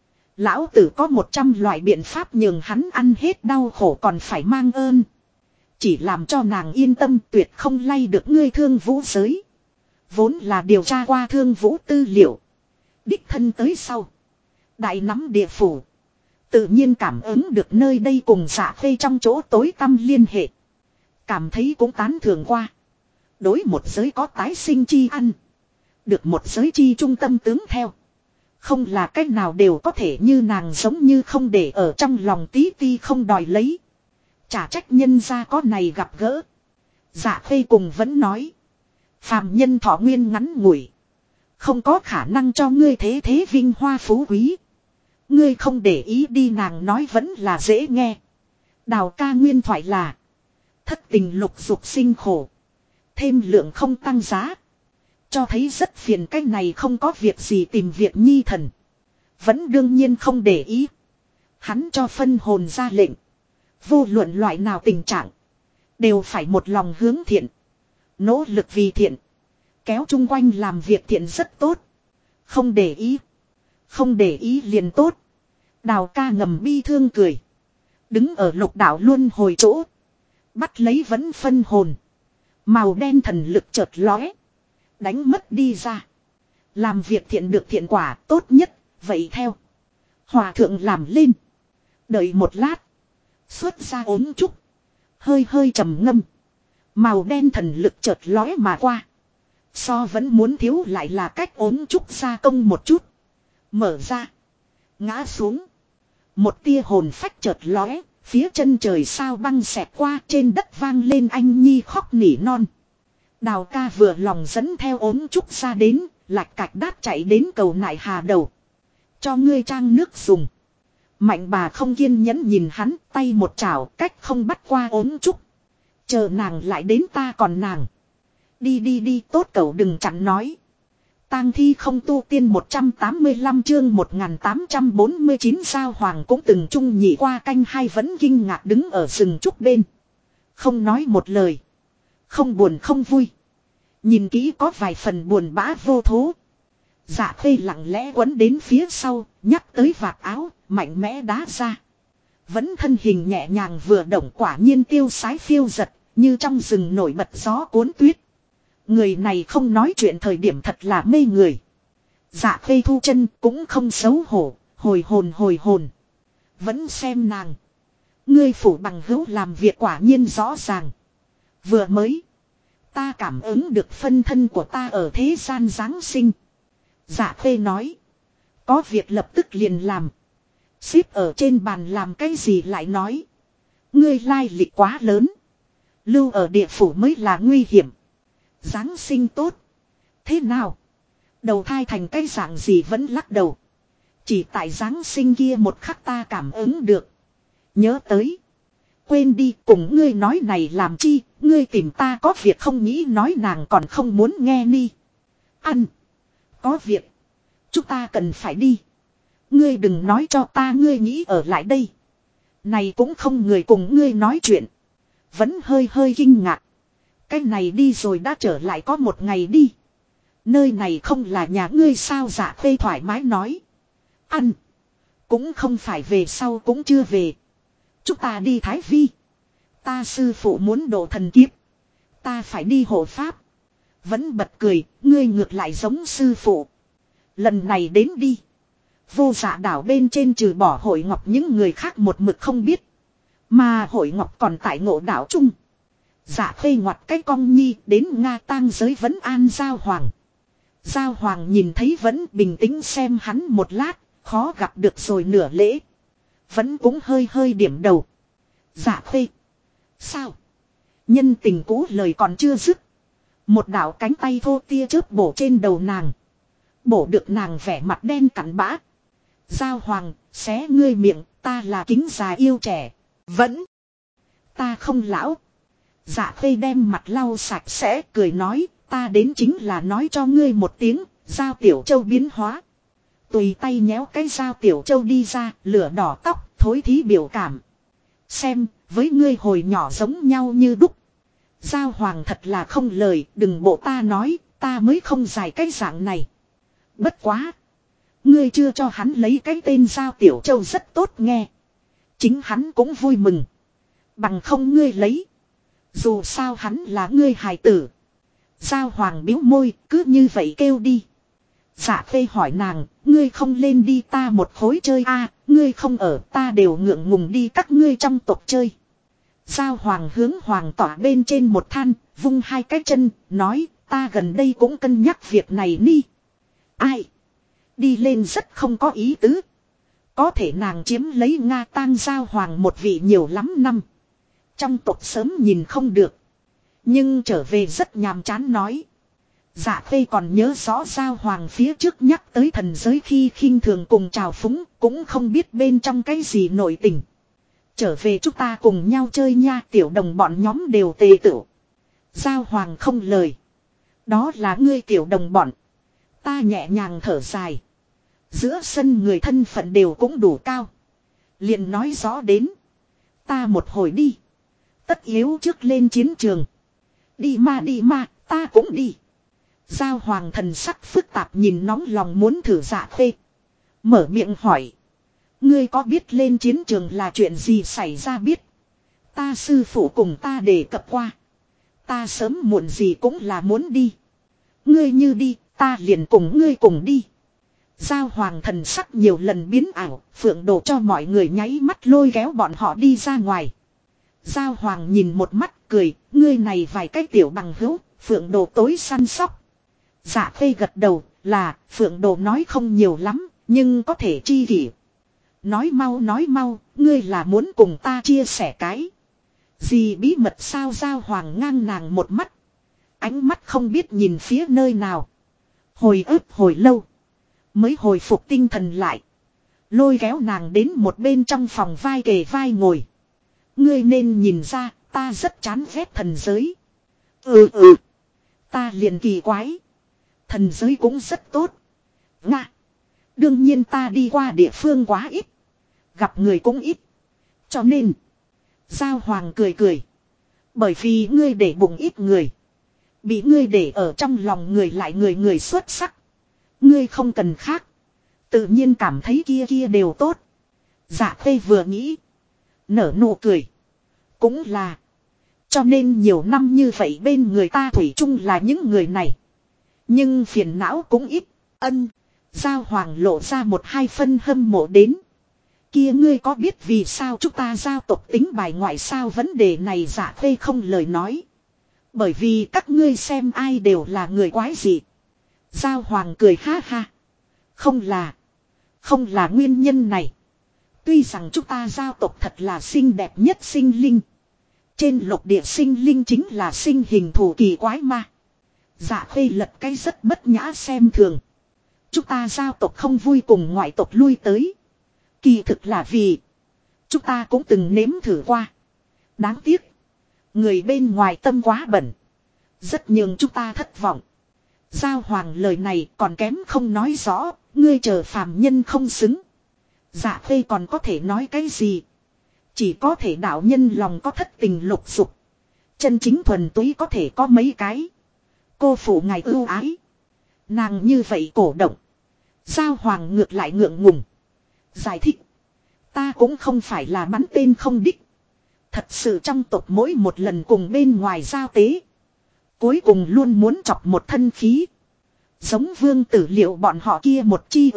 Lão tử có 100 loại biện pháp nhường hắn ăn hết đau khổ còn phải mang ơn. Chỉ làm cho nàng yên tâm tuyệt không lay được ngươi Thương Vũ giới. Vốn là điều tra qua Thương Vũ tư liệu. Đích thân tới sau. Đại nắm địa phủ. Tự nhiên cảm ứng được nơi đây cùng Dạ Khê trong chỗ tối tăm liên hệ. Cảm thấy cũng tán thưởng qua. Đối một giới có tái sinh chi ăn. Được một giới chi trung tâm tướng theo. Không là cách nào đều có thể như nàng giống như không để ở trong lòng tí ti không đòi lấy. Chả trách nhân ra có này gặp gỡ. Dạ Khê cùng vẫn nói. Phàm nhân thọ nguyên ngắn ngủi. Không có khả năng cho ngươi thế thế vinh hoa phú quý. Ngươi không để ý đi nàng nói vẫn là dễ nghe. Đào ca nguyên thoại là. Thất tình lục dục sinh khổ. Thêm lượng không tăng giá. Cho thấy rất phiền cái này không có việc gì tìm việc nhi thần. Vẫn đương nhiên không để ý. Hắn cho phân hồn ra lệnh. Vô luận loại nào tình trạng. Đều phải một lòng hướng thiện. Nỗ lực vì thiện. Kéo chung quanh làm việc thiện rất tốt. Không để ý. Không để ý liền tốt. Đào ca ngầm bi thương cười. Đứng ở lục đạo luân hồi chỗ. Bắt lấy vẫn phân hồn. Màu đen thần lực chợt lóe. Đánh mất đi ra. Làm việc thiện được thiện quả tốt nhất. Vậy theo. Hòa thượng làm lên. Đợi một lát. Xuất ra ốm trúc. Hơi hơi trầm ngâm. Màu đen thần lực chợt lóe mà qua. So vẫn muốn thiếu lại là cách ốm trúc gia công một chút. Mở ra. Ngã xuống. Một tia hồn phách chợt lóe. Phía chân trời sao băng xẹt qua trên đất vang lên anh nhi khóc nỉ non. Đào ca vừa lòng dẫn theo ốm trúc ra đến. Lạch cạch đát chạy đến cầu nại hà đầu. Cho ngươi trang nước dùng. Mạnh bà không kiên nhẫn nhìn hắn tay một chảo cách không bắt qua ốm trúc. Chờ nàng lại đến ta còn nàng. Đi đi đi tốt cậu đừng chặn nói. Tang thi không tu tiên 185 chương 1849 sao hoàng cũng từng chung nhị qua canh hai vẫn kinh ngạc đứng ở rừng trúc bên. Không nói một lời. Không buồn không vui. Nhìn kỹ có vài phần buồn bã vô thố. Dạ Khê lặng lẽ quấn đến phía sau, nhắc tới vạt áo, mạnh mẽ đá ra. Vẫn thân hình nhẹ nhàng vừa động quả nhiên tiêu sái phiêu giật, như trong rừng nổi bật gió cuốn tuyết. Người này không nói chuyện thời điểm thật là mê người. Dạ Khê thu chân cũng không xấu hổ, hồi hồn. Vẫn xem nàng. Ngươi phủ bằng hữu làm việc quả nhiên rõ ràng. Vừa mới. Ta cảm ứng được phân thân của ta ở thế gian Giáng sinh. Dạ Khê nói. Có việc lập tức liền làm. Xếp ở trên bàn làm cái gì lại nói. Ngươi lai lịch quá lớn. Lưu ở địa phủ mới là nguy hiểm. Giáng sinh tốt. Thế nào? Đầu thai thành cái dạng gì vẫn lắc đầu. Chỉ tại Giáng sinh kia một khắc ta cảm ứng được. Nhớ tới. Quên đi cùng ngươi nói này làm chi. Ngươi tìm ta có việc không nghĩ nói nàng còn không muốn nghe ni. Ăn. Có việc. Chúng ta cần phải đi. Ngươi đừng nói cho ta ngươi nghĩ ở lại đây. Này cũng không người cùng ngươi nói chuyện. Vẫn hơi kinh ngạc. Cái này đi rồi đã trở lại có một ngày đi. Nơi này không là nhà ngươi sao Dạ Khê thoải mái nói. Ăn. Cũng không phải về sau cũng chưa về. Chúng ta đi Thái Vi. Ta sư phụ muốn độ thần kiếp. Ta phải đi hộ pháp. Vẫn bật cười, ngươi ngược lại giống sư phụ. Lần này đến đi. Vô Dạ đảo bên trên trừ bỏ Hội Ngọc những người khác một mực không biết. Mà Hội Ngọc còn tại Ngộ đảo chung. Dạ Khê ngoặt cái cong nhi đến Nga tang giới vẫn an Giao Hoàng. Giao Hoàng nhìn thấy vẫn bình tĩnh xem hắn một lát, khó gặp được rồi nửa lễ. Vẫn cũng hơi điểm đầu. Dạ Khê. Sao? Nhân tình cũ lời còn chưa dứt. Một đạo cánh tay thô tia chớp bổ trên đầu nàng. Bổ được nàng vẻ mặt đen cặn bã. Giao Hoàng, xé ngươi miệng, ta là kính già yêu trẻ. Vẫn. Ta không lão. Dạ Khê đem mặt lau sạch sẽ cười nói, ta đến chính là nói cho ngươi một tiếng, Giao Tiểu Châu biến hóa. Tùy tay nhéo cái Giao Tiểu Châu đi ra, lửa đỏ tóc, thối thí biểu cảm. Xem, với ngươi hồi nhỏ giống nhau như đúc. Giao Hoàng thật là không lời, đừng bộ ta nói, ta mới không dài cái dạng này. Bất quá. Ngươi chưa cho hắn lấy cái tên Giao Tiểu Châu rất tốt nghe. Chính hắn cũng vui mừng. Bằng không ngươi lấy. Dù sao hắn là ngươi hài tử. Giao Hoàng biếu môi, cứ như vậy kêu đi. Dạ Khê hỏi nàng, ngươi không lên đi ta một khối chơi a, ngươi không ở ta đều ngượng ngùng đi các ngươi trong tộc chơi. Giao Hoàng hướng Hoàng tỏa bên trên một than, vung hai cái chân, nói, ta gần đây cũng cân nhắc việc này ni. Ai? Đi lên rất không có ý tứ. Có thể nàng chiếm lấy Nga tang Giao Hoàng một vị nhiều lắm năm. Trong tộc sớm nhìn không được. Nhưng trở về rất nhàm chán nói. Dạ Khê còn nhớ rõ Giao Hoàng phía trước nhắc tới thần giới khi khinh thường cùng trào phúng, cũng không biết bên trong cái gì nội tình. Trở về chúng ta cùng nhau chơi nha, tiểu đồng bọn nhóm đều tề tựu. Giao Hoàng không lời. Đó là ngươi tiểu đồng bọn. Ta nhẹ nhàng thở dài. Giữa sân người thân phận đều cũng đủ cao. Liền nói rõ đến. Ta một hồi đi. Tất yếu trước lên chiến trường. Đi mà, ta cũng đi. Giao Hoàng thần sắc phức tạp nhìn nóng lòng muốn thử Dạ Khê. Mở miệng hỏi. Ngươi có biết lên chiến trường là chuyện gì xảy ra biết. Ta sư phụ cùng ta đề cập qua. Ta sớm muộn gì cũng là muốn đi. Ngươi như đi, ta liền cùng ngươi cùng đi. Giao Hoàng thần sắc nhiều lần biến ảo, Phượng Đồ cho mọi người nháy mắt lôi kéo bọn họ đi ra ngoài. Giao Hoàng nhìn một mắt cười, ngươi này vài cái tiểu bằng hữu, Phượng Đồ tối săn sóc. Dạ Khê gật đầu, là, Phượng Đồ nói không nhiều lắm, nhưng có thể chi kỷ. Nói mau, ngươi là muốn cùng ta chia sẻ cái. Gì bí mật sao Giao Hoàng ngang nàng một mắt. Ánh mắt không biết nhìn phía nơi nào. Hồi ức hồi lâu. Mới hồi phục tinh thần lại. Lôi kéo nàng đến một bên trong phòng vai kề vai ngồi. Ngươi nên nhìn ra, ta rất chán ghét thần giới. Ta liền kỳ quái. Thần giới cũng rất tốt. Nga. Đương nhiên ta đi qua địa phương quá ít. Gặp người cũng ít. Cho nên. Giao Hoàng cười cười. Bởi vì ngươi để bụng ít người. Bị ngươi để ở trong lòng người lại người xuất sắc. Ngươi không cần khác. Tự nhiên cảm thấy kia đều tốt. Dạ Khê vừa nghĩ. Nở nụ cười. Cũng là. Cho nên nhiều năm như vậy bên người ta thủy chung là những người này. Nhưng phiền não cũng ít. Ân. Giao Hoàng lộ ra một hai phân hâm mộ đến. Kia ngươi có biết vì sao chúng ta giao tộc tính bài ngoại sao vấn đề này Dạ Khê không lời nói. Bởi vì các ngươi xem ai đều là người quái gì. Giao Hoàng cười ha ha. Không là nguyên nhân này. Tuy rằng chúng ta giao tộc thật là xinh đẹp nhất sinh linh. Trên lục địa sinh linh chính là sinh hình thù kỳ quái ma. Dạ Khê lật cái rất bất nhã xem thường. Chúng ta giao tộc không vui cùng ngoại tộc lui tới. Kỳ thực là vì chúng ta cũng từng nếm thử qua. Đáng tiếc. Người bên ngoài tâm quá bẩn. Rất nhường chúng ta thất vọng. Giao Hoàng lời này còn kém không nói rõ. Ngươi chờ phàm nhân không xứng. Dạ Khê còn có thể nói cái gì. Chỉ có thể đạo nhân lòng có thất tình lục dục. Chân chính thuần túy có thể có mấy cái. Cô phụ ngài ưu ái. Nàng như vậy cổ động. Giao Hoàng ngược lại ngượng ngùng. Giải thích. Ta cũng không phải là bắn tên không đích. Thật sự trong tộc mỗi một lần cùng bên ngoài giao tế. Cuối cùng luôn muốn chọc một thân khí. Giống vương tử liệu bọn họ kia một chi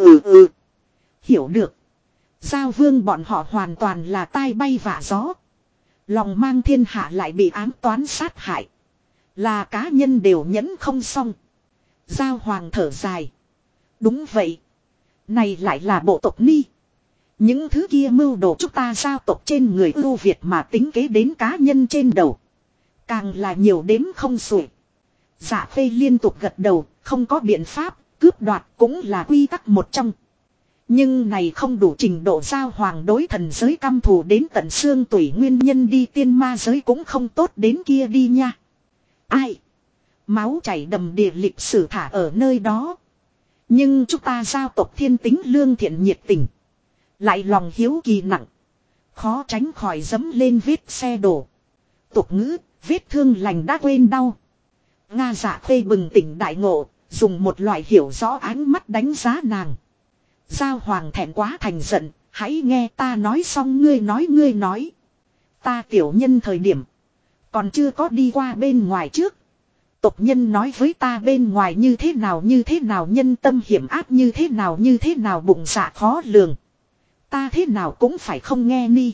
Hiểu được. Giao vương bọn họ hoàn toàn là tai bay vạ gió. Lòng mang thiên hạ lại bị ám toán sát hại. Là cá nhân đều nhẫn không xong. Giao Hoàng thở dài. Đúng vậy. Này lại là bộ tộc ni. Những thứ kia mưu đồ chúng ta giao tộc trên người ưu việt mà tính kế đến cá nhân trên đầu. Càng là nhiều đếm không xuể. Dạ Khê liên tục gật đầu, không có biện pháp, cướp đoạt cũng là quy tắc một trong. Nhưng này không đủ trình độ Giao Hoàng đối thần giới căm thù đến tận xương tủy nguyên nhân đi tiên ma giới cũng không tốt đến kia đi nha. Ai? Máu chảy đầm đìa lịch sử thả ở nơi đó. Nhưng chúng ta giao tộc thiên tính lương thiện nhiệt tình. Lại lòng hiếu kỳ nặng. Khó tránh khỏi dẫm lên vết xe đổ. Tục ngữ, vết thương lành đã quên đau. Nga Dạ Khê bừng tỉnh đại ngộ, dùng một loại hiểu rõ ánh mắt đánh giá nàng. Giao Hoàng thẹn quá thành giận, hãy nghe ta nói xong ngươi nói. Ta tiểu nhân thời điểm, còn chưa có đi qua bên ngoài trước. Tộc nhân nói với ta bên ngoài như thế nào nhân tâm hiểm áp như thế nào bụng dạ khó lường. Ta thế nào cũng phải không nghe ni.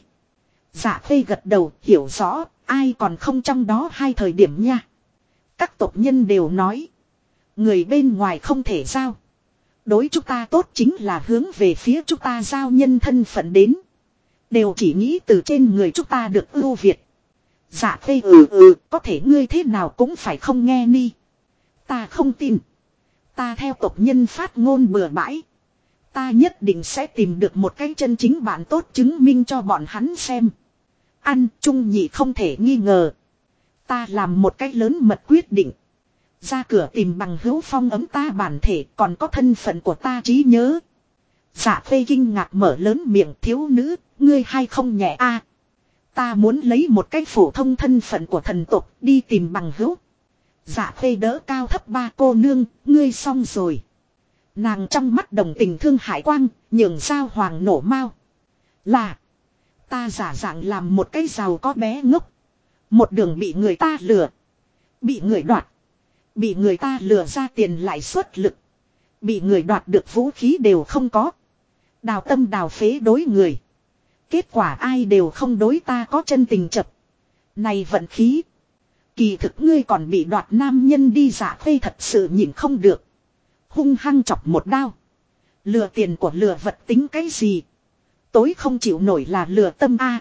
Dạ Khê gật đầu hiểu rõ, ai còn không trong đó hai thời điểm nha. Các tộc nhân đều nói, người bên ngoài không thể giao. Đối chúng ta tốt chính là hướng về phía chúng ta giao nhân thân phận đến. Đều chỉ nghĩ từ trên người chúng ta được ưu việt. Dạ Khê có thể ngươi thế nào cũng phải không nghe ni. Ta không tin. Ta theo tộc nhân phát ngôn bừa bãi. Ta nhất định sẽ tìm được một cái chân chính bạn tốt chứng minh cho bọn hắn xem. Ăn chung nhị không thể nghi ngờ. Ta làm một cách lớn mật quyết định. Ra cửa tìm bằng hữu phong ấm ta bản thể còn có thân phận của ta trí nhớ. Dạ Khê kinh ngạc mở lớn miệng thiếu nữ, ngươi hay không nhẹ a? Ta muốn lấy một cái phổ thông thân phận của thần tộc đi tìm bằng hữu. Dạ Khê đỡ cao thấp ba cô nương, ngươi xong rồi. Nàng trong mắt đồng tình thương hải quang, nhường Giao Hoàng nổ mau. Là, ta giả dạng làm một cái giàu có bé ngốc. Một đường bị người ta lừa. Bị người đoạt. Bị người ta lừa ra tiền lại suất lực. Bị người đoạt được vũ khí đều không có. Đào tâm đào phế đối người. Kết quả ai đều không đối ta có chân tình chập. Này vận khí. Kỳ thực ngươi còn bị đoạt nam nhân đi. Dạ Khê thật sự nhìn không được. Hung hăng chọc một đao. Lừa tiền của lừa vật tính cái gì. Tối không chịu nổi là lừa tâm a.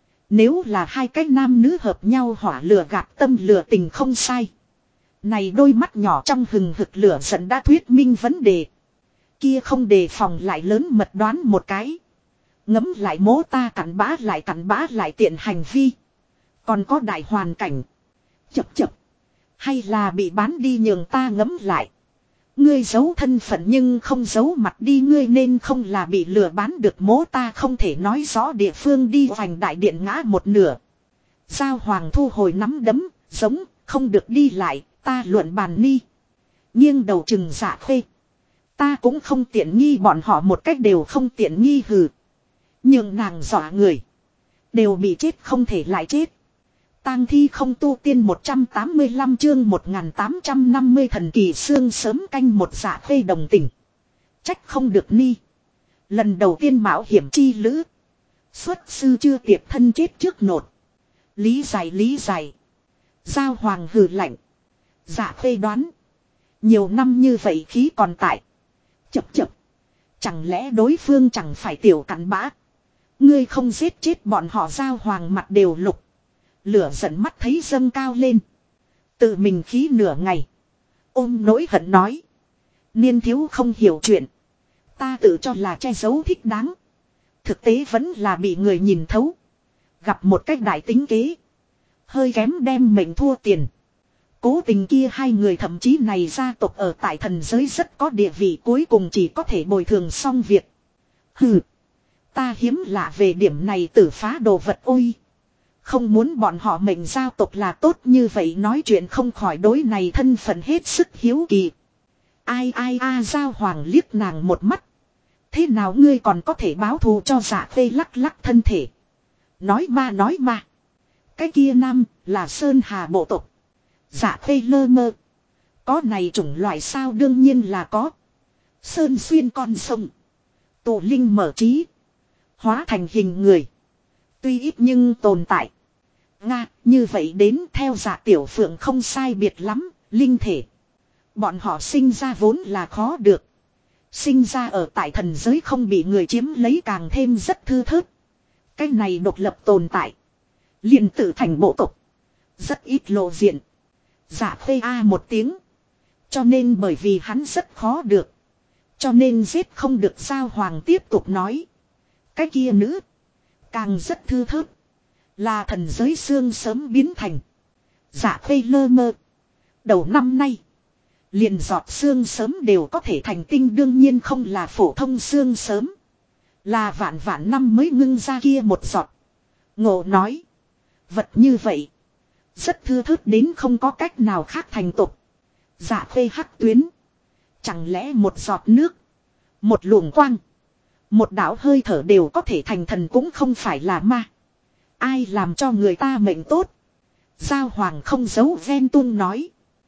Nếu là hai cái nam nữ hợp nhau hỏa lừa gạt tâm lừa tình không sai. Này đôi mắt nhỏ trong hừng hực lửa giận đã thuyết minh vấn đề. Kia không đề phòng lại lớn mật đoán một cái. Ngấm lại mố ta cặn bã lại tiện hành vi. Còn có đại hoàn cảnh. Chập. Hay là bị bán đi nhường ta ngấm lại. Ngươi giấu thân phận nhưng không giấu mặt đi. Ngươi nên không là bị lừa bán được mố ta không thể nói rõ địa phương đi hoành đại điện ngã một nửa. Giao Hoàng thu hồi nắm đấm, giống, không được đi lại, ta luận bàn ni. Nghiêng đầu chừng Dạ Khê. Ta cũng không tiện nghi bọn họ một cách đều không tiện nghi hừ. Nhưng nàng dọa người. Đều bị chết không thể lại chết. Tang thi không tu tiên 185 chương 1850 thần kỳ xương sớm canh một. Dạ Khê đồng tình. Trách không được ni. Lần đầu tiên mạo hiểm chi lữ. Xuất sư chưa tiệp thân chết trước nột. Lý giải. Giao Hoàng hừ lạnh. Dạ Khê đoán. Nhiều năm như vậy khí còn tại. Chập. Chẳng lẽ đối phương chẳng phải tiểu cặn bã. Ngươi không giết chết bọn họ. Giao Hoàng mặt đều lục. Lửa giận mắt thấy dâng cao lên. Tự mình khí nửa ngày. Ôm nỗi hận nói. Niên thiếu không hiểu chuyện. Ta tự cho là che giấu thích đáng. Thực tế vẫn là bị người nhìn thấu. Gặp một cách đại tính kế. Hơi kém đem mệnh thua tiền. Cố tình kia hai người thậm chí này gia tộc ở tại thần giới rất có địa vị, cuối cùng chỉ có thể bồi thường xong việc. Hừ. Ta hiếm lạ về điểm này tử phá đồ vật ôi. Không muốn bọn họ mệnh giao tộc là tốt như vậy, nói chuyện không khỏi đối này thân phận hết sức hiếu kỳ. Ai Giao Hoàng liếc nàng một mắt. Thế nào ngươi còn có thể báo thù cho Dạ Khê lắc lắc thân thể. Nói ma. Cái kia nam là Sơn Hà bộ tộc. Dạ Khê lơ mơ. Có này chủng loại sao? Đương nhiên là có. Sơn xuyên con sông. Tụ linh mở trí. Hóa thành hình người. Tuy ít nhưng tồn tại. Nga, như vậy đến theo Dạ Tiểu Phượng không sai biệt lắm, linh thể. Bọn họ sinh ra vốn là khó được. Sinh ra ở tại thần giới không bị người chiếm lấy càng thêm rất thư thớt. Cái này độc lập tồn tại. Liền tự thành bộ tộc. Rất ít lộ diện. Dạ Khê một tiếng. Cho nên bởi vì hắn rất khó được. Cho nên giết không được. Giao Hoàng tiếp tục nói. Cái kia nữ. Càng rất thư thớt. Là thần giới xương sớm biến thành. Dạ Khê lơ mơ. Đầu năm nay. Liền giọt xương sớm đều có thể thành tinh, đương nhiên không là phổ thông xương sớm. Là vạn năm mới ngưng ra kia một giọt. Ngộ nói. Vật như vậy. Rất thưa thớt đến không có cách nào khác thành tục. Dạ Khê hắc tuyến. Chẳng lẽ một giọt nước. Một luồng quang. Một đạo hơi thở đều có thể thành thần cũng không phải là ma. Ai làm cho người ta mệnh tốt. Giao Hoàng không giấu ghen tuông nói.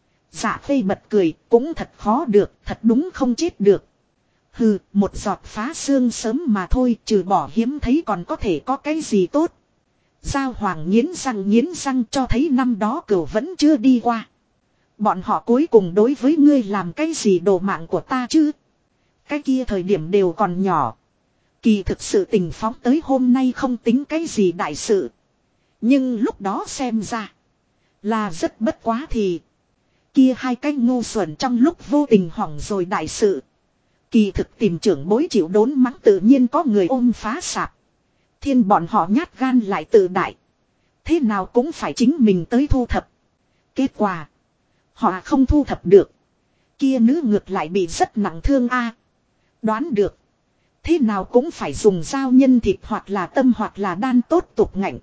Dạ Khê bật cười, cũng thật khó được, thật đúng không chết được. Hừ, một giọt phá xương sớm mà thôi, trừ bỏ hiếm thấy còn có thể có cái gì tốt. Giao Hoàng nghiến răng cho thấy năm đó cửu vẫn chưa đi qua. Bọn họ cuối cùng đối với ngươi làm cái gì đồ mạng của ta chứ? Cái kia thời điểm đều còn nhỏ. Kỳ thực sự tình phóng tới hôm nay không tính cái gì đại sự. Nhưng lúc đó xem ra là rất bất quá thì. Kia hai cái ngu xuẩn trong lúc vô tình hỏng rồi đại sự. Kỳ thực tìm trưởng bối chịu đốn mắng tự nhiên có người ôm phá sạp. Thiên bọn họ nhát gan lại tự đại. Thế nào cũng phải chính mình tới thu thập. Kết quả. Họ không thu thập được. Kia nữ ngược lại bị rất nặng thương a. Đoán được. Thế nào cũng phải dùng dao nhân thịt hoặc là tâm hoặc là đan tốt tục ngạnh.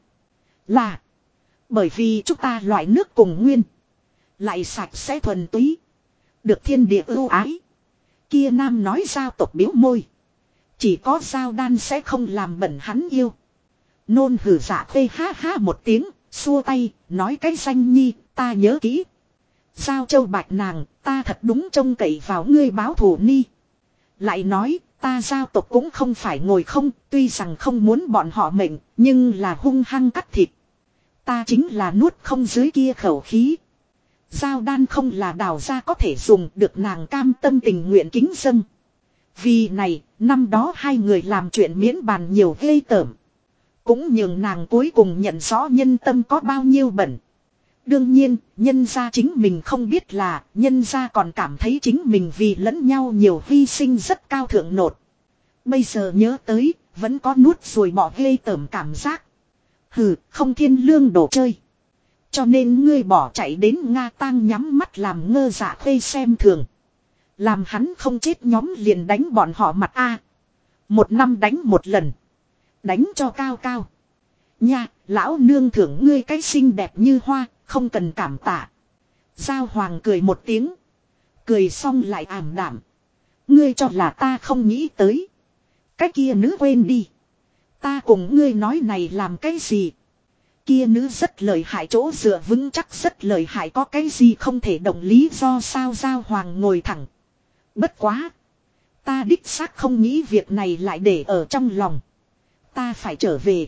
Là. Bởi vì chúng ta loại nước cùng nguyên. Lại sạch sẽ thuần túy. Được thiên địa ưu ái. Kia nam nói giao tộc biếu môi. Chỉ có giao đan sẽ không làm bẩn hắn yêu. Nôn hử dạ phê ha ha một tiếng. Xua tay. Nói cái danh nhi. Ta nhớ kỹ. Giao châu bạch nàng. Ta thật đúng trông cậy vào ngươi báo thù ni. Lại nói. Ta giao tộc cũng không phải ngồi không. Tuy rằng không muốn bọn họ mệnh. Nhưng là hung hăng cắt thịt. Ta chính là nuốt không dưới kia khẩu khí. Giao đan không là đào ra có thể dùng được nàng cam tâm tình nguyện kính dâng. Vì này, năm đó hai người làm chuyện miễn bàn nhiều ghê tởm. Cũng nhường nàng cuối cùng nhận rõ nhân tâm có bao nhiêu bẩn. Đương nhiên, nhân gia chính mình không biết là, nhân gia còn cảm thấy chính mình vì lẫn nhau nhiều hy sinh rất cao thượng nột. Bây giờ nhớ tới, vẫn có nuốt rồi bỏ ghê tởm cảm giác. Hừ, không thiên lương đồ chơi. Cho nên ngươi bỏ chạy đến Nga Tang nhắm mắt làm ngơ dạ khê xem thường. Làm hắn không chết nhóm liền đánh bọn họ mặt a. Một năm đánh một lần. Đánh cho cao cao. Nha, lão nương thưởng ngươi cái xinh đẹp như hoa, không cần cảm tạ. Giao Hoàng cười một tiếng. Cười xong lại ảm đạm. Ngươi cho là ta không nghĩ tới. Cái kia nữ quên đi. Ta cùng ngươi nói này làm cái gì? Kia nữ rất lợi hại chỗ dựa vững chắc rất lợi hại có cái gì không thể đồng lý do sao Giao Hoàng ngồi thẳng. Bất quá. Ta đích xác không nghĩ việc này lại để ở trong lòng. Ta phải trở về.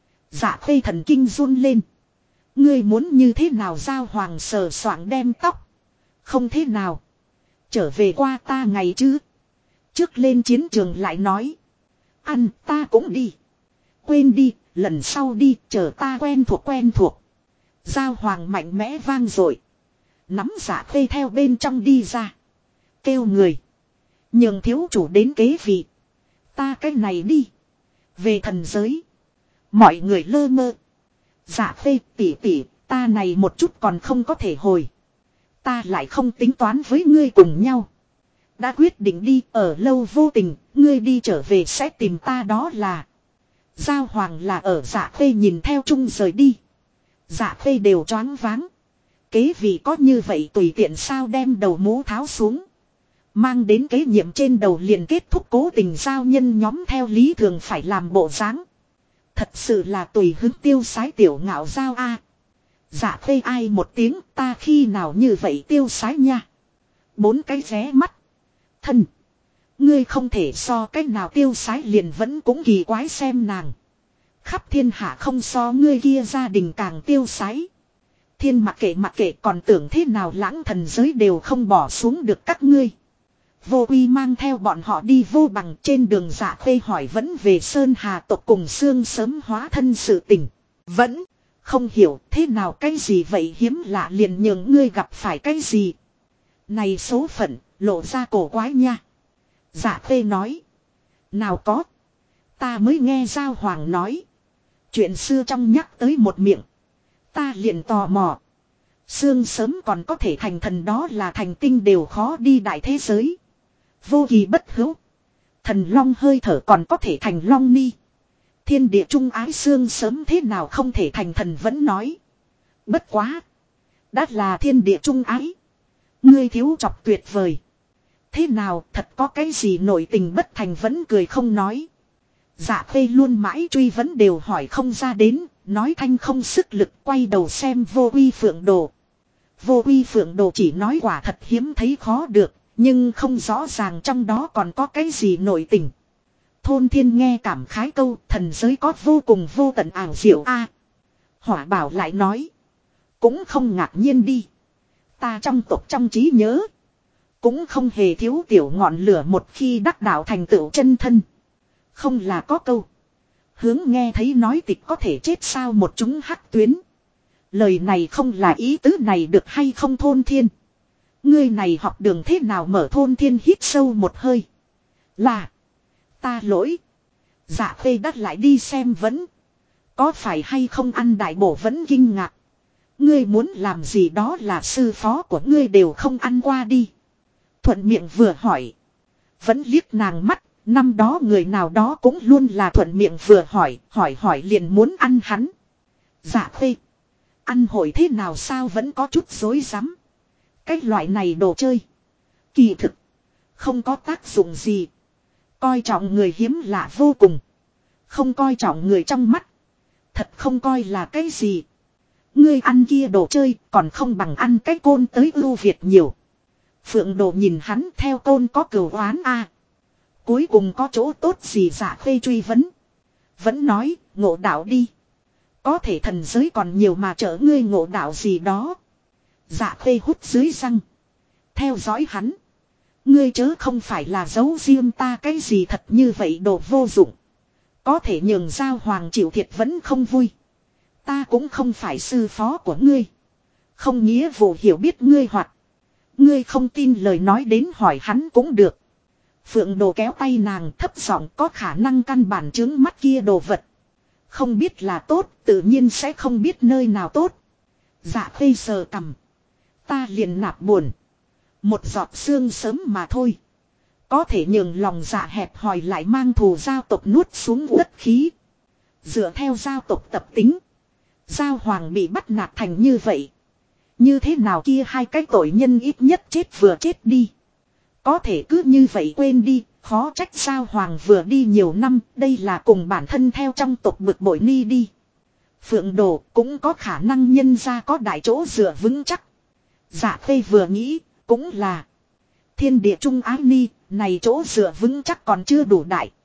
Dạ khê thần kinh run lên. Ngươi muốn như thế nào Giao Hoàng sờ soạng đem tóc. Không thế nào. Trở về qua ta ngày chứ. Trước lên chiến trường lại nói. Ăn ta cũng đi. Quên đi. Lần sau đi chờ ta quen thuộc. Giao Hoàng mạnh mẽ vang dội. Nắm Dạ khê theo bên trong đi ra. Kêu người. Nhường thiếu chủ đến kế vị. Ta cái này đi. Về thần giới. Mọi người lơ mơ. Dạ khê tỉ ta này một chút còn không có thể hồi. Ta lại không tính toán với ngươi cùng nhau. Đã quyết định đi ở lâu vô tình. Ngươi đi trở về sẽ tìm ta đó là. Giao Hoàng là ở Dạ khê nhìn theo chung rời đi. Dạ khê đều choáng váng. Kế vị có như vậy tùy tiện sao đem đầu mũ tháo xuống. Mang đến kế nhiệm trên đầu liền kết thúc cố tình giao nhân nhóm theo lý thường phải làm bộ dáng. Thật sự là tùy hứng tiêu sái tiểu ngạo giao a. Dạ khê ai một tiếng ta khi nào như vậy tiêu sái nha. Bốn cái ré mắt. Thân. Ngươi không thể so cách nào tiêu sái liền vẫn cũng kỳ quái xem nàng. Khắp thiên hạ không so ngươi kia gia đình càng tiêu sái. Thiên mặc kệ còn tưởng thế nào lãng thần giới đều không bỏ xuống được các ngươi. Vô uy mang theo bọn họ đi vô bằng trên đường Dạ khê hỏi vẫn về Sơn Hà tộc cùng xương sớm hóa thân sự tình. Vẫn không hiểu thế nào cái gì vậy hiếm lạ liền nhường ngươi gặp phải cái gì. Này số phận lộ ra cổ quái nha. Dạ khê nói. Nào có. Ta mới nghe Giao Hoàng nói. Chuyện xưa trong nhắc tới một miệng. Ta liền tò mò. Sương sớm còn có thể thành thần đó là thành tinh đều khó đi đại thế giới. Vô kỳ bất hữu. Thần long hơi thở còn có thể thành long ni. Thiên địa trung ái sương sớm thế nào không thể thành thần vẫn nói. Bất quá. Đã là thiên địa trung ái. Ngươi thiếu chọc tuyệt vời. Thế nào thật có cái gì nổi tình bất thành vẫn cười không nói. Dạ Khê luôn mãi truy vấn đều hỏi không ra đến, nói thanh không sức lực quay đầu xem Vô Uy Phượng Đồ. Vô Uy Phượng Đồ chỉ nói quả thật hiếm thấy khó được, nhưng không rõ ràng trong đó còn có cái gì nội tình. Thôn Thiên nghe cảm khái câu thần giới có vô cùng vô tận ảo diệu a. Hỏa Bảo lại nói. Cũng không ngạc nhiên đi. Ta trong tộc trong trí nhớ. Cũng không hề thiếu tiểu ngọn lửa một khi đắc đạo thành tựu chân thân. Không là có câu. Hướng nghe thấy nói tịch có thể chết sao một chúng hắc tuyến. Lời này không là ý tứ này được hay không Thôn Thiên. Ngươi này học đường thế nào mở Thôn Thiên hít sâu một hơi. Là. Ta lỗi. Dạ Khê đắt lại đi xem vẫn. Có phải hay không ăn đại bổ vẫn kinh ngạc. Ngươi muốn làm gì đó là sư phó của ngươi đều không ăn qua đi. Thuận miệng vừa hỏi. Vẫn liếc nàng mắt. Năm đó người nào đó cũng luôn là thuận miệng vừa hỏi. Hỏi liền muốn ăn hắn. Dạ Khê. Ăn hội thế nào sao vẫn có chút rối rắm. Cái loại này đồ chơi. Kỳ thực. Không có tác dụng gì. Coi trọng người hiếm lạ vô cùng. Không coi trọng người trong mắt. Thật không coi là cái gì. Ngươi ăn kia đồ chơi còn không bằng ăn cái côn tới ưu việt nhiều. Phượng Đồ nhìn hắn theo côn có cừu oán a. Cuối cùng có chỗ tốt gì Dạ Khê truy vấn. Vẫn nói ngộ đạo đi. Có thể thần giới còn nhiều mà chở ngươi ngộ đạo gì đó. Dạ Khê hút dưới răng. Theo dõi hắn. Ngươi chớ không phải là giấu riêng ta cái gì thật như vậy đồ vô dụng. Có thể nhường Giao Hoàng chịu thiệt vẫn không vui. Ta cũng không phải sư phó của ngươi. Không nghĩa vụ hiểu biết ngươi hoặc. Ngươi không tin lời nói đến hỏi hắn cũng được. Phượng Đồ kéo tay nàng thấp giọng có khả năng căn bản chứng mắt kia đồ vật. Không biết là tốt tự nhiên sẽ không biết nơi nào tốt. Dạ Khê sờ cằm. Ta liền nạp buồn. Một giọt xương sớm mà thôi. Có thể nhường lòng dạ hẹp hòi lại mang thù giao tộc nuốt xuống đất khí. Dựa theo giao tộc tập tính. Giao Hoàng bị bắt nạt thành như vậy. Như thế nào kia hai cái tội nhân ít nhất chết vừa chết đi. Có thể cứ như vậy quên đi. Khó trách Giao Hoàng vừa đi nhiều năm. Đây là cùng bản thân theo trong tộc bực bội ni đi. Phượng Đồ cũng có khả năng nhân ra có đại chỗ dựa vững chắc. Dạ Khê vừa nghĩ. Cũng là. Thiên địa trung ái ni. Này chỗ dựa vững chắc còn chưa đủ đại.